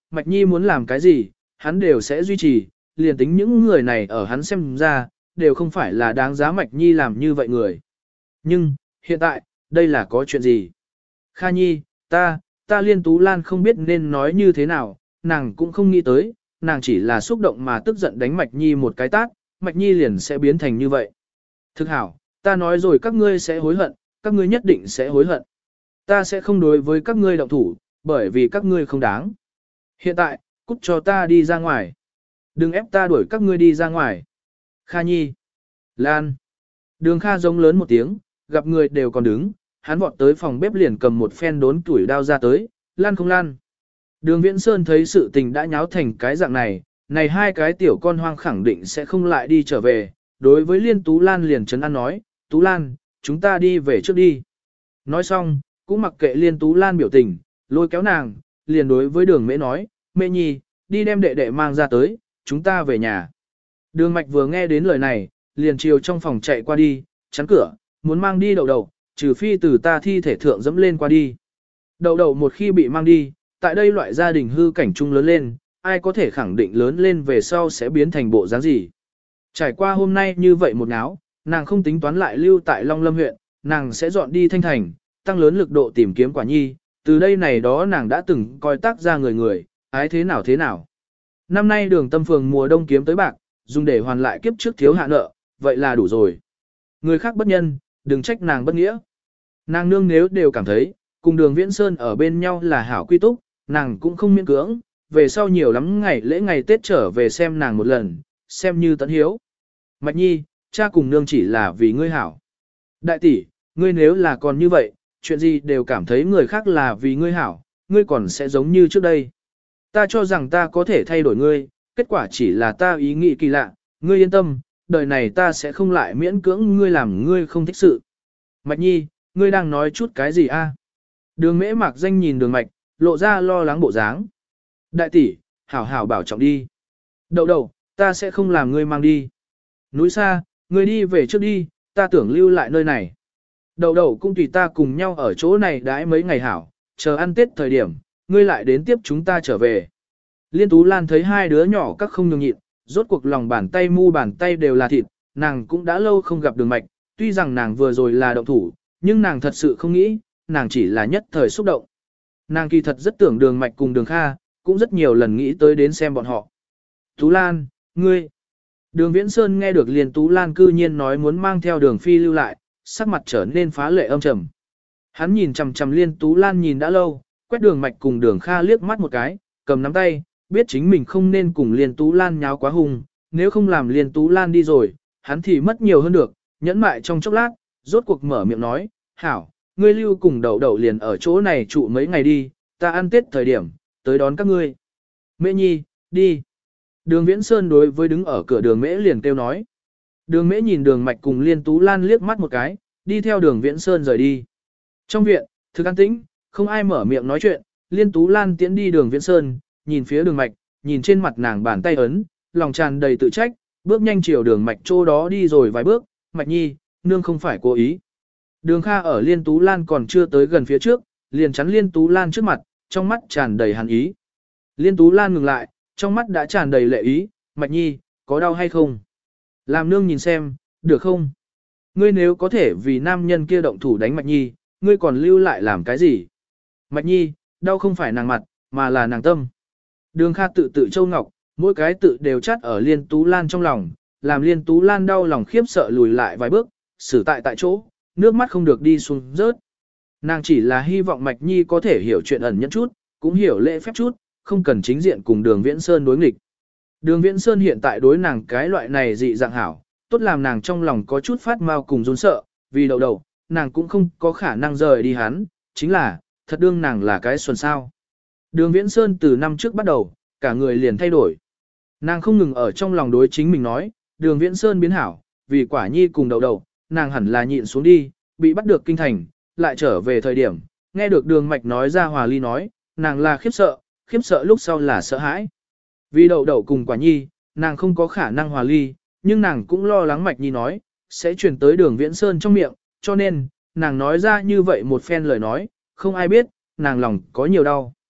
Mạch Nhi muốn làm cái gì, hắn đều sẽ duy trì, liền tính những người này ở hắn xem ra, đều không phải là đáng giá Mạch Nhi làm như vậy người. Nhưng, hiện tại, đây là có chuyện gì? Kha Nhi, ta Liên Tú Lan không biết nên nói như thế nào, nàng cũng không nghĩ tới, nàng chỉ là xúc động mà tức giận đánh Mạch Nhi một cái tát, Mạch Nhi liền sẽ biến thành như vậy. Thực hảo, ta nói rồi các ngươi sẽ hối hận, các ngươi nhất định sẽ hối hận. Ta sẽ không đối với các ngươi động thủ, bởi vì các ngươi không đáng. Hiện tại, cút cho ta đi ra ngoài. Đừng ép ta đuổi các ngươi đi ra ngoài. Kha Nhi. Lan. Đường Kha giống lớn một tiếng, gặp người đều còn đứng, hắn vọt tới phòng bếp liền cầm một phen đốn tuổi đao ra tới, lan không lan. Đường Viễn Sơn thấy sự tình đã nháo thành cái dạng này, này hai cái tiểu con hoang khẳng định sẽ không lại đi trở về. Đối với Liên Tú Lan liền trấn an nói, Tú Lan, chúng ta đi về trước đi. Nói xong, cũng mặc kệ Liên Tú Lan biểu tình, lôi kéo nàng, liền đối với đường Mễ nói, Mễ Nhi, đi đem đệ đệ mang ra tới, chúng ta về nhà. Đường Mạch vừa nghe đến lời này, liền chiều trong phòng chạy qua đi, chắn cửa, muốn mang đi Đậu Đậu, trừ phi từ ta thi thể thượng dẫm lên qua đi. Đậu Đậu một khi bị mang đi, tại đây loại gia đình hư cảnh chung lớn lên, ai có thể khẳng định lớn lên về sau sẽ biến thành bộ dáng gì. Trải qua hôm nay như vậy một náo, nàng không tính toán lại lưu tại Long Lâm huyện, nàng sẽ dọn đi Thanh Thành, tăng lớn lực độ tìm kiếm Quả Nhi, từ đây này đó nàng đã từng coi tác ra người, ái thế nào thế nào. Năm nay Đường Tâm Phường mùa đông kiếm tới bạc, dùng để hoàn lại kiếp trước thiếu hạ nợ, vậy là đủ rồi. Người khác bất nhân, đừng trách nàng bất nghĩa. Nàng nương nếu đều cảm thấy, cùng Đường Viễn Sơn ở bên nhau là hảo quy túc, nàng cũng không miễn cưỡng, về sau nhiều lắm ngày lễ ngày Tết trở về xem nàng một lần, xem như tận hiếu. Mạch Nhi, cha cùng nương chỉ là vì ngươi hảo. Đại tỷ, ngươi nếu là còn như vậy, chuyện gì đều cảm thấy người khác là vì ngươi hảo, ngươi còn sẽ giống như trước đây. Ta cho rằng ta có thể thay đổi ngươi, kết quả chỉ là ta ý nghĩ kỳ lạ, ngươi yên tâm, đời này ta sẽ không lại miễn cưỡng ngươi làm ngươi không thích sự. Mạch Nhi, ngươi đang nói chút cái gì a? Đường Mễ Mạc Danh nhìn Đường Mạch, lộ ra lo lắng bộ dáng. Đại tỷ, hảo hảo bảo trọng đi. Đậu Đậu, ta sẽ không làm ngươi mang đi. Núi xa, ngươi đi về trước đi, ta tưởng lưu lại nơi này. Đậu Đậu cũng tùy ta cùng nhau ở chỗ này đãi mấy ngày hảo, chờ ăn Tết thời điểm, ngươi lại đến tiếp chúng ta trở về. Liên Tú Lan thấy hai đứa nhỏ các không nhường nhịn, rốt cuộc lòng bàn tay mu bàn tay đều là thịt, nàng cũng đã lâu không gặp Đường Mạch, tuy rằng nàng vừa rồi là động thủ, nhưng nàng thật sự không nghĩ, nàng chỉ là nhất thời xúc động. Nàng kỳ thật rất tưởng Đường Mạch cùng Đường Kha, cũng rất nhiều lần nghĩ tới đến xem bọn họ. Tú Lan, ngươi. Đường Viễn Sơn nghe được Liên Tú Lan cư nhiên nói muốn mang theo Đường Phi lưu lại, sắc mặt trở nên phá lệ âm trầm. Hắn nhìn chằm chằm Liên Tú Lan nhìn đã lâu, quét Đường Mạch cùng Đường Kha liếc mắt một cái, cầm nắm tay, biết chính mình không nên cùng Liên Tú Lan nháo quá hung, nếu không làm Liên Tú Lan đi rồi, hắn thì mất nhiều hơn được, nhẫn mại trong chốc lát, rốt cuộc mở miệng nói, hảo, ngươi lưu cùng Đậu Đậu liền ở chỗ này trụ mấy ngày đi, ta ăn Tết thời điểm, tới đón các ngươi. Mễ Nhi, đi. Đường Viễn Sơn đối với đứng ở cửa Đường Mễ liền kêu nói. Đường Mễ nhìn Đường Mạch cùng Liên Tú Lan liếc mắt một cái, đi theo Đường Viễn Sơn rời đi. Trong viện, thực an tĩnh, không ai mở miệng nói chuyện, Liên Tú Lan tiễn đi Đường Viễn Sơn, nhìn phía Đường Mạch, nhìn trên mặt nàng bàn tay ấn, lòng tràn đầy tự trách, bước nhanh chiều Đường Mạch chỗ đó đi rồi vài bước, Mạch Nhi, nương không phải cố ý. Đường Kha ở Liên Tú Lan còn chưa tới gần phía trước, liền chắn Liên Tú Lan trước mặt, trong mắt tràn đầy hàn ý. Liên Tú Lan ngừng lại, trong mắt đã tràn đầy lệ ý, Mạch Nhi, có đau hay không? Làm nương nhìn xem, được không? Ngươi nếu có thể vì nam nhân kia động thủ đánh Mạch Nhi, ngươi còn lưu lại làm cái gì? Mạch Nhi, đau không phải nàng mặt, mà là nàng tâm. Đường Kha tự tự châu ngọc, mỗi cái tự đều chát ở Liên Tú Lan trong lòng, làm Liên Tú Lan đau lòng khiếp sợ lùi lại vài bước, xử tại chỗ, nước mắt không được đi xuống rớt. Nàng chỉ là hy vọng Mạch Nhi có thể hiểu chuyện ẩn nhẫn chút, cũng hiểu lễ phép chút, không cần chính diện cùng Đường Viễn Sơn đối nghịch. Đường Viễn Sơn hiện tại đối nàng cái loại này dị dạng hảo, tốt làm nàng trong lòng có chút phát mau cùng run sợ, vì Đậu Đậu, nàng cũng không có khả năng rời đi hắn, chính là, thật đương nàng là cái xuân sao. Đường Viễn Sơn từ năm trước bắt đầu, cả người liền thay đổi. Nàng không ngừng ở trong lòng đối chính mình nói, Đường Viễn Sơn biến hảo, vì Quả Nhi cùng Đậu Đậu, nàng hẳn là nhịn xuống đi, bị bắt được kinh thành, lại trở về thời điểm, nghe được Đường Mạch nói ra Hòa Ly nói, nàng là khiếp sợ lúc sau là sợ hãi. Vì Đậu Đậu cùng Quả Nhi, nàng không có khả năng hòa ly, nhưng nàng cũng lo lắng Mạch Nhi nói, sẽ truyền tới Đường Viễn Sơn trong miệng, cho nên, nàng nói ra như vậy một phen lời nói, không ai biết, nàng lòng có nhiều đau.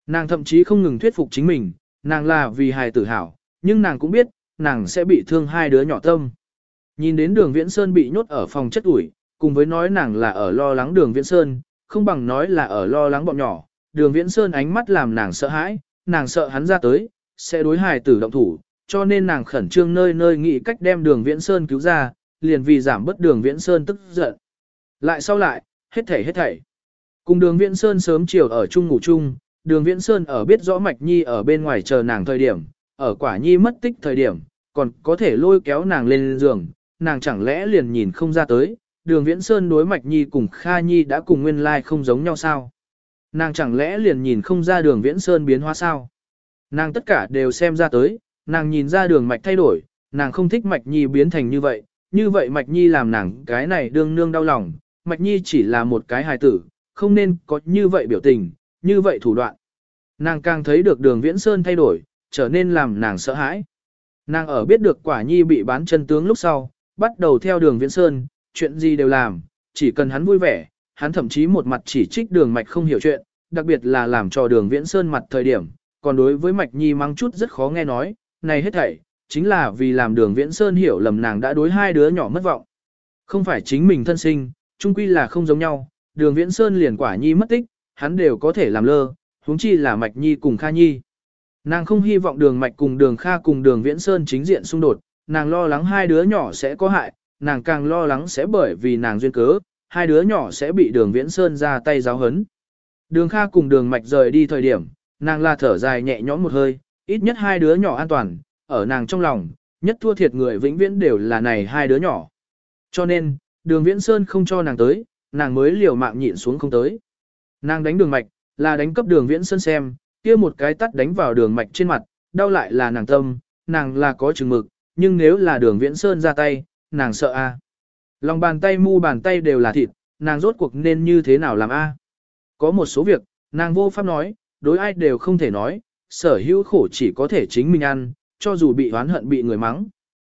Nàng thậm chí không ngừng thuyết phục chính mình, nàng là vì hài tử hảo, nhưng nàng cũng biết, nàng sẽ bị thương hai đứa nhỏ tâm. Nhìn đến đường Viễn Sơn bị nhốt ở phòng chất ủi, cùng với nói nàng là ở lo lắng đường Viễn Sơn, không bằng nói là ở lo lắng bọn nhỏ, đường Viễn Sơn ánh mắt làm nàng sợ hãi, nàng sợ hắn ra tới, sẽ đối hài tử động thủ, cho nên nàng khẩn trương nơi nơi nghĩ cách đem đường Viễn Sơn cứu ra, liền vì giảm bớt đường Viễn Sơn tức giận. Lại sau lại, hết thảy. Cùng đường Viễn Sơn sớm chiều ở chung ngủ chung, đường Viễn Sơn ở biết rõ Mạch Nhi ở bên ngoài chờ nàng thời điểm, ở Quả Nhi mất tích thời điểm, còn có thể lôi kéo nàng lên giường, nàng chẳng lẽ liền nhìn không ra tới, đường Viễn Sơn đối Mạch Nhi cùng Kha Nhi đã cùng nguyên lai không giống nhau sao? Nàng chẳng lẽ liền nhìn không ra đường Viễn Sơn biến hóa sao? Nàng tất cả đều xem ra tới, nàng nhìn ra đường Mạch thay đổi, nàng không thích Mạch Nhi biến thành như vậy Mạch Nhi làm nàng cái này đương nương đau lòng, Mạch Nhi chỉ là một cái hài tử, không nên có như vậy biểu tình, như vậy thủ đoạn. Nàng càng thấy được đường Viễn Sơn thay đổi, trở nên làm nàng sợ hãi. Nàng ở biết được Quả Nhi bị bán chân tướng lúc sau, bắt đầu theo đường Viễn Sơn, chuyện gì đều làm, chỉ cần hắn vui vẻ, hắn thậm chí một mặt chỉ trích đường Mạch không hiểu chuyện, đặc biệt là làm cho đường Viễn Sơn mặt thời điểm, còn đối với Mạch Nhi mang chút rất khó nghe nói, này hết thảy, chính là vì làm đường Viễn Sơn hiểu lầm nàng đã đối hai đứa nhỏ mất vọng. Không phải chính mình thân sinh, chung quy là không giống nhau, đường Viễn Sơn liền Quả Nhi mất tích, hắn đều có thể làm lơ, huống chi là Mạch Nhi cùng Kha Nhi. Nàng không hy vọng đường Mạch cùng đường Kha cùng đường Viễn Sơn chính diện xung đột, nàng lo lắng hai đứa nhỏ sẽ có hại, nàng càng lo lắng sẽ bởi vì nàng duyên cớ, hai đứa nhỏ sẽ bị đường Viễn Sơn ra tay giáo hấn. Đường Kha cùng đường Mạch rời đi thời điểm, nàng là thở dài nhẹ nhõm một hơi, ít nhất hai đứa nhỏ an toàn, ở nàng trong lòng, nhất thua thiệt người vĩnh viễn đều là này hai đứa nhỏ. Cho nên, đường Viễn Sơn không cho nàng tới, nàng mới liều mạng nhịn xuống không tới. Nàng đánh đường Mạch, là đánh cấp đường Viễn Sơn xem, kia một cái tắt đánh vào đường Mạch trên mặt, đau lại là nàng tâm, nàng là có chừng mực, nhưng nếu là đường Viễn Sơn ra tay, nàng sợ a. Lòng bàn tay mu bàn tay đều là thịt, nàng rốt cuộc nên như thế nào làm a? Có một số việc, nàng vô pháp nói, đối ai đều không thể nói, sở hữu khổ chỉ có thể chính mình ăn, cho dù bị oán hận bị người mắng.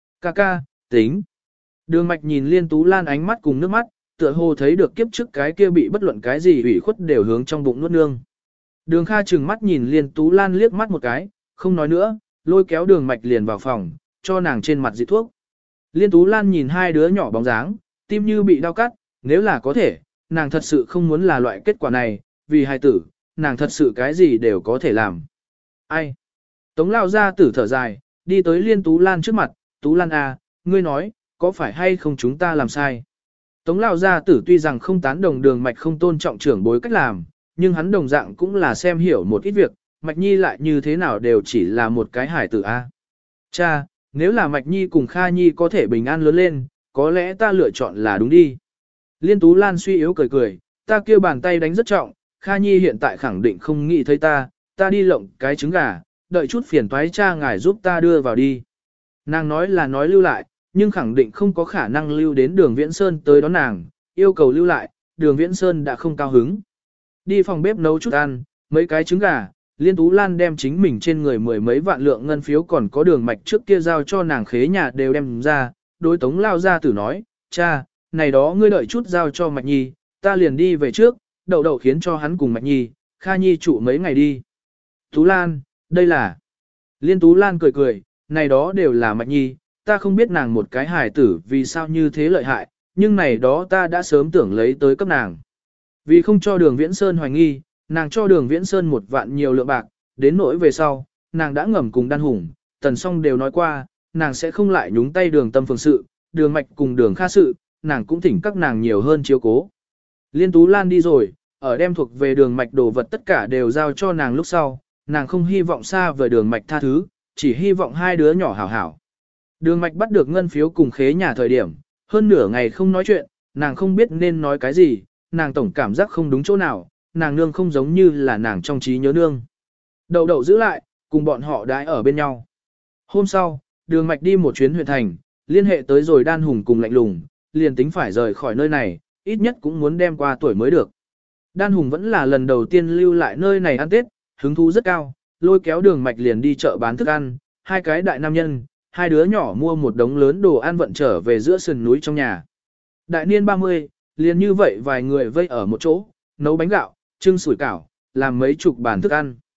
Ca, tính. Đường Mạch nhìn Liên Tú Lan ánh mắt cùng nước mắt, tựa hồ thấy được kiếp trước cái kia bị bất luận cái gì ủy khuất đều hướng trong bụng nuốt nương. Đường Kha trừng mắt nhìn Liên Tú Lan liếc mắt một cái, không nói nữa, lôi kéo Đường Mạch liền vào phòng, cho nàng trên mặt dị thuốc. Liên Tú Lan nhìn hai đứa nhỏ bóng dáng, tim như bị đau cắt, nếu là có thể, nàng thật sự không muốn là loại kết quả này, vì hài tử, nàng thật sự cái gì đều có thể làm. Ai? Tống lao ra tử thở dài, đi tới Liên Tú Lan trước mặt, Tú Lan à, ngươi nói, có phải hay không chúng ta làm sai? Tống lao gia tử tuy rằng không tán đồng Đường Mạch không tôn trọng trưởng bối cách làm, nhưng hắn đồng dạng cũng là xem hiểu một ít việc, Mạch Nhi lại như thế nào đều chỉ là một cái hải tử a. Cha, nếu là Mạch Nhi cùng Kha Nhi có thể bình an lớn lên, có lẽ ta lựa chọn là đúng đi. Liên Tú Lan suy yếu cười, ta kêu bàn tay đánh rất trọng, Kha Nhi hiện tại khẳng định không nghĩ thấy ta đi lộng cái trứng gà, đợi chút phiền toái cha ngài giúp ta đưa vào đi. Nàng nói là nói lưu lại, nhưng khẳng định không có khả năng lưu đến đường Viễn Sơn tới đón nàng, yêu cầu lưu lại, đường Viễn Sơn đã không cao hứng. Đi phòng bếp nấu chút ăn, mấy cái trứng gà, Liên Tú Lan đem chính mình trên người mười mấy vạn lượng ngân phiếu còn có Đường Mạch trước kia giao cho nàng khế nhà đều đem ra, đối Tống lao gia tử nói, cha, này đó ngươi đợi chút giao cho Mạch Nhi, ta liền đi về trước, đậu khiến cho hắn cùng Mạch Nhi, Kha Nhi trụ mấy ngày đi. Tú Lan, đây là... Liên Tú Lan cười, này đó đều là Mạch Nhi, ta không biết nàng một cái hài tử vì sao như thế lợi hại, nhưng này đó ta đã sớm tưởng lấy tới cấp nàng. Vì không cho Đường Viễn Sơn hoài nghi, nàng cho Đường Viễn Sơn một vạn nhiều lượng bạc, đến nỗi về sau, nàng đã ngầm cùng Đan Hùng, Tần Song đều nói qua, nàng sẽ không lại nhúng tay Đường Tâm Phường sự, Đường Mạch cùng Đường Kha sự, nàng cũng thỉnh các nàng nhiều hơn chiếu cố. Liên Tú Lan đi rồi, ở đem thuộc về Đường Mạch đồ vật tất cả đều giao cho nàng lúc sau, nàng không hy vọng xa vời Đường Mạch tha thứ, chỉ hy vọng hai đứa nhỏ hảo hảo. Đường Mạch bắt được ngân phiếu cùng khế nhà thời điểm, hơn nửa ngày không nói chuyện, nàng không biết nên nói cái gì, nàng tổng cảm giác không đúng chỗ nào, nàng nương không giống như là nàng trong trí nhớ nương. Đậu giữ lại, cùng bọn họ đãi ở bên nhau. Hôm sau, Đường Mạch đi một chuyến huyện thành, liên hệ tới rồi Đan Hùng cùng Lạnh Lùng, liền tính phải rời khỏi nơi này, ít nhất cũng muốn đem qua tuổi mới được. Đan Hùng vẫn là lần đầu tiên lưu lại nơi này ăn Tết, hứng thú rất cao, lôi kéo Đường Mạch liền đi chợ bán thức ăn, hai cái đại nam nhân, hai đứa nhỏ mua một đống lớn đồ ăn vận trở về giữa sườn núi trong nhà. Đại niên 30, liền như vậy vài người vây ở một chỗ, nấu bánh gạo, trưng sủi cảo, làm mấy chục bàn thức ăn.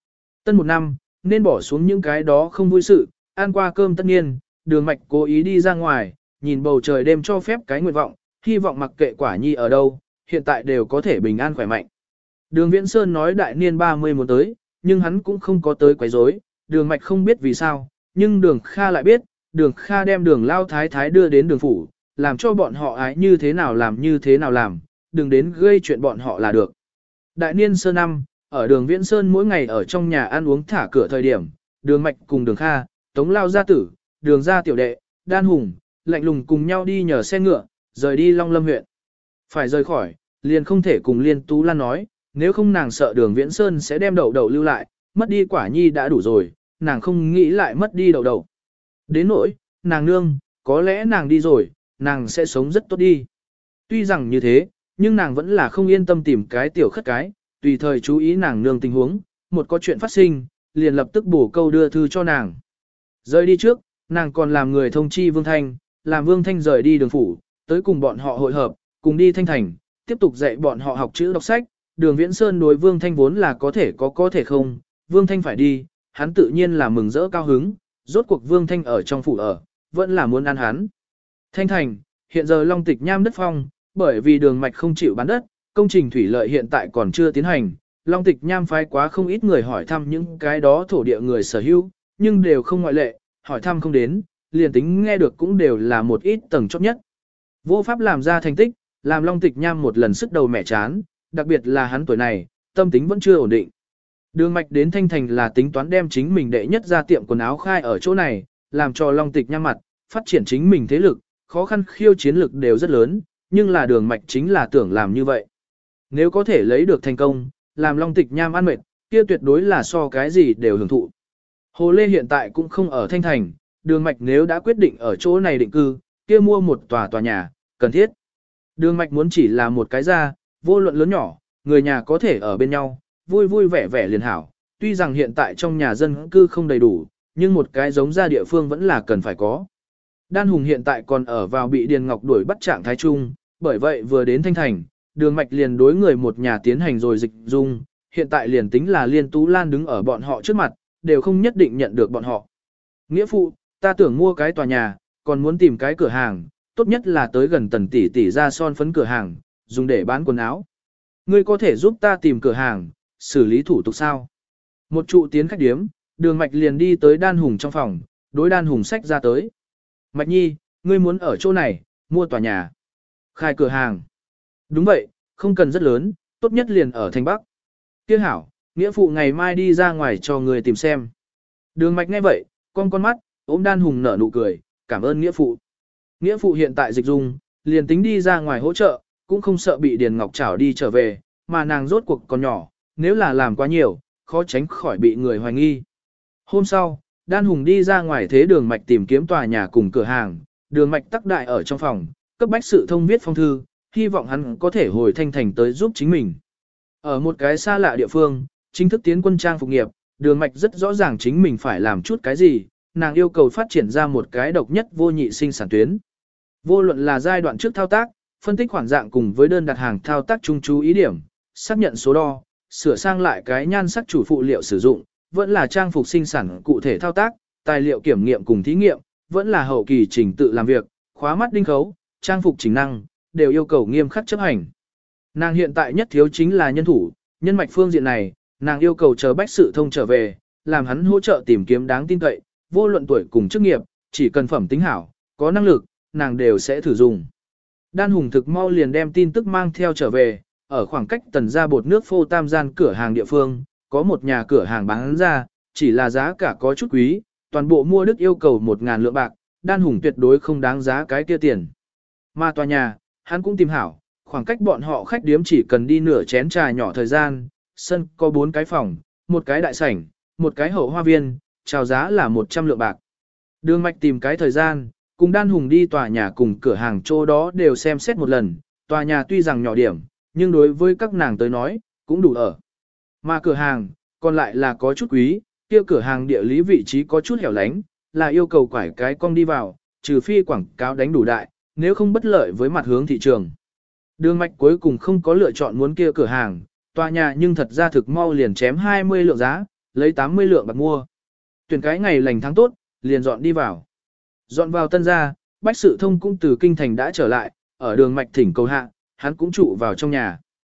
Tân một năm, nên bỏ xuống những cái đó không vui sự, ăn qua cơm tất nhiên, Đường Mạch cố ý đi ra ngoài, nhìn bầu trời đêm cho phép cái nguyện vọng, hy vọng mặc kệ Quả Nhi ở đâu, hiện tại đều có thể bình an khỏe mạnh. Đường Viễn Sơn nói đại niên 30 muốn tới, nhưng hắn cũng không có tới quấy rối. Đường Mạch không biết vì sao, nhưng Đường Kha lại biết, Đường Kha đem Đường Lao Thái Thái đưa đến Đường Phủ, làm cho bọn họ ái như thế nào làm, đừng đến gây chuyện bọn họ là được. Đại niên sơ năm, ở Đường Viễn Sơn mỗi ngày ở trong nhà ăn uống thả cửa thời điểm, Đường Mạch cùng Đường Kha, Tống Lao gia tử, Đường gia tiểu đệ, Đan Hùng, Lạnh Lùng cùng nhau đi nhờ xe ngựa, rời đi Long Lâm huyện. Phải rời khỏi, liền không thể cùng Liên Tú Lan nói, nếu không nàng sợ Đường Viễn Sơn sẽ đem Đậu Đậu lưu lại, mất đi Quả Nhi đã đủ rồi, nàng không nghĩ lại mất đi Đậu Đậu. Đến nỗi, nàng nương, có lẽ nàng đi rồi, nàng sẽ sống rất tốt đi. Tuy rằng như thế, nhưng nàng vẫn là không yên tâm tìm cái tiểu khất cái, tùy thời chú ý nàng nương tình huống, một có chuyện phát sinh, liền lập tức bổ câu đưa thư cho nàng. Rời đi trước, nàng còn làm người thông chi Vương Thanh, làm Vương Thanh rời đi Đường Phủ, tới cùng bọn họ hội hợp, cùng đi Thanh Thành, tiếp tục dạy bọn họ học chữ đọc sách. Đường Viễn Sơn đối Vương Thanh vốn là có thể không, Vương Thanh phải đi, hắn tự nhiên là mừng rỡ cao hứng, rốt cuộc Vương Thanh ở trong phủ ở, vẫn là muốn ăn hắn. Thanh Thành, hiện giờ Long Tịch Nham đất phong, bởi vì Đường Mạch không chịu bán đất, công trình thủy lợi hiện tại còn chưa tiến hành, Long Tịch Nham phái quá không ít người hỏi thăm những cái đó thổ địa người sở hữu, nhưng đều không ngoại lệ, hỏi thăm không đến, liền tính nghe được cũng đều là một ít tầng chót nhất. Vô pháp làm ra thành tích, làm Long Tịch Nham một lần sức đầu mẻ chán, đặc biệt là hắn tuổi này, tâm tính vẫn chưa ổn định. Đường Mạch đến Thanh Thành là tính toán đem chính mình đệ nhất ra tiệm quần áo khai ở chỗ này, làm cho Long Tịch Nham mặt, phát triển chính mình thế lực, khó khăn khiêu chiến lực đều rất lớn, nhưng là Đường Mạch chính là tưởng làm như vậy. Nếu có thể lấy được thành công, làm Long Tịch Nham ăn mệt, kia tuyệt đối là so cái gì đều hưởng thụ. Hồ Lê hiện tại cũng không ở Thanh Thành, Đường Mạch nếu đã quyết định ở chỗ này định cư, kia mua một tòa nhà, cần thiết. Đường Mạch muốn chỉ là một cái gia, vô luận lớn nhỏ, người nhà có thể ở bên nhau, vui vui vẻ vẻ liền hảo. Tuy rằng hiện tại trong nhà dân cư không đầy đủ, nhưng một cái giống gia địa phương vẫn là cần phải có. Đan Hùng hiện tại còn ở vào bị Điền Ngọc đuổi bắt trạng thái trung, bởi vậy vừa đến Thanh Thành, Đường Mạch liền đối người một nhà tiến hành rồi dịch dung, hiện tại liền tính là Liên Tú Lan đứng ở bọn họ trước mặt, đều không nhất định nhận được bọn họ. Nghĩa phụ, ta tưởng mua cái tòa nhà, còn muốn tìm cái cửa hàng, tốt nhất là tới gần Tần tỷ tỷ ra son phấn cửa hàng, dùng để bán quần áo. Ngươi có thể giúp ta tìm cửa hàng, xử lý thủ tục sao? Một trụ tiến khách điếm, Đường Mạch liền đi tới Đan Hùng trong phòng, đối Đan Hùng xách ra tới. Mạch Nhi, ngươi muốn ở chỗ này, mua tòa nhà, khai cửa hàng. Đúng vậy, không cần rất lớn, tốt nhất liền ở thành Bắc. Kia hảo, nghĩa phụ ngày mai đi ra ngoài cho người tìm xem. Đường Mạch nghe vậy, con mắt, ôm Đan Hùng nở nụ cười, cảm ơn nghĩa phụ. Nghĩa phụ hiện tại dịch dung, liền tính đi ra ngoài hỗ trợ, cũng không sợ bị Điền Ngọc trảo đi trở về, mà nàng rốt cuộc còn nhỏ, nếu là làm quá nhiều, khó tránh khỏi bị người hoài nghi. Hôm sau, Đan Hùng đi ra ngoài thế Đường Mạch tìm kiếm tòa nhà cùng cửa hàng, Đường Mạch tắc đại ở trong phòng, cấp bách sự thông viết phong thư, hy vọng hắn có thể hồi Thanh Thành tới giúp chính mình. Ở một cái xa lạ địa phương, chính thức tiến quân trang phục nghiệp, Đường Mạch rất rõ ràng chính mình phải làm chút cái gì, nàng yêu cầu phát triển ra một cái độc nhất vô nhị sinh sản tuyến. Vô luận là giai đoạn trước thao tác, phân tích khoản dạng cùng với đơn đặt hàng thao tác chung chú ý điểm, xác nhận số đo, sửa sang lại cái nhan sắc chủ phụ liệu sử dụng, vẫn là trang phục sinh sản cụ thể thao tác, tài liệu kiểm nghiệm cùng thí nghiệm, vẫn là hậu kỳ trình tự làm việc, khóa mắt đinh khấu, trang phục chỉnh năng, đều yêu cầu nghiêm khắc chấp hành. Nàng hiện tại nhất thiếu chính là nhân thủ, nhân mạch phương diện này, nàng yêu cầu chờ bách sự thông trở về, làm hắn hỗ trợ tìm kiếm đáng tin cậy, vô luận tuổi cùng chức nghiệp, chỉ cần phẩm tính hảo, có năng lực, nàng đều sẽ thử dùng. Đan Hùng thực mau liền đem tin tức mang theo trở về, ở khoảng cách Tần gia bột nước phô tam gian cửa hàng địa phương, có một nhà cửa hàng bán ra, chỉ là giá cả có chút quý, toàn bộ mua đức yêu cầu 1.000 lượng bạc, Đan Hùng tuyệt đối không đáng giá cái kia tiền. Mà tòa nhà, hắn cũng tìm hảo, khoảng cách bọn họ khách điếm chỉ cần đi nửa chén trà nhỏ thời gian, sân có 4 cái phòng, một cái đại sảnh, một cái hậu hoa viên, chào giá là 100 lượng bạc. Đường Mạch tìm cái thời gian, cùng Đan Hùng đi tòa nhà cùng cửa hàng chỗ đó đều xem xét một lần, tòa nhà tuy rằng nhỏ điểm, nhưng đối với các nàng tới nói, cũng đủ ở. Mà cửa hàng, còn lại là có chút quý, kia cửa hàng địa lý vị trí có chút hẻo lánh, là yêu cầu quải cái cong đi vào, trừ phi quảng cáo đánh đủ đại, nếu không bất lợi với mặt hướng thị trường. Đường Mạch cuối cùng không có lựa chọn muốn kia cửa hàng, tòa nhà nhưng thật ra thực mau liền chém 20 lượng giá, lấy 80 lượng bạc mua. Tuyển cái ngày lành tháng tốt, liền dọn đi vào. Dọn vào tân gia, Bách Sự Thông cũng từ kinh thành đã trở lại, ở đường mạch thỉnh cầu hạ, hắn cũng trụ vào trong nhà.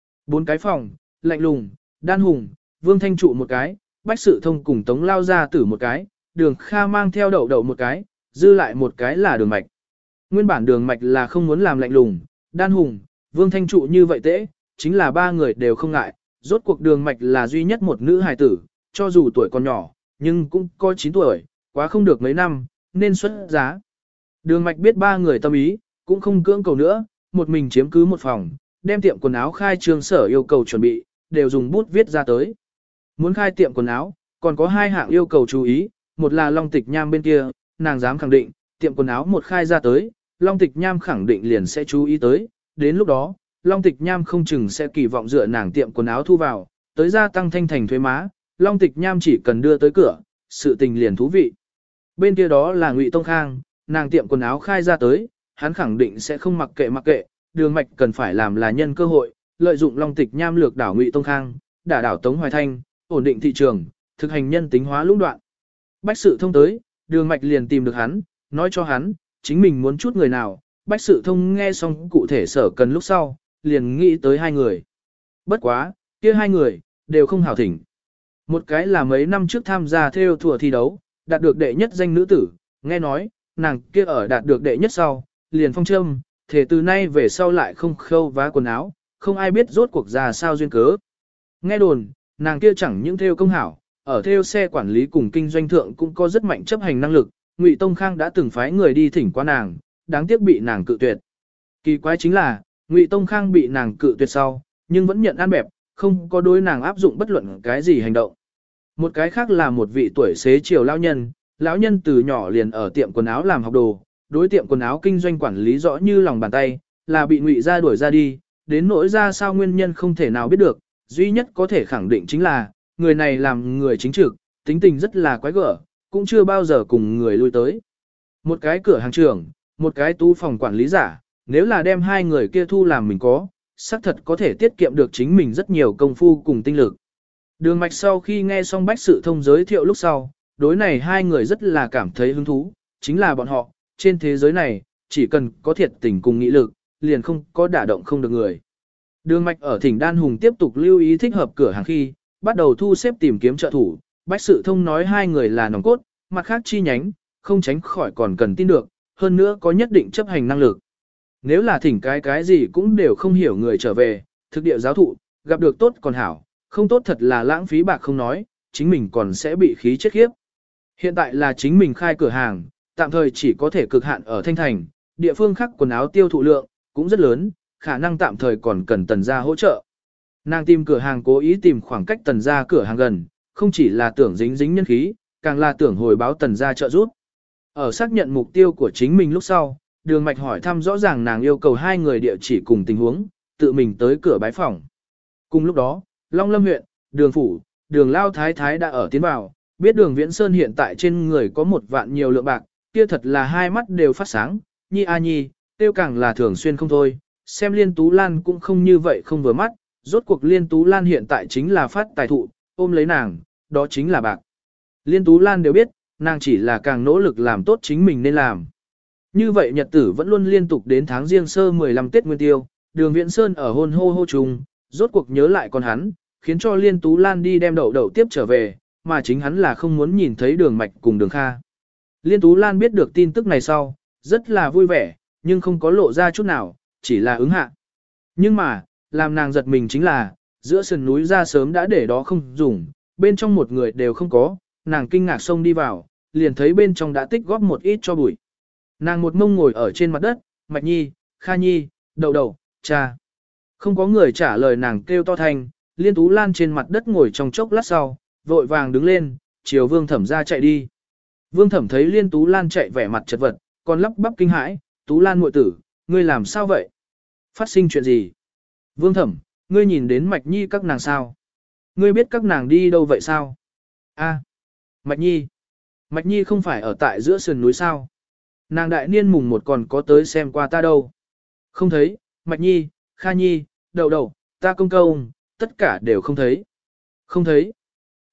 4 cái phòng, Lạnh Lùng, Đan Hùng, Vương Thanh trụ một cái, Bách Sự Thông cùng Tống Lao Gia Tử một cái, Đường Kha mang theo Đậu Đậu một cái, dư lại một cái là Đường Mạch. Nguyên bản Đường Mạch là không muốn làm Lạnh Lùng, Đan Hùng, Vương Thanh trụ như vậy tễ, chính là ba người đều không ngại, rốt cuộc Đường Mạch là duy nhất một nữ hài tử, cho dù tuổi còn nhỏ, nhưng cũng có 9 tuổi, quá không được mấy năm, nên xuất giá. Đường Mạch biết ba người tâm ý, cũng không cưỡng cầu nữa, một mình chiếm cứ một phòng, đem tiệm quần áo khai trương sở yêu cầu chuẩn bị, đều dùng bút viết ra tới. Muốn khai tiệm quần áo, còn có 2 hạng yêu cầu chú ý, một là Long Tịch Nham bên kia, nàng dám khẳng định, tiệm quần áo một khai ra tới, Long Tịch Nham khẳng định liền sẽ chú ý tới, đến lúc đó, Long Tịch Nham không chừng sẽ kỳ vọng dựa nàng tiệm quần áo thu vào, tới gia tăng thanh thành thuế má, Long Tịch Nham chỉ cần đưa tới cửa, sự tình liền thú vị. Bên kia đó là Ngụy Tông Khang, nàng tiệm quần áo khai ra tới, hắn khẳng định sẽ không mặc kệ, Đường Mạch cần phải làm là nhân cơ hội, lợi dụng Long Tịch Nham lược đảo Ngụy Tông Khang, đả đảo Tống Hoài Thanh, ổn định thị trường, thực hành nhân tính hóa lũng đoạn. Bách Sự Thông tới, Đường Mạch liền tìm được hắn, nói cho hắn, chính mình muốn chút người nào, Bách Sự Thông nghe xong cụ thể sở cần lúc sau, liền nghĩ tới 2 người. Bất quá, kia 2 người, đều không hảo thỉnh. Một cái là mấy năm trước tham gia theo thùa thi đấu, đạt được đệ nhất danh nữ tử, nghe nói, nàng kia ở đạt được đệ nhất sau, liền phong châm, thể từ nay về sau lại không khâu vá quần áo, không ai biết rốt cuộc ra sao duyên cớ. Nghe đồn, nàng kia chẳng những theo công hảo, ở theo xe quản lý cùng kinh doanh thượng cũng có rất mạnh chấp hành năng lực, Ngụy Tông Khang đã từng phái người đi thỉnh qua nàng, đáng tiếc bị nàng cự tuyệt. Kỳ quái chính là, Ngụy Tông Khang bị nàng cự tuyệt sau, nhưng vẫn nhận ăn bẹp, không có đối nàng áp dụng bất luận cái gì hành động. Một cái khác là một vị tuổi xế chiều lão nhân từ nhỏ liền ở tiệm quần áo làm học đồ, đối tiệm quần áo kinh doanh quản lý rõ như lòng bàn tay, là bị Ngụy gia đuổi ra đi, đến nỗi ra sao nguyên nhân không thể nào biết được, duy nhất có thể khẳng định chính là, người này làm người chính trực, tính tình rất là quái gở, cũng chưa bao giờ cùng người lui tới. Một cái cửa hàng trưởng, một cái tú phòng quản lý giả, nếu là đem 2 người kia thu làm mình có, xác thật có thể tiết kiệm được chính mình rất nhiều công phu cùng tinh lực. Đường Mạch sau khi nghe xong Bách Sự Thông giới thiệu lúc sau, đối này 2 người rất là cảm thấy hứng thú, chính là bọn họ, trên thế giới này, chỉ cần có thiệt tình cùng nghị lực, liền không có đả động không được người. Đường Mạch ở Thỉnh Đan Hùng tiếp tục lưu ý thích hợp cửa hàng khi, bắt đầu thu xếp tìm kiếm trợ thủ, Bách Sự Thông nói 2 người là nòng cốt, mặt khác chi nhánh, không tránh khỏi còn cần tin được, hơn nữa có nhất định chấp hành năng lực. Nếu là thỉnh cái gì cũng đều không hiểu người trở về, thực địa giáo thụ, gặp được tốt còn hảo, không tốt thật là lãng phí bạc không nói, chính mình còn sẽ bị khí chết khiếp. Hiện tại là chính mình khai cửa hàng, tạm thời chỉ có thể cực hạn ở Thanh Thành, địa phương khác quần áo tiêu thụ lượng, cũng rất lớn, khả năng tạm thời còn cần Tần gia hỗ trợ. Nàng tìm cửa hàng cố ý tìm khoảng cách Tần gia cửa hàng gần, không chỉ là tưởng dính nhân khí, càng là tưởng hồi báo Tần gia trợ giúp. Ở xác nhận mục tiêu của chính mình lúc sau, Đường Mạch hỏi thăm rõ ràng nàng yêu cầu 2 người địa chỉ cùng tình huống, tự mình tới cửa bái phòng. Cùng lúc đó, Long Lâm huyện, Đường phủ, Đường Lao Thái Thái đã ở tiến vào, biết Đường Viễn Sơn hiện tại trên người có 1 vạn nhiều lượng bạc, kia thật là hai mắt đều phát sáng, nhi a nhi, tiêu càng là thường xuyên không thôi, xem Liên Tú Lan cũng không như vậy không vừa mắt, rốt cuộc Liên Tú Lan hiện tại chính là phát tài thụ, ôm lấy nàng, đó chính là bạc. Liên Tú Lan đều biết, nàng chỉ là càng nỗ lực làm tốt chính mình nên làm. Như vậy nhật tử vẫn luôn liên tục đến tháng Giêng sơ 15 Tết Nguyên Tiêu, Đường Viễn Sơn ở hôn hô chung, rốt cuộc nhớ lại con hắn, khiến cho Liên Tú Lan đi đem Đậu Đậu tiếp trở về, mà chính hắn là không muốn nhìn thấy Đường Mạch cùng Đường Kha. Liên Tú Lan biết được tin tức này sau, rất là vui vẻ, nhưng không có lộ ra chút nào, chỉ là ứng hạ. Nhưng mà, làm nàng giật mình chính là, giữa sườn núi ra sớm đã để đó không dùng, bên trong một người đều không có, nàng kinh ngạc xông đi vào, liền thấy bên trong đã tích góp một ít cho bụi. Nàng một mông ngồi ở trên mặt đất, Mạch Nhi, Kha Nhi, Đậu Đậu, cha. Không có người trả lời nàng kêu to thanh, Liên Tú Lan trên mặt đất ngồi trong chốc lát sau, vội vàng đứng lên, chiều Vương Thẩm ra chạy đi. Vương Thẩm thấy Liên Tú Lan chạy vẻ mặt chật vật, còn lắp bắp kinh hãi, Tú Lan muội tử, ngươi làm sao vậy? Phát sinh chuyện gì? Vương Thẩm, ngươi nhìn đến Mạch Nhi các nàng sao? Ngươi biết các nàng đi đâu vậy sao? A, Mạch Nhi. Mạch Nhi không phải ở tại giữa sườn núi sao? Nàng đại niên mùng 1 còn có tới xem qua ta đâu. Không thấy, Mạch Nhi, Kha Nhi, Đậu Đậu, ta công công, tất cả đều không thấy. Không thấy.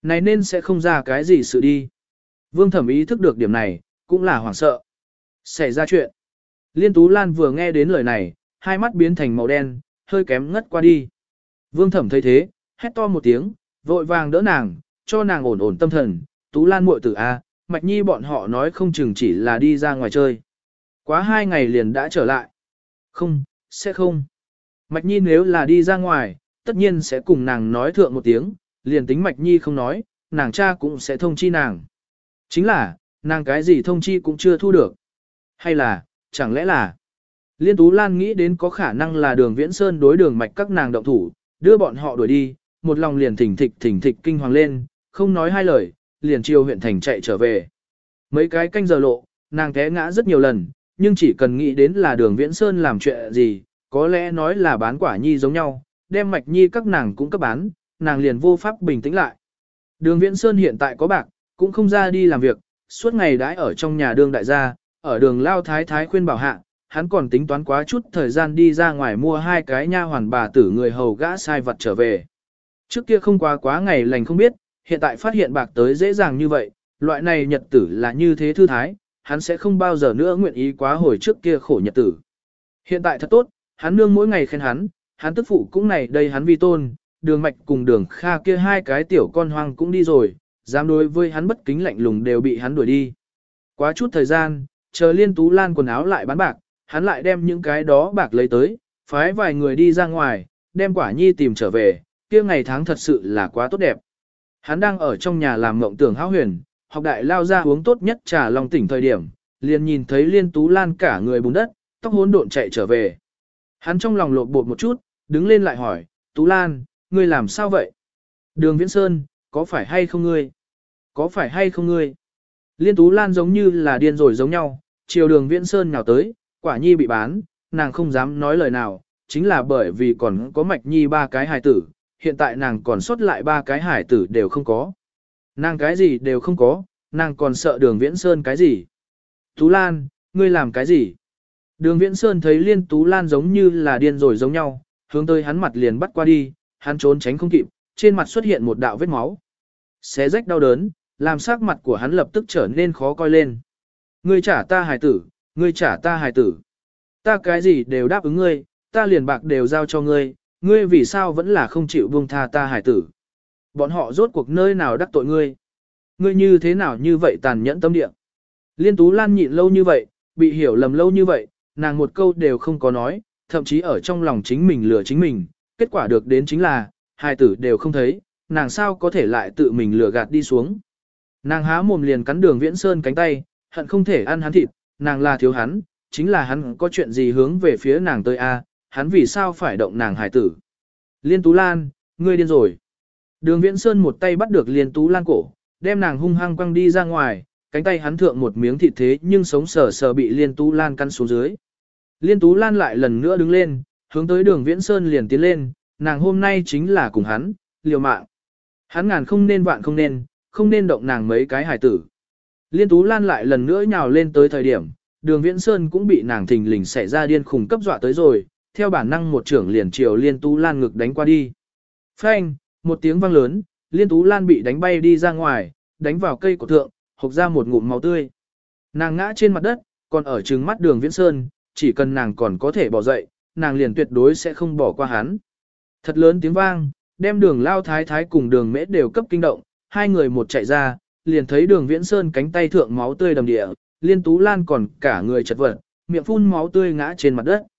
này nên sẽ không ra cái gì sự đi. Vương Thẩm ý thức được điểm này, cũng là hoảng sợ. Xảy ra chuyện. Liên Tú Lan vừa nghe đến lời này, hai mắt biến thành màu đen, hơi kém ngất qua đi. Vương Thẩm thấy thế, hét to một tiếng, vội vàng đỡ nàng, cho nàng ổn ổn tâm thần. Tú Lan muội tử a, Mạch Nhi bọn họ nói không chừng chỉ là đi ra ngoài chơi. Quá 2 ngày liền đã trở lại. Không, sẽ không. Mạch Nhi nếu là đi ra ngoài, tất nhiên sẽ cùng nàng nói thượng một tiếng, liền tính Mạch Nhi không nói, nàng cha cũng sẽ thông chi nàng. Chính là, nàng cái gì thông chi cũng chưa thu được. Hay là, chẳng lẽ là... Liên Tú Lan nghĩ đến có khả năng là Đường Viễn Sơn đối Đường Mạch các nàng động thủ, đưa bọn họ đuổi đi, một lòng liền thỉnh thịch kinh hoàng lên, không nói hai lời, liền chiều huyện thành chạy trở về. Mấy cái canh giờ lộ, nàng té ngã rất nhiều lần, nhưng chỉ cần nghĩ đến là Đường Viễn Sơn làm chuyện gì, có lẽ nói là bán quả nhi giống nhau, đem Mạch Nhi các nàng cũng cấp bán, nàng liền vô pháp bình tĩnh lại. Đường Viễn Sơn hiện tại có bạc, cũng không ra đi làm việc, suốt ngày đãi ở trong nhà Đường đại gia, ở Đường Lao Thái Thái khuyên bảo hạ, hắn còn tính toán quá chút thời gian đi ra ngoài mua 2 cái nha hoàn bà tử người hầu gã sai vật trở về. Trước kia không quá ngày lành không biết, hiện tại phát hiện bạc tới dễ dàng như vậy, loại này nhật tử là như thế thư thái, hắn sẽ không bao giờ nữa nguyện ý quá hồi trước kia khổ nhật tử. Hiện tại thật tốt, hắn nương mỗi ngày khen hắn tức phụ cũng này đây hắn vi tôn, Đường Mạch cùng Đường Kha kia 2 cái tiểu con hoang cũng đi rồi, dám đối với hắn bất kính lạnh lùng đều bị hắn đuổi đi. Quá chút thời gian, chờ Liên Tú Lan quần áo lại bán bạc, hắn lại đem những cái đó bạc lấy tới, phái vài người đi ra ngoài, đem Quả Nhi tìm trở về, kia ngày tháng thật sự là quá tốt đẹp. Hắn đang ở trong nhà làm mộng tưởng hão huyền, học đại lao ra uống tốt nhất trà long tỉnh thời điểm, liền nhìn thấy Liên Tú Lan cả người bùn đất, tóc hỗn độn chạy trở về. Hắn trong lòng lộn bột một chút, đứng lên lại hỏi, Tú Lan, ngươi làm sao vậy? Đường Viễn Sơn, có phải hay không ngươi? Có phải hay không ngươi? Liên Tú Lan giống như là điên rồi giống nhau, chiều Đường Viễn Sơn nhào tới, Quả Nhi bị bán, nàng không dám nói lời nào, chính là bởi vì còn có Mạch Nhi 3 cái hài tử, hiện tại nàng còn sót lại 3 cái hài tử đều không có. Nàng cái gì đều không có, nàng còn sợ Đường Viễn Sơn cái gì? Tú Lan, ngươi làm cái gì? Đường Viễn Sơn thấy Liên Tú Lan giống như là điên rồi giống nhau, hướng tới hắn mặt liền bắt qua đi, hắn trốn tránh không kịp, trên mặt xuất hiện một đạo vết máu. Xé rách đau đớn, làm sắc mặt của hắn lập tức trở nên khó coi lên. Ngươi trả ta hài tử, ngươi trả ta hài tử. Ta cái gì đều đáp ứng ngươi, ta liền bạc đều giao cho ngươi, ngươi vì sao vẫn là không chịu buông tha ta hài tử. Bọn họ rốt cuộc nơi nào đắc tội ngươi. Ngươi như thế nào như vậy tàn nhẫn tâm địa. Liên Tú Lan nhịn lâu như vậy, bị hiểu lầm lâu như vậy, nàng một câu đều không có nói, thậm chí ở trong lòng chính mình lừa chính mình, kết quả được đến chính là, hài tử đều không thấy, nàng sao có thể lại tự mình lừa gạt đi xuống. Nàng há mồm liền cắn Đường Viễn Sơn cánh tay, hận không thể ăn hắn thịt, nàng là thiếu hắn, chính là hắn có chuyện gì hướng về phía nàng tới a, hắn vì sao phải động nàng hài tử. Liên Tú Lan, ngươi điên rồi. Đường Viễn Sơn một tay bắt được Liên Tú Lan cổ, đem nàng hung hăng quăng đi ra ngoài, cánh tay hắn thượng một miếng thịt thế nhưng sống sờ sờ bị Liên Tú Lan căn xuống dưới. Liên Tú Lan lại lần nữa đứng lên, hướng tới Đường Viễn Sơn liền tiến lên, nàng hôm nay chính là cùng hắn, liều mạng. Hắn ngàn không nên vạn không nên động nàng mấy cái hài tử. Liên Tú Lan lại lần nữa nhào lên tới thời điểm, Đường Viễn Sơn cũng bị nàng thình lình xảy ra điên khùng cấp dọa tới rồi, theo bản năng một trưởng liền chiều Liên Tú Lan ngực đánh qua đi. Phanh, một tiếng vang lớn, Liên Tú Lan bị đánh bay đi ra ngoài, đánh vào cây cổ thượng, hộc ra một ngụm máu tươi. Nàng ngã trên mặt đất, còn ở trừng mắt Đường Viễn Sơn, chỉ cần nàng còn có thể bỏ dậy, nàng liền tuyệt đối sẽ không bỏ qua hắn. Thật lớn tiếng vang, đem Đường Lao Thái Thái cùng Đường Mễ đều cấp kinh động, hai người một chạy ra, liền thấy Đường Viễn Sơn cánh tay thượng máu tươi đầm địa, Liên Tú Lan còn cả người chật vật, miệng phun máu tươi ngã trên mặt đất.